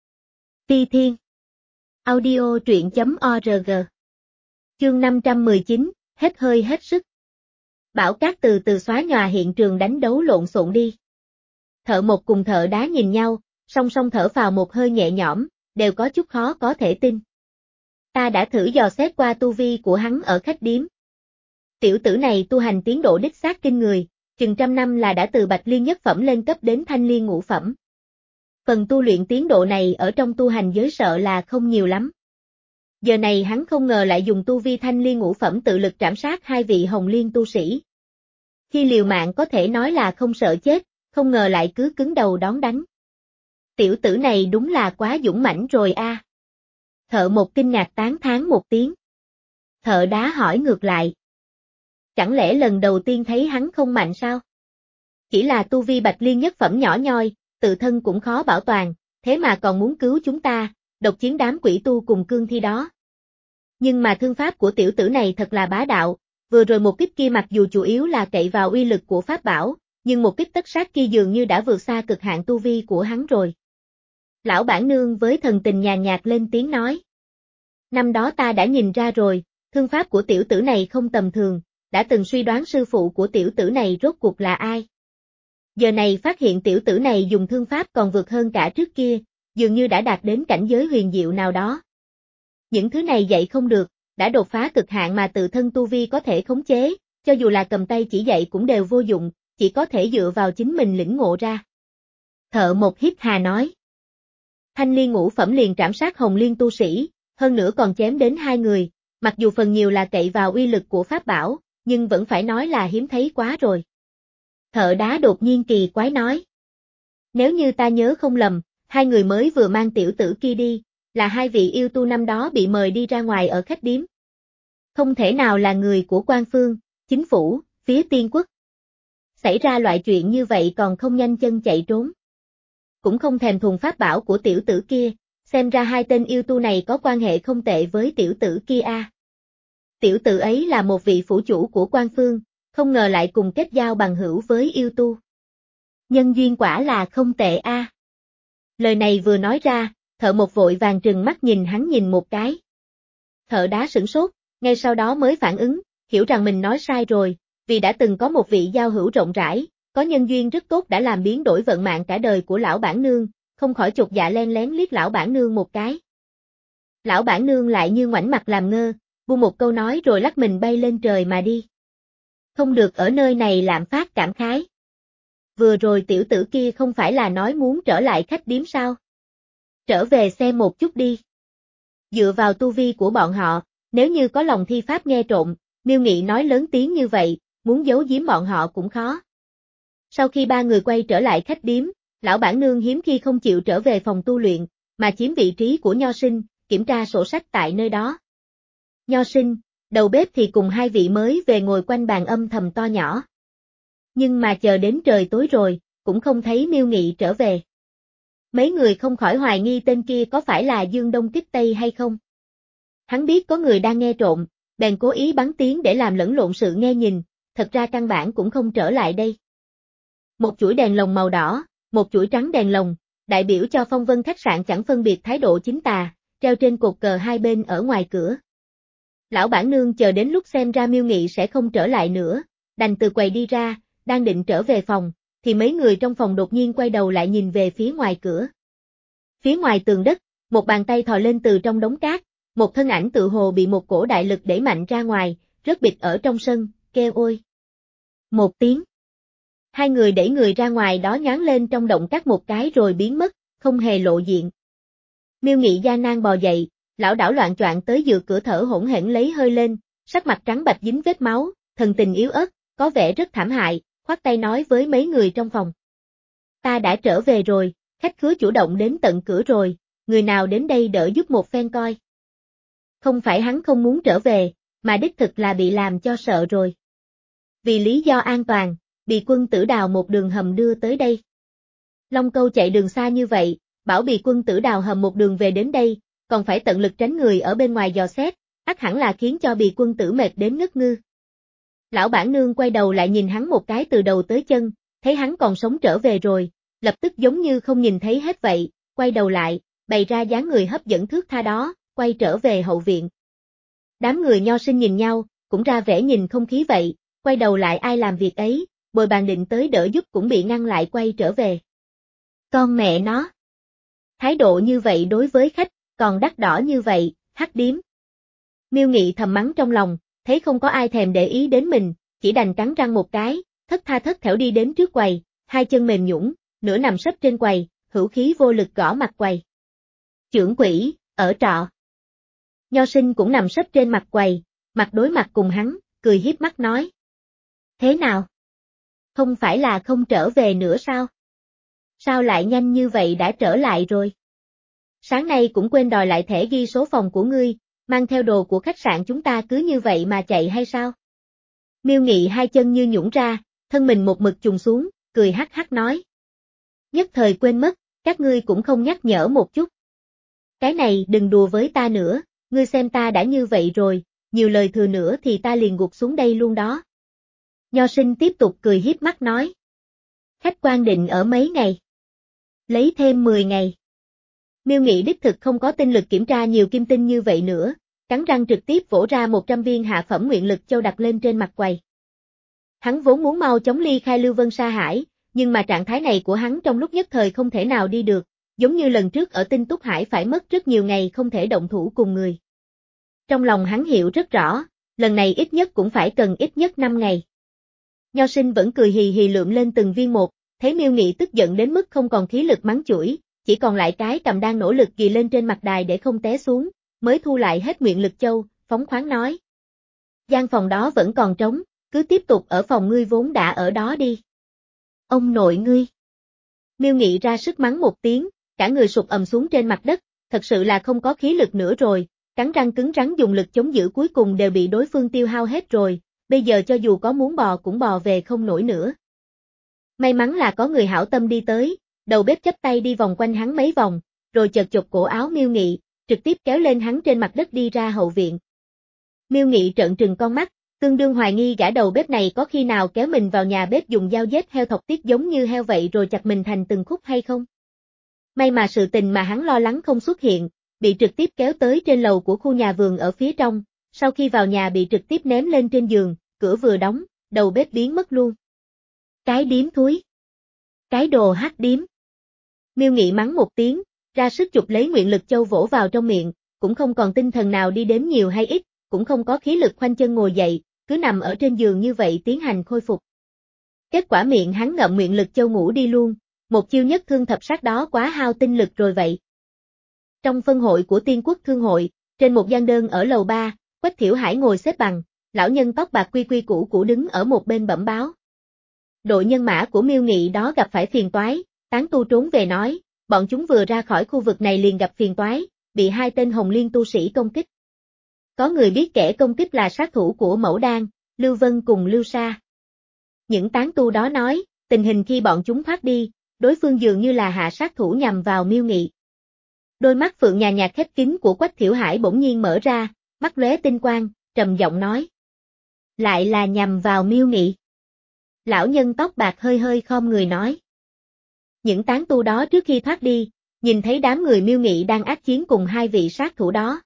A: Phi Thiên Audio truyện chấm org Chương năm trăm mười chín, hết hơi hết sức. Bão cát từ từ xóa nhòa hiện trường đánh đấu lộn xộn đi. Thợ một cùng thợ đá nhìn nhau, song song thở phào một hơi nhẹ nhõm, đều có chút khó có thể tin. Ta đã thử dò xét qua tu vi của hắn ở khách điếm. Tiểu tử này tu hành tiến độ đích xác kinh người, chừng trăm năm là đã từ Bạch Liên nhất phẩm lên cấp đến Thanh Liên ngũ phẩm. Phần tu luyện tiến độ này ở trong tu hành giới sợ là không nhiều lắm. Giờ này hắn không ngờ lại dùng tu vi Thanh Liên ngũ phẩm tự lực trảm sát hai vị Hồng Liên tu sĩ. Khi liều mạng có thể nói là không sợ chết, không ngờ lại cứ cứng đầu đón đánh. Tiểu tử này đúng là quá dũng mãnh rồi a. À. Thợ một kinh ngạc tán thán một tiếng. Thợ đá hỏi ngược lại. Chẳng lẽ lần đầu tiên thấy hắn không mạnh sao? Chỉ là tu vi Bạch Liên nhất phẩm nhỏ nhoi, tự thân cũng khó bảo toàn, thế mà còn muốn cứu chúng ta, độc chiến đám quỷ tu cùng cương thi đó. Nhưng mà thương pháp của tiểu tử này thật là bá đạo, vừa rồi một kích kia mặc dù chủ yếu là cậy vào uy lực của pháp bảo, nhưng một kích tất sát kia dường như đã vượt xa cực hạn tu vi của hắn rồi. Lão bản nương với thần tình nhàn nhạt lên tiếng nói. Năm đó ta đã nhìn ra rồi, thương pháp của tiểu tử này không tầm thường, đã từng suy đoán sư phụ của tiểu tử này rốt cuộc là ai. Giờ này phát hiện tiểu tử này dùng thương pháp còn vượt hơn cả trước kia, dường như đã đạt đến cảnh giới huyền diệu nào đó. Những thứ này dạy không được, đã đột phá cực hạn mà tự thân tu vi có thể khống chế, cho dù là cầm tay chỉ dạy cũng đều vô dụng, chỉ có thể dựa vào chính mình lĩnh ngộ ra. Thợ một hít hà nói. Thanh liên ngũ phẩm liền trảm sát hồng liên tu sĩ, hơn nữa còn chém đến hai người, mặc dù phần nhiều là cậy vào uy lực của pháp bảo, nhưng vẫn phải nói là hiếm thấy quá rồi. Thợ đá đột nhiên kỳ quái nói. Nếu như ta nhớ không lầm, hai người mới vừa mang tiểu tử kia đi, là hai vị yêu tu năm đó bị mời đi ra ngoài ở khách điếm. Không thể nào là người của quan phương, chính phủ, phía tiên quốc. Xảy ra loại chuyện như vậy còn không nhanh chân chạy trốn. Cũng không thèm thùng pháp bảo của tiểu tử kia, xem ra hai tên yêu tu này có quan hệ không tệ với tiểu tử kia a. À. Tiểu tử ấy là một vị phủ chủ của quan phương, không ngờ lại cùng kết giao bằng hữu với yêu tu. Nhân duyên quả là không tệ a. À. Lời này vừa nói ra, thợ một vội vàng trừng mắt nhìn hắn nhìn một cái. Thợ đá sửng sốt, ngay sau đó mới phản ứng, hiểu rằng mình nói sai rồi, vì đã từng có một vị giao hữu rộng rãi, có nhân duyên rất tốt đã làm biến đổi vận mạng cả đời của lão bản nương, không khỏi chột dạ len lén liếc lão bản nương một cái. Lão bản nương lại như ngoảnh mặt làm ngơ, buông một câu nói rồi lắc mình bay lên trời mà đi. Không được ở nơi này lạm phát cảm khái. Vừa rồi tiểu tử kia không phải là nói muốn trở lại khách điếm sao? Trở về xem một chút đi. Dựa vào tu vi của bọn họ, nếu như có lòng thi pháp nghe trộm, Miêu Nghị nói lớn tiếng như vậy, muốn giấu giếm bọn họ cũng khó. Sau khi ba người quay trở lại khách điếm, lão bản nương hiếm khi không chịu trở về phòng tu luyện, mà chiếm vị trí của Nho Sinh, kiểm tra sổ sách tại nơi đó. Nho Sinh, đầu bếp thì cùng hai vị mới về ngồi quanh bàn âm thầm to nhỏ. Nhưng mà chờ đến trời tối rồi, cũng không thấy Miêu Nghị trở về. Mấy người không khỏi hoài nghi tên kia có phải là Dương Đông Kích Tây hay không. Hắn biết có người đang nghe trộm, bèn cố ý bắn tiếng để làm lẫn lộn sự nghe nhìn, thật ra căn bản cũng không trở lại đây. Một chuỗi đèn lồng màu đỏ, một chuỗi trắng đèn lồng, đại biểu cho phong vân khách sạn chẳng phân biệt thái độ chính tà, treo trên cột cờ hai bên ở ngoài cửa. Lão bản nương chờ đến lúc xem ra Miêu Nghị sẽ không trở lại nữa, đành từ quầy đi ra, đang định trở về phòng, thì mấy người trong phòng đột nhiên quay đầu lại nhìn về phía ngoài cửa. Phía ngoài tường đất, một bàn tay thò lên từ trong đống cát, một thân ảnh tự hồ bị một cổ đại lực đẩy mạnh ra ngoài, rớt bịch ở trong sân, kêu ôi. Một tiếng. Hai người đẩy người ra ngoài đó nhoáng lên trong động cát một cái rồi biến mất, không hề lộ diện. Miêu Nghị gian nan bò dậy, lão đảo loạn choạng tới dựa cửa thở hổn hển lấy hơi lên, sắc mặt trắng bạch dính vết máu, thần tình yếu ớt, có vẻ rất thảm hại, khoát tay nói với mấy người trong phòng. Ta đã trở về rồi, khách khứa chủ động đến tận cửa rồi, người nào đến đây đỡ giúp một phen coi. Không phải hắn không muốn trở về, mà đích thực là bị làm cho sợ rồi. Vì lý do an toàn, Bì Quân Tử đào một đường hầm đưa tới đây. Long Câu chạy đường xa như vậy, bảo Bì Quân Tử đào hầm một đường về đến đây, còn phải tận lực tránh người ở bên ngoài dò xét, ắt hẳn là khiến cho Bì Quân Tử mệt đến ngất ngư. Lão bản nương quay đầu lại nhìn hắn một cái từ đầu tới chân, thấy hắn còn sống trở về rồi, lập tức giống như không nhìn thấy hết vậy, quay đầu lại, bày ra dáng người hấp dẫn thước tha đó, quay trở về hậu viện. Đám người Nho Sinh nhìn nhau, cũng ra vẻ nhìn không khí vậy, quay đầu lại ai làm việc ấy, bồi bàn định tới đỡ giúp cũng bị ngăn lại quay trở về. Con mẹ nó! Thái độ như vậy đối với khách, còn đắt đỏ như vậy, hắc điếm. Miêu Nghị thầm mắng trong lòng, thấy không có ai thèm để ý đến mình, chỉ đành cắn răng một cái, thất tha thất thểu đi đến trước quầy, hai chân mềm nhũn, nửa nằm sấp trên quầy, hữu khí vô lực gõ mặt quầy. Trưởng quỹ, ở trọ. Nho Sinh cũng nằm sấp trên mặt quầy, mặt đối mặt cùng hắn, cười hiếp mắt nói. Thế nào? Không phải là không trở về nữa sao? Sao lại nhanh như vậy đã trở lại rồi? Sáng nay cũng quên đòi lại thẻ ghi số phòng của ngươi, mang theo đồ của khách sạn chúng ta cứ như vậy mà chạy hay sao? Miêu Nghị hai chân như nhũn ra, thân mình một mực trùng xuống, cười hắc hắc nói. Nhất thời quên mất, các ngươi cũng không nhắc nhở một chút. Cái này đừng đùa với ta nữa, ngươi xem ta đã như vậy rồi, nhiều lời thừa nữa thì ta liền gục xuống đây luôn đó. Nho Sinh tiếp tục cười hiếp mắt nói. Khách quan định ở mấy ngày? Lấy thêm mười ngày. Miêu Nghị đích thực không có tinh lực kiểm tra nhiều kim tinh như vậy nữa, cắn răng trực tiếp vỗ ra một trăm viên hạ phẩm nguyện lực châu đặt lên trên mặt quầy. Hắn vốn muốn mau chóng ly khai Lưu Vân Sa Hải, nhưng mà trạng thái này của hắn trong lúc nhất thời không thể nào đi được, giống như lần trước ở Tinh Túc Hải phải mất rất nhiều ngày không thể động thủ cùng người. Trong lòng hắn hiểu rất rõ, lần này ít nhất cũng phải cần ít nhất năm ngày. Nho Sinh vẫn cười hì hì lượm lên từng viên một, thấy Miêu Nghị tức giận đến mức không còn khí lực mắng chửi, chỉ còn lại cái cầm đang nỗ lực ghi lên trên mặt đài để không té xuống, mới thu lại hết nguyện lực châu, phóng khoáng nói. Gian phòng đó vẫn còn trống, cứ tiếp tục ở phòng ngươi vốn đã ở đó đi. Ông nội ngươi. Miêu Nghị ra sức mắng một tiếng, cả người sụp ầm xuống trên mặt đất, thật sự là không có khí lực nữa rồi, cắn răng cứng rắn dùng lực chống giữ cuối cùng đều bị đối phương tiêu hao hết rồi, bây giờ cho dù có muốn bò cũng bò về không nổi nữa. May mắn là có người hảo tâm đi tới, đầu bếp chắp tay đi vòng quanh hắn mấy vòng, rồi chợt chụp cổ áo Miêu Nghị, trực tiếp kéo lên hắn trên mặt đất đi ra hậu viện. Miêu Nghị trợn trừng con mắt, tương đương hoài nghi gã đầu bếp này có khi nào kéo mình vào nhà bếp dùng dao giết heo thọc tiết giống như heo vậy rồi chặt mình thành từng khúc hay không? May mà sự tình mà hắn lo lắng không xuất hiện, bị trực tiếp kéo tới trên lầu của khu nhà vườn ở phía trong, sau khi vào nhà bị trực tiếp ném lên trên giường, cửa vừa đóng, đầu bếp biến mất luôn. Cái điếm thúi. Cái đồ hắc điếm. Miêu Nghị mắng một tiếng, ra sức chụp lấy nguyện lực châu vỗ vào trong miệng, cũng không còn tinh thần nào đi đếm nhiều hay ít, cũng không có khí lực khoanh chân ngồi dậy, cứ nằm ở trên giường như vậy tiến hành khôi phục. Kết quả miệng hắn ngậm nguyện lực châu ngủ đi luôn, một chiêu nhất thương thập sát đó quá hao tinh lực rồi vậy. Trong phân hội của Tiên Quốc Thương hội, trên một gian đơn ở lầu ba, Quách Thiểu Hải ngồi xếp bằng, lão nhân tóc bạc quy quy củ củ đứng ở một bên bẩm báo. Đội nhân mã của Miêu Nghị đó gặp phải phiền toái, tán tu trốn về nói, bọn chúng vừa ra khỏi khu vực này liền gặp phiền toái, bị hai tên Hồng Liên tu sĩ công kích. Có người biết kẻ công kích là sát thủ của Mẫu Đan, Lưu Vân cùng Lưu Sa. Những tán tu đó nói, tình hình khi bọn chúng thoát đi, đối phương dường như là hạ sát thủ nhằm vào Miêu Nghị. Đôi mắt phượng nhà nhạt khép kín của Quách Thiểu Hải bỗng nhiên mở ra, mắt lóe tinh quang, trầm giọng nói. Lại là nhằm vào Miêu Nghị. Lão nhân tóc bạc hơi hơi khom người nói. Những tán tu đó trước khi thoát đi, nhìn thấy đám người Miêu Nghị đang ác chiến cùng hai vị sát thủ đó.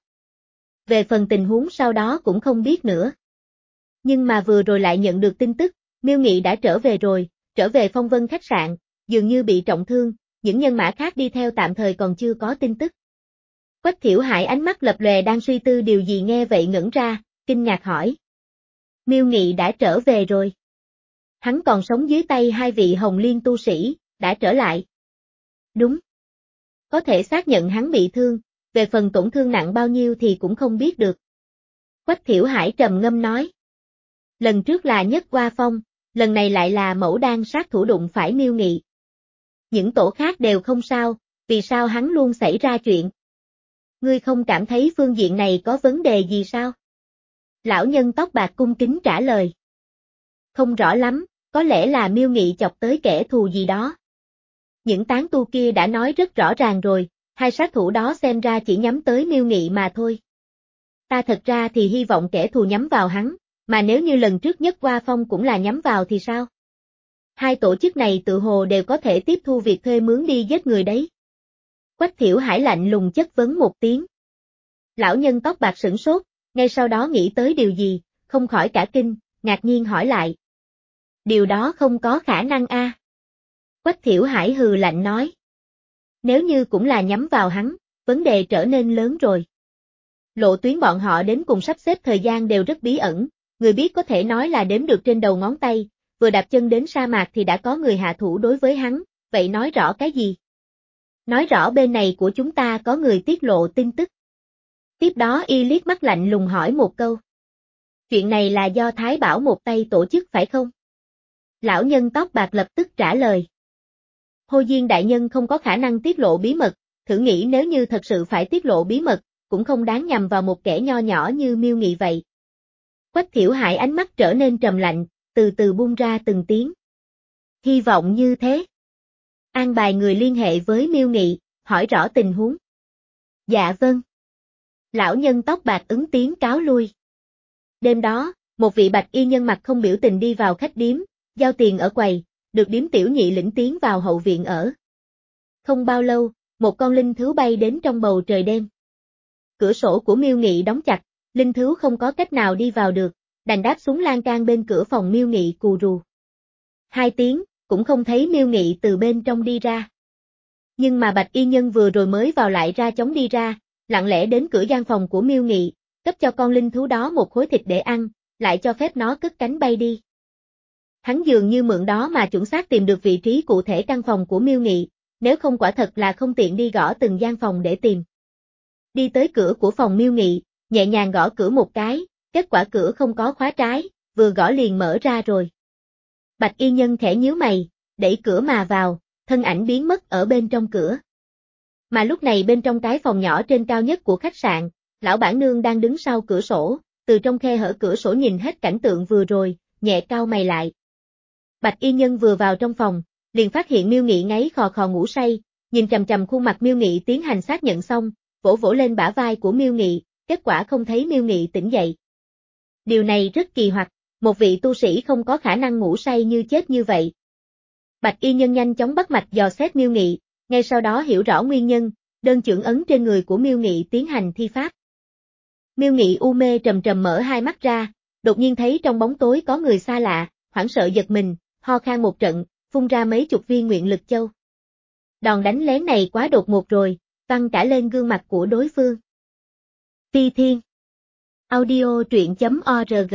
A: Về phần tình huống sau đó cũng không biết nữa. Nhưng mà vừa rồi lại nhận được tin tức, Miêu Nghị đã trở về rồi, trở về Phong Vân khách sạn, dường như bị trọng thương, những nhân mã khác đi theo tạm thời còn chưa có tin tức. Quách Thiểu Hải ánh mắt lập lòe đang suy tư điều gì nghe vậy ngẩn ra, kinh ngạc hỏi. Miêu Nghị đã trở về rồi. Hắn còn sống dưới tay hai vị Hồng Liên tu sĩ, đã trở lại. Đúng. Có thể xác nhận hắn bị thương, về phần tổn thương nặng bao nhiêu thì cũng không biết được. Quách Thiểu Hải trầm ngâm nói. Lần trước là Nhất Qua Phong, lần này lại là Mẫu Đan sát thủ đụng phải Miêu Nghị. Những tổ khác đều không sao, vì sao hắn luôn xảy ra chuyện? Ngươi không cảm thấy phương diện này có vấn đề gì sao? Lão nhân tóc bạc cung kính trả lời. Không rõ lắm, có lẽ là Miêu Nghị chọc tới kẻ thù gì đó. Những tán tu kia đã nói rất rõ ràng rồi, hai sát thủ đó xem ra chỉ nhắm tới Miêu Nghị mà thôi. Ta thật ra thì hy vọng kẻ thù nhắm vào hắn, mà nếu như lần trước Nhất Qua Phong cũng là nhắm vào thì sao? Hai tổ chức này tự hồ đều có thể tiếp thu việc thuê mướn đi giết người đấy. Quách Thiểu Hải lạnh lùng chất vấn một tiếng. Lão nhân tóc bạc sửng sốt, ngay sau đó nghĩ tới điều gì, không khỏi cả kinh, ngạc nhiên hỏi lại. Điều đó không có khả năng a. À. Quách Thiểu Hải hừ lạnh nói. Nếu như cũng là nhắm vào hắn, vấn đề trở nên lớn rồi. Lộ tuyến bọn họ đến cùng sắp xếp thời gian đều rất bí ẩn, người biết có thể nói là đếm được trên đầu ngón tay, vừa đạp chân đến sa mạc thì đã có người hạ thủ đối với hắn, vậy nói rõ cái gì? Nói rõ bên này của chúng ta có người tiết lộ tin tức. Tiếp đó y liếc mắt lạnh lùng hỏi một câu. Chuyện này là do Thái Bảo một tay tổ chức phải không? Lão nhân tóc bạc lập tức trả lời. Hồ Diên đại nhân không có khả năng tiết lộ bí mật, thử nghĩ nếu như thật sự phải tiết lộ bí mật, cũng không đáng nhằm vào một kẻ nho nhỏ như Miêu Nghị vậy. Quách Thiểu Hải ánh mắt trở nên trầm lạnh, từ từ buông ra từng tiếng. Hy vọng như thế. An bài người liên hệ với Miêu Nghị, hỏi rõ tình huống. Dạ vâng. Lão nhân tóc bạc ứng tiếng cáo lui. Đêm đó, một vị bạch y nhân mặt không biểu tình đi vào khách điếm, giao tiền ở quầy, được điếm tiểu nhị lĩnh tiến vào hậu viện ở. Không bao lâu, một con linh thứu bay đến trong bầu trời đêm. Cửa sổ của Miêu Nghị đóng chặt, linh thứu không có cách nào đi vào được, đành đáp xuống lan can bên cửa phòng Miêu Nghị cù rù. Hai tiếng, cũng không thấy Miêu Nghị từ bên trong đi ra. Nhưng mà Bạch Y Nhân vừa rồi mới vào lại ra chóng đi ra, lặng lẽ đến cửa gian phòng của Miêu Nghị, cấp cho con linh thú đó một khối thịt để ăn, lại cho phép nó cất cánh bay đi. Hắn dường như mượn đó mà chuẩn xác tìm được vị trí cụ thể căn phòng của Miêu Nghị, nếu không quả thật là không tiện đi gõ từng gian phòng để tìm. Đi tới cửa của phòng Miêu Nghị, nhẹ nhàng gõ cửa một cái, kết quả cửa không có khóa trái, vừa gõ liền mở ra rồi. Bạch Y Nhân khẽ nhíu mày, đẩy cửa mà vào, thân ảnh biến mất ở bên trong cửa. Mà lúc này bên trong cái phòng nhỏ trên cao nhất của khách sạn, lão bản nương đang đứng sau cửa sổ, từ trong khe hở cửa sổ nhìn hết cảnh tượng vừa rồi, nhẹ cau mày lại. Bạch Y Nhân vừa vào trong phòng, liền phát hiện Miêu Nghị ngáy khò khò ngủ say, nhìn chằm chằm khuôn mặt Miêu Nghị tiến hành xác nhận xong, vỗ vỗ lên bả vai của Miêu Nghị, kết quả không thấy Miêu Nghị tỉnh dậy. Điều này rất kỳ hoặc, một vị tu sĩ không có khả năng ngủ say như chết như vậy. Bạch Y Nhân nhanh chóng bắt mạch dò xét Miêu Nghị, ngay sau đó hiểu rõ nguyên nhân, đơn chưởng ấn trên người của Miêu Nghị tiến hành thi pháp. Miêu Nghị u mê trầm trầm mở hai mắt ra, đột nhiên thấy trong bóng tối có người xa lạ, hoảng sợ giật mình, ho khan một trận, phun ra mấy chục viên nguyện lực châu. Đòn đánh lén này quá đột ngột rồi, văng cả lên gương mặt của đối phương. Phi Thiên Audio truyện chấm org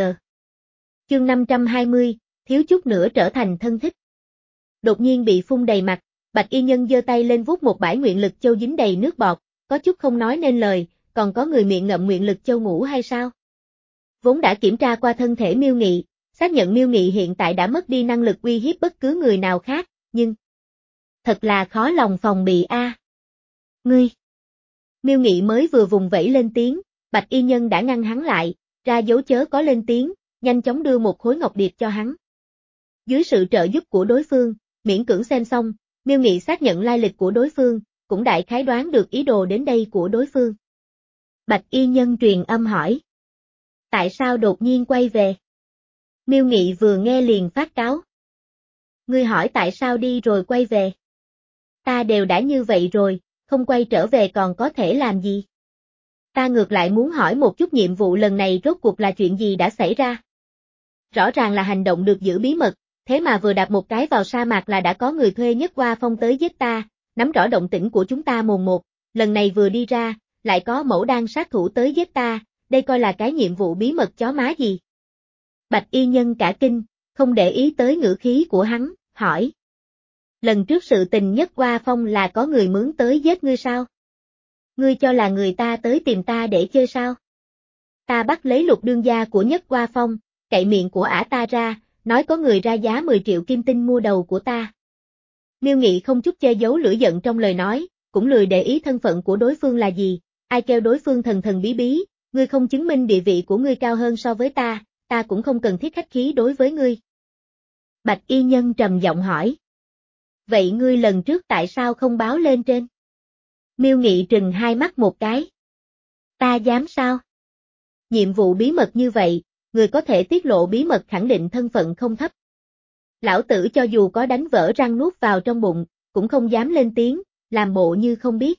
A: Chương năm trăm hai mươi, thiếu chút nữa trở thành thân thích. Đột nhiên bị phun đầy mặt, Bạch Y Nhân giơ tay lên vuốt một bãi nguyện lực châu dính đầy nước bọt, có chút không nói nên lời, còn có người miệng ngậm nguyện lực châu ngủ hay sao? Vốn đã kiểm tra qua thân thể Miêu Nghị, xác nhận Miêu Nghị hiện tại đã mất đi năng lực uy hiếp bất cứ người nào khác, nhưng thật là khó lòng phòng bị a. À. Ngươi. Miêu Nghị mới vừa vùng vẫy lên tiếng, Bạch Y Nhân đã ngăn hắn lại, ra dấu chớ có lên tiếng, nhanh chóng đưa một khối ngọc điệp cho hắn. Dưới sự trợ giúp của đối phương, miễn cưỡng xem xong, Miêu Nghị xác nhận lai lịch của đối phương, cũng đại khái đoán được ý đồ đến đây của đối phương. Bạch Y Nhân truyền âm hỏi. Tại sao đột nhiên quay về? Miêu Nghị vừa nghe liền phát cáo. Ngươi hỏi tại sao đi rồi quay về? Ta đều đã như vậy rồi, không quay trở về còn có thể làm gì? Ta ngược lại muốn hỏi một chút nhiệm vụ lần này rốt cuộc là chuyện gì đã xảy ra? Rõ ràng là hành động được giữ bí mật, thế mà vừa đạp một cái vào sa mạc là đã có người thuê Nhất Hoa Phong tới giết ta, nắm rõ động tĩnh của chúng ta mồn một, lần này vừa đi ra, lại có mẫu đan sát thủ tới giết ta, đây coi là cái nhiệm vụ bí mật chó má gì? Bạch Y Nhân cả kinh, không để ý tới ngữ khí của hắn, hỏi. Lần trước sự tình Nhất Hoa Phong là có người mướn tới giết ngươi sao? Ngươi cho là người ta tới tìm ta để chơi sao? Ta bắt lấy Lục đương gia của Nhất Hoa Phong, cậy miệng của ả ta ra, nói có người ra giá mười triệu kim tinh mua đầu của ta. Miêu Nghị không chút che giấu lửa giận trong lời nói, cũng lười để ý thân phận của đối phương là gì, ai kêu đối phương thần thần bí bí, ngươi không chứng minh địa vị của ngươi cao hơn so với ta, ta cũng không cần thiết khách khí đối với ngươi. Bạch Y Nhân trầm giọng hỏi. Vậy ngươi lần trước tại sao không báo lên trên? Miêu Nghị trừng hai mắt một cái. Ta dám sao? Nhiệm vụ bí mật như vậy, người có thể tiết lộ bí mật khẳng định thân phận không thấp. Lão tử cho dù có đánh vỡ răng nuốt vào trong bụng, cũng không dám lên tiếng, làm bộ như không biết.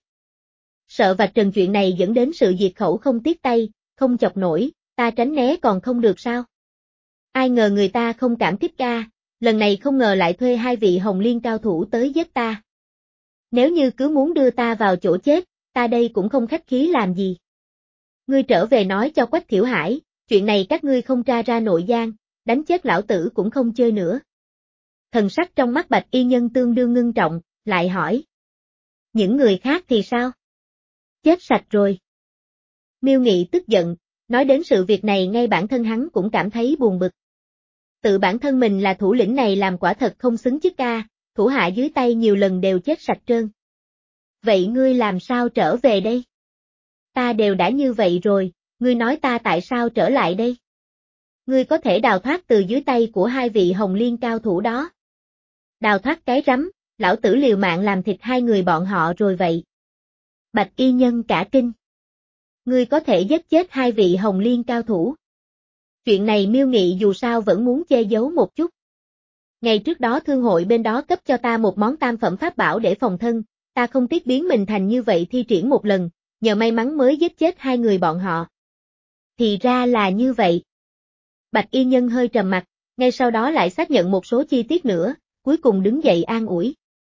A: Sợ vạch trần chuyện này dẫn đến sự diệt khẩu không tiếc tay, không chọc nổi, ta tránh né còn không được sao? Ai ngờ người ta không cảm kích ca, lần này không ngờ lại thuê hai vị Hồng Liên cao thủ tới giết ta. Nếu như cứ muốn đưa ta vào chỗ chết, ta đây cũng không khách khí làm gì. Ngươi trở về nói cho Quách Thiểu Hải, chuyện này các ngươi không tra ra nội gian, đánh chết lão tử cũng không chơi nữa. Thần sắc trong mắt Bạch Y Nhân tương đương ngưng trọng, lại hỏi. Những người khác thì sao? Chết sạch rồi. Miêu Nghị tức giận, nói đến sự việc này ngay bản thân hắn cũng cảm thấy buồn bực. Tự bản thân mình là thủ lĩnh này làm quả thật không xứng chức ca, thủ hạ dưới tay nhiều lần đều chết sạch trơn. Vậy ngươi làm sao trở về đây? Ta đều đã như vậy rồi, ngươi nói ta tại sao trở lại đây? Ngươi có thể đào thoát từ dưới tay của hai vị Hồng Liên cao thủ đó. Đào thoát cái rắm, lão tử liều mạng làm thịt hai người bọn họ rồi vậy. Bạch Y Nhân cả kinh. Ngươi có thể giết chết hai vị Hồng Liên cao thủ. Chuyện này Miêu Nghị dù sao vẫn muốn che giấu một chút. Ngày trước đó thương hội bên đó cấp cho ta một món tam phẩm pháp bảo để phòng thân, ta không tiếc biến mình thành như vậy thi triển một lần, nhờ may mắn mới giết chết hai người bọn họ. Thì ra là như vậy. Bạch Y Nhân hơi trầm mặt, ngay sau đó lại xác nhận một số chi tiết nữa, cuối cùng đứng dậy an ủi.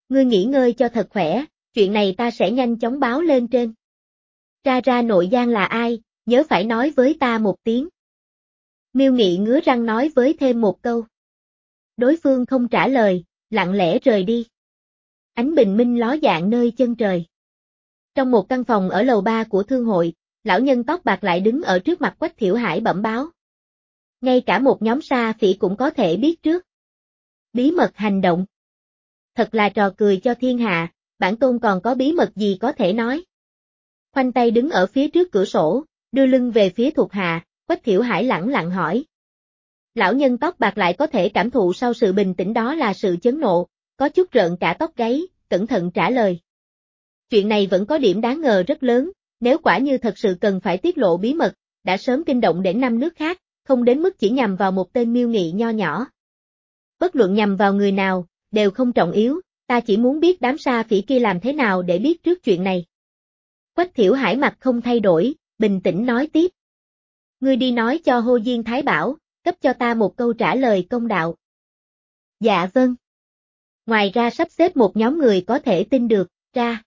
A: Ngươi nghỉ ngơi cho thật khỏe, chuyện này ta sẽ nhanh chóng báo lên trên. Ra ra nội giang là ai, nhớ phải nói với ta một tiếng. Miêu Nghị ngứa răng nói với thêm một câu. Đối phương không trả lời, lặng lẽ rời đi. Ánh bình minh ló dạng nơi chân trời. Trong một căn phòng ở lầu ba của thương hội, lão nhân tóc bạc lại đứng ở trước mặt Quách Thiểu Hải bẩm báo. Ngay cả một nhóm sa phỉ cũng có thể biết trước. Bí mật hành động. Thật là trò cười cho thiên hạ, bản tôn còn có bí mật gì có thể nói. Khoanh tay đứng ở phía trước cửa sổ, đưa lưng về phía thuộc hạ, Quách Thiểu Hải lẳng lặng hỏi. Lão nhân tóc bạc lại có thể cảm thụ sau sự bình tĩnh đó là sự chấn nộ, có chút rợn cả tóc gáy, cẩn thận trả lời. Chuyện này vẫn có điểm đáng ngờ rất lớn, nếu quả như thật sự cần phải tiết lộ bí mật, đã sớm kinh động đến năm nước khác, không đến mức chỉ nhằm vào một tên Miêu Nghị nho nhỏ. Bất luận nhằm vào người nào, đều không trọng yếu, ta chỉ muốn biết đám sa phỉ kia làm thế nào để biết trước chuyện này. Quách Thiểu Hải mặt không thay đổi, bình tĩnh nói tiếp. Ngươi đi nói cho Hồ Diên Thái Bảo, cấp cho ta một câu trả lời công đạo. Dạ vâng. Ngoài ra sắp xếp một nhóm người có thể tin được, ra.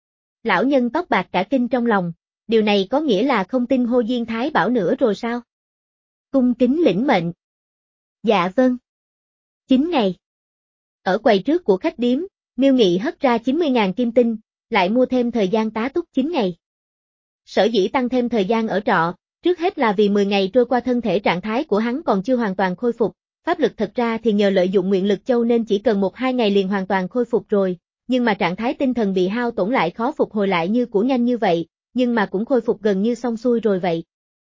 A: Lão nhân tóc bạc cả kinh trong lòng, điều này có nghĩa là không tin Hồ Diên Thái Bảo nữa rồi sao? Cung kính lĩnh mệnh. Dạ vâng. Chín ngày. Ở quầy trước của khách điếm, Miêu Nghị hất ra chín mươi nghìn kim tinh, lại mua thêm thời gian tá túc chín ngày. Sở dĩ tăng thêm thời gian ở trọ, trước hết là vì mười ngày trôi qua thân thể trạng thái của hắn còn chưa hoàn toàn khôi phục, pháp lực thật ra thì nhờ lợi dụng nguyện lực châu nên chỉ cần một hai ngày liền hoàn toàn khôi phục rồi, nhưng mà trạng thái tinh thần bị hao tổn lại khó phục hồi lại như cũ nhanh như vậy, nhưng mà cũng khôi phục gần như xong xuôi rồi vậy.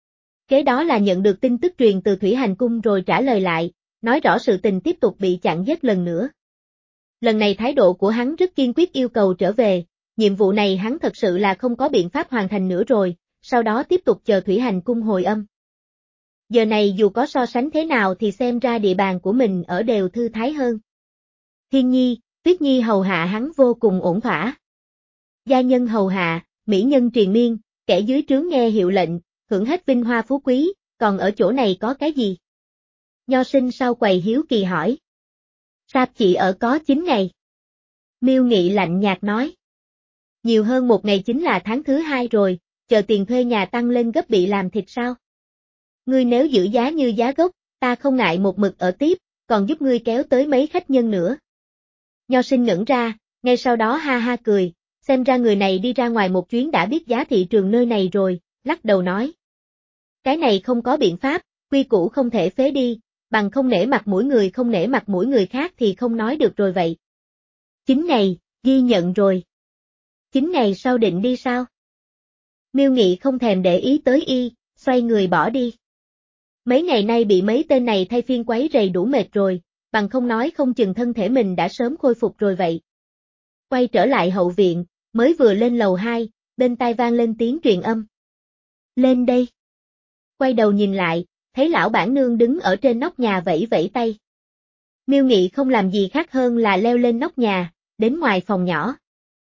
A: Kế đó là nhận được tin tức truyền từ Thủy Hành Cung rồi trả lời lại, nói rõ sự tình tiếp tục bị chặn giết lần nữa. Lần này thái độ của hắn rất kiên quyết yêu cầu trở về, nhiệm vụ này hắn thật sự là không có biện pháp hoàn thành nữa rồi, sau đó tiếp tục chờ Thủy Hành Cung hồi âm. Giờ này dù có so sánh thế nào thì xem ra địa bàn của mình ở đều thư thái hơn. Thiên Nhi, Tuyết Nhi hầu hạ hắn vô cùng ổn thỏa. Gia nhân hầu hạ, mỹ nhân triền miên, kẻ dưới trướng nghe hiệu lệnh, hưởng hết vinh hoa phú quý, còn ở chỗ này có cái gì? Nho sinh sau quầy hiếu kỳ hỏi. Sạp chị ở có chín ngày. Miêu Nghị lạnh nhạt nói. Nhiều hơn một ngày chính là tháng thứ hai rồi, chờ tiền thuê nhà tăng lên gấp bị làm thịt sao? Ngươi nếu giữ giá như giá gốc, ta không ngại một mực ở tiếp, còn giúp ngươi kéo tới mấy khách nhân nữa. Nho sinh ngẩn ra, ngay sau đó ha ha cười, xem ra người này đi ra ngoài một chuyến đã biết giá thị trường nơi này rồi, lắc đầu nói. Cái này không có biện pháp, quy củ không thể phế đi, bằng không nể mặt mũi người không nể mặt mũi người khác thì không nói được rồi vậy. Chín ngày, ghi nhận rồi. Chín ngày sau định đi sao? Miêu Nghị không thèm để ý tới y, xoay người bỏ đi. Mấy ngày nay bị mấy tên này thay phiên quấy rầy đủ mệt rồi, bằng không nói không chừng thân thể mình đã sớm khôi phục rồi vậy. Quay trở lại hậu viện, mới vừa lên lầu hai, bên tai vang lên tiếng truyền âm. Lên đây. Quay đầu nhìn lại, thấy lão bản nương đứng ở trên nóc nhà vẫy vẫy tay. Miêu Nghị không làm gì khác hơn là leo lên nóc nhà, đến ngoài phòng nhỏ.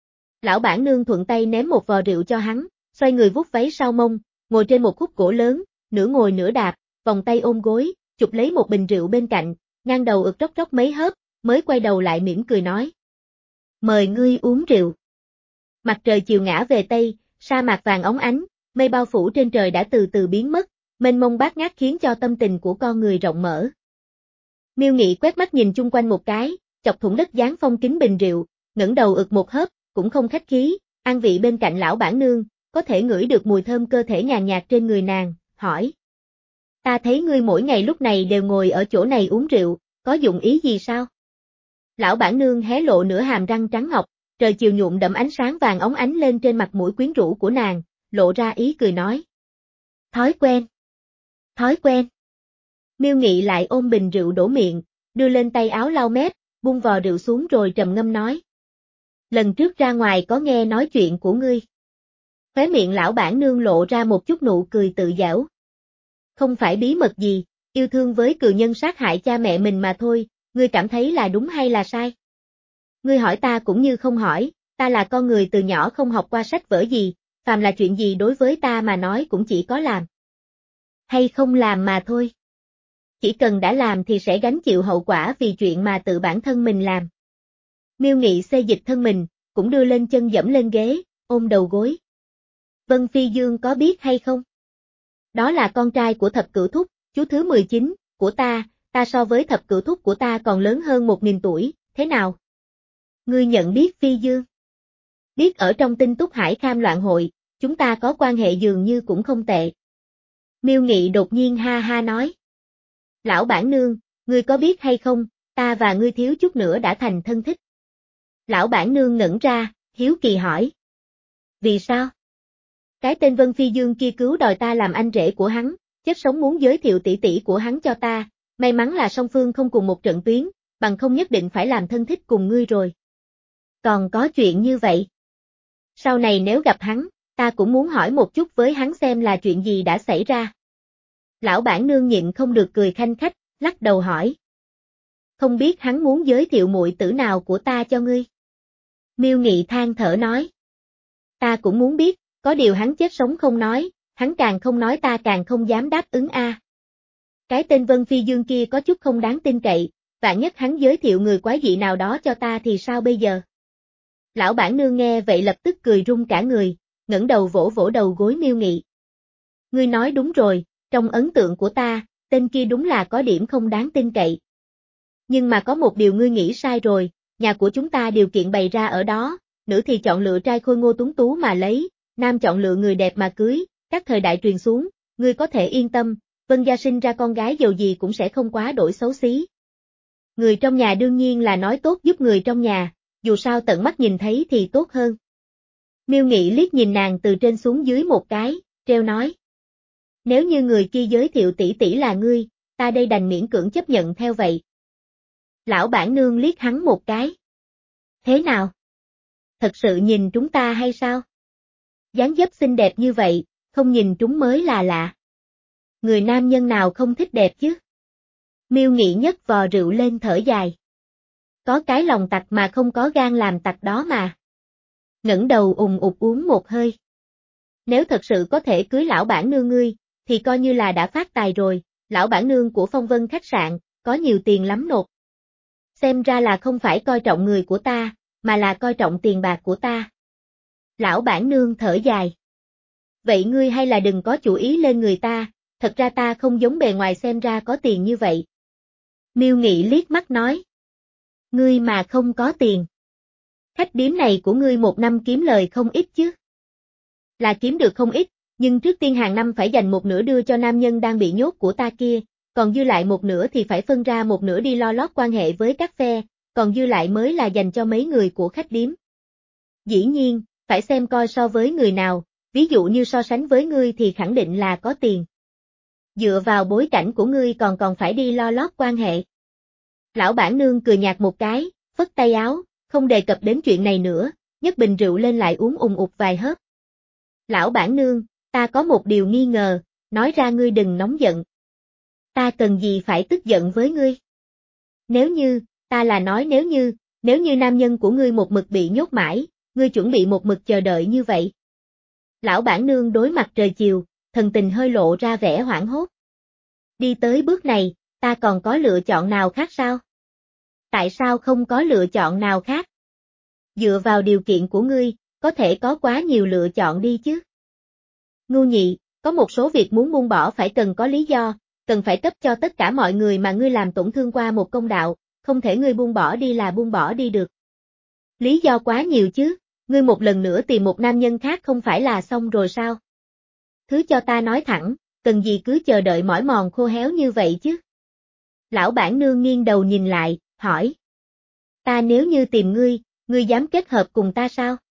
A: Lão bản nương thuận tay ném một vò rượu cho hắn, xoay người vuốt váy sau mông, ngồi trên một khúc gỗ lớn, nửa ngồi nửa đạp, vòng tay ôm gối, chụp lấy một bình rượu bên cạnh, ngang đầu ực róc róc mấy hớp, mới quay đầu lại mỉm cười nói. Mời ngươi uống rượu. Mặt trời chiều ngã về Tây, sa mạc vàng óng ánh, mây bao phủ trên trời đã từ từ biến mất, mênh mông bát ngát khiến cho tâm tình của con người rộng mở. Miêu Nghị quét mắt nhìn chung quanh một cái, chọc thủng đất dán phong kín bình rượu, ngẩng đầu ực một hớp, cũng không khách khí, an vị bên cạnh lão bản nương, có thể ngửi được mùi thơm cơ thể nhàn nhạt trên người nàng, hỏi. Ta thấy ngươi mỗi ngày lúc này đều ngồi ở chỗ này uống rượu, có dụng ý gì sao? Lão bản nương hé lộ nửa hàm răng trắng ngọc, trời chiều nhuộm đậm ánh sáng vàng óng ánh lên trên mặt mũi quyến rũ của nàng, lộ ra ý cười nói. Thói quen. Thói quen. Miêu Nghị lại ôm bình rượu đổ miệng, đưa lên tay áo lau mép, buông vò rượu xuống rồi trầm ngâm nói. Lần trước ra ngoài có nghe nói chuyện của ngươi. Khóe miệng lão bản nương lộ ra một chút nụ cười tự giễu. Không phải bí mật gì, yêu thương với cừu nhân sát hại cha mẹ mình mà thôi, ngươi cảm thấy là đúng hay là sai? Ngươi hỏi ta cũng như không hỏi, ta là con người từ nhỏ không học qua sách vở gì, phàm là chuyện gì đối với ta mà nói cũng chỉ có làm. Hay không làm mà thôi. Chỉ cần đã làm thì sẽ gánh chịu hậu quả vì chuyện mà tự bản thân mình làm. Miêu Nghị xê dịch thân mình, cũng đưa lên chân dẫm lên ghế, ôm đầu gối. Vân Phi Dương có biết hay không? Đó là con trai của thập cửu thúc, chú thứ mười chín, của ta, ta so với thập cửu thúc của ta còn lớn hơn một nghìn tuổi, thế nào? Ngươi nhận biết Phi Dương? Biết ở trong Tinh Túc Hải Kham loạn hội, chúng ta có quan hệ dường như cũng không tệ. Miêu Nghị đột nhiên ha ha nói. Lão bản nương, ngươi có biết hay không, ta và ngươi thiếu chút nữa đã thành thân thích. Lão bản nương ngẩn ra, hiếu kỳ hỏi. Vì sao? Cái tên Vân Phi Dương kia cứu đòi ta làm anh rể của hắn, chết sống muốn giới thiệu tỷ tỷ của hắn cho ta, may mắn là song phương không cùng một trận tuyến, bằng không nhất định phải làm thân thích cùng ngươi rồi. Còn có chuyện như vậy. Sau này nếu gặp hắn, ta cũng muốn hỏi một chút với hắn xem là chuyện gì đã xảy ra. Lão bản nương nhịn không được cười khanh khách, lắc đầu hỏi. Không biết hắn muốn giới thiệu muội tử nào của ta cho ngươi. Miêu Nghị than thở nói. Ta cũng muốn biết, có điều hắn chết sống không nói, hắn càng không nói ta càng không dám đáp ứng a. À. Cái tên Vân Phi Dương kia có chút không đáng tin cậy, vạn nhất hắn giới thiệu người quái dị nào đó cho ta thì sao bây giờ? Lão bản nương nghe vậy lập tức cười run cả người, ngẩng đầu vỗ vỗ đầu gối Miêu Nghị. Ngươi nói đúng rồi, trong ấn tượng của ta, tên kia đúng là có điểm không đáng tin cậy. Nhưng mà có một điều ngươi nghĩ sai rồi, nhà của chúng ta điều kiện bày ra ở đó, nữ thì chọn lựa trai khôi ngô tuấn tú mà lấy, nam chọn lựa người đẹp mà cưới, các thời đại truyền xuống, ngươi có thể yên tâm, Vân gia sinh ra con gái dầu gì cũng sẽ không quá đổi xấu xí. Người trong nhà đương nhiên là nói tốt giúp người trong nhà, dù sao tận mắt nhìn thấy thì tốt hơn. Miêu Nghị liếc nhìn nàng từ trên xuống dưới một cái, treo nói. Nếu như người kia giới thiệu tỷ tỷ là ngươi, ta đây đành miễn cưỡng chấp nhận theo vậy. Lão bản nương liếc hắn một cái. Thế nào? Thật sự nhìn chúng ta hay sao? Dáng dấp xinh đẹp như vậy, không nhìn chúng mới là lạ. Người nam nhân nào không thích đẹp chứ? Miêu Nghị nhấc vò rượu lên thở dài. Có cái lòng tặc mà không có gan làm tặc đó mà. Ngẩng đầu ùng ục uống một hơi. Nếu thật sự có thể cưới lão bản nương ngươi, thì coi như là đã phát tài rồi, lão bản nương của Phong Vân khách sạn, có nhiều tiền lắm nộp. Xem ra là không phải coi trọng người của ta, mà là coi trọng tiền bạc của ta. Lão bản nương thở dài. Vậy ngươi hay là đừng có chủ ý lên người ta, thật ra ta không giống bề ngoài xem ra có tiền như vậy. Miêu Nghị liếc mắt nói. Ngươi mà không có tiền. Khách điếm này của ngươi một năm kiếm lời không ít chứ. Là kiếm được không ít, nhưng trước tiên hàng năm phải dành một nửa đưa cho nam nhân đang bị nhốt của ta kia, còn dư lại một nửa thì phải phân ra một nửa đi lo lót quan hệ với các phe, còn dư lại mới là dành cho mấy người của khách điếm. Dĩ nhiên, phải xem coi so với người nào, ví dụ như so sánh với ngươi thì khẳng định là có tiền. Dựa vào bối cảnh của ngươi còn còn phải đi lo lót quan hệ. Lão bản nương cười nhạt một cái, phất tay áo, không đề cập đến chuyện này nữa, nhấc bình rượu lên lại uống ùng ục vài hớp. Lão bản nương, ta có một điều nghi ngờ, nói ra ngươi đừng nóng giận. Ta cần gì phải tức giận với ngươi? Nếu như, ta là nói nếu như, nếu như nam nhân của ngươi một mực bị nhốt mãi, ngươi chuẩn bị một mực chờ đợi như vậy. Lão bản nương đối mặt trời chiều, thần tình hơi lộ ra vẻ hoảng hốt. Đi tới bước này, ta còn có lựa chọn nào khác sao? Tại sao không có lựa chọn nào khác? Dựa vào điều kiện của ngươi, có thể có quá nhiều lựa chọn đi chứ. Ngu nhị, có một số việc muốn buông bỏ phải cần có lý do, cần phải cấp cho tất cả mọi người mà ngươi làm tổn thương qua một công đạo, không thể ngươi buông bỏ đi là buông bỏ đi được. Lý do quá nhiều chứ, ngươi một lần nữa tìm một nam nhân khác không phải là xong rồi sao? Thứ cho ta nói thẳng, cần gì cứ chờ đợi mỏi mòn khô héo như vậy chứ? Lão bản nương nghiêng đầu nhìn lại, hỏi. Ta nếu như tìm ngươi, ngươi dám kết hợp cùng ta sao?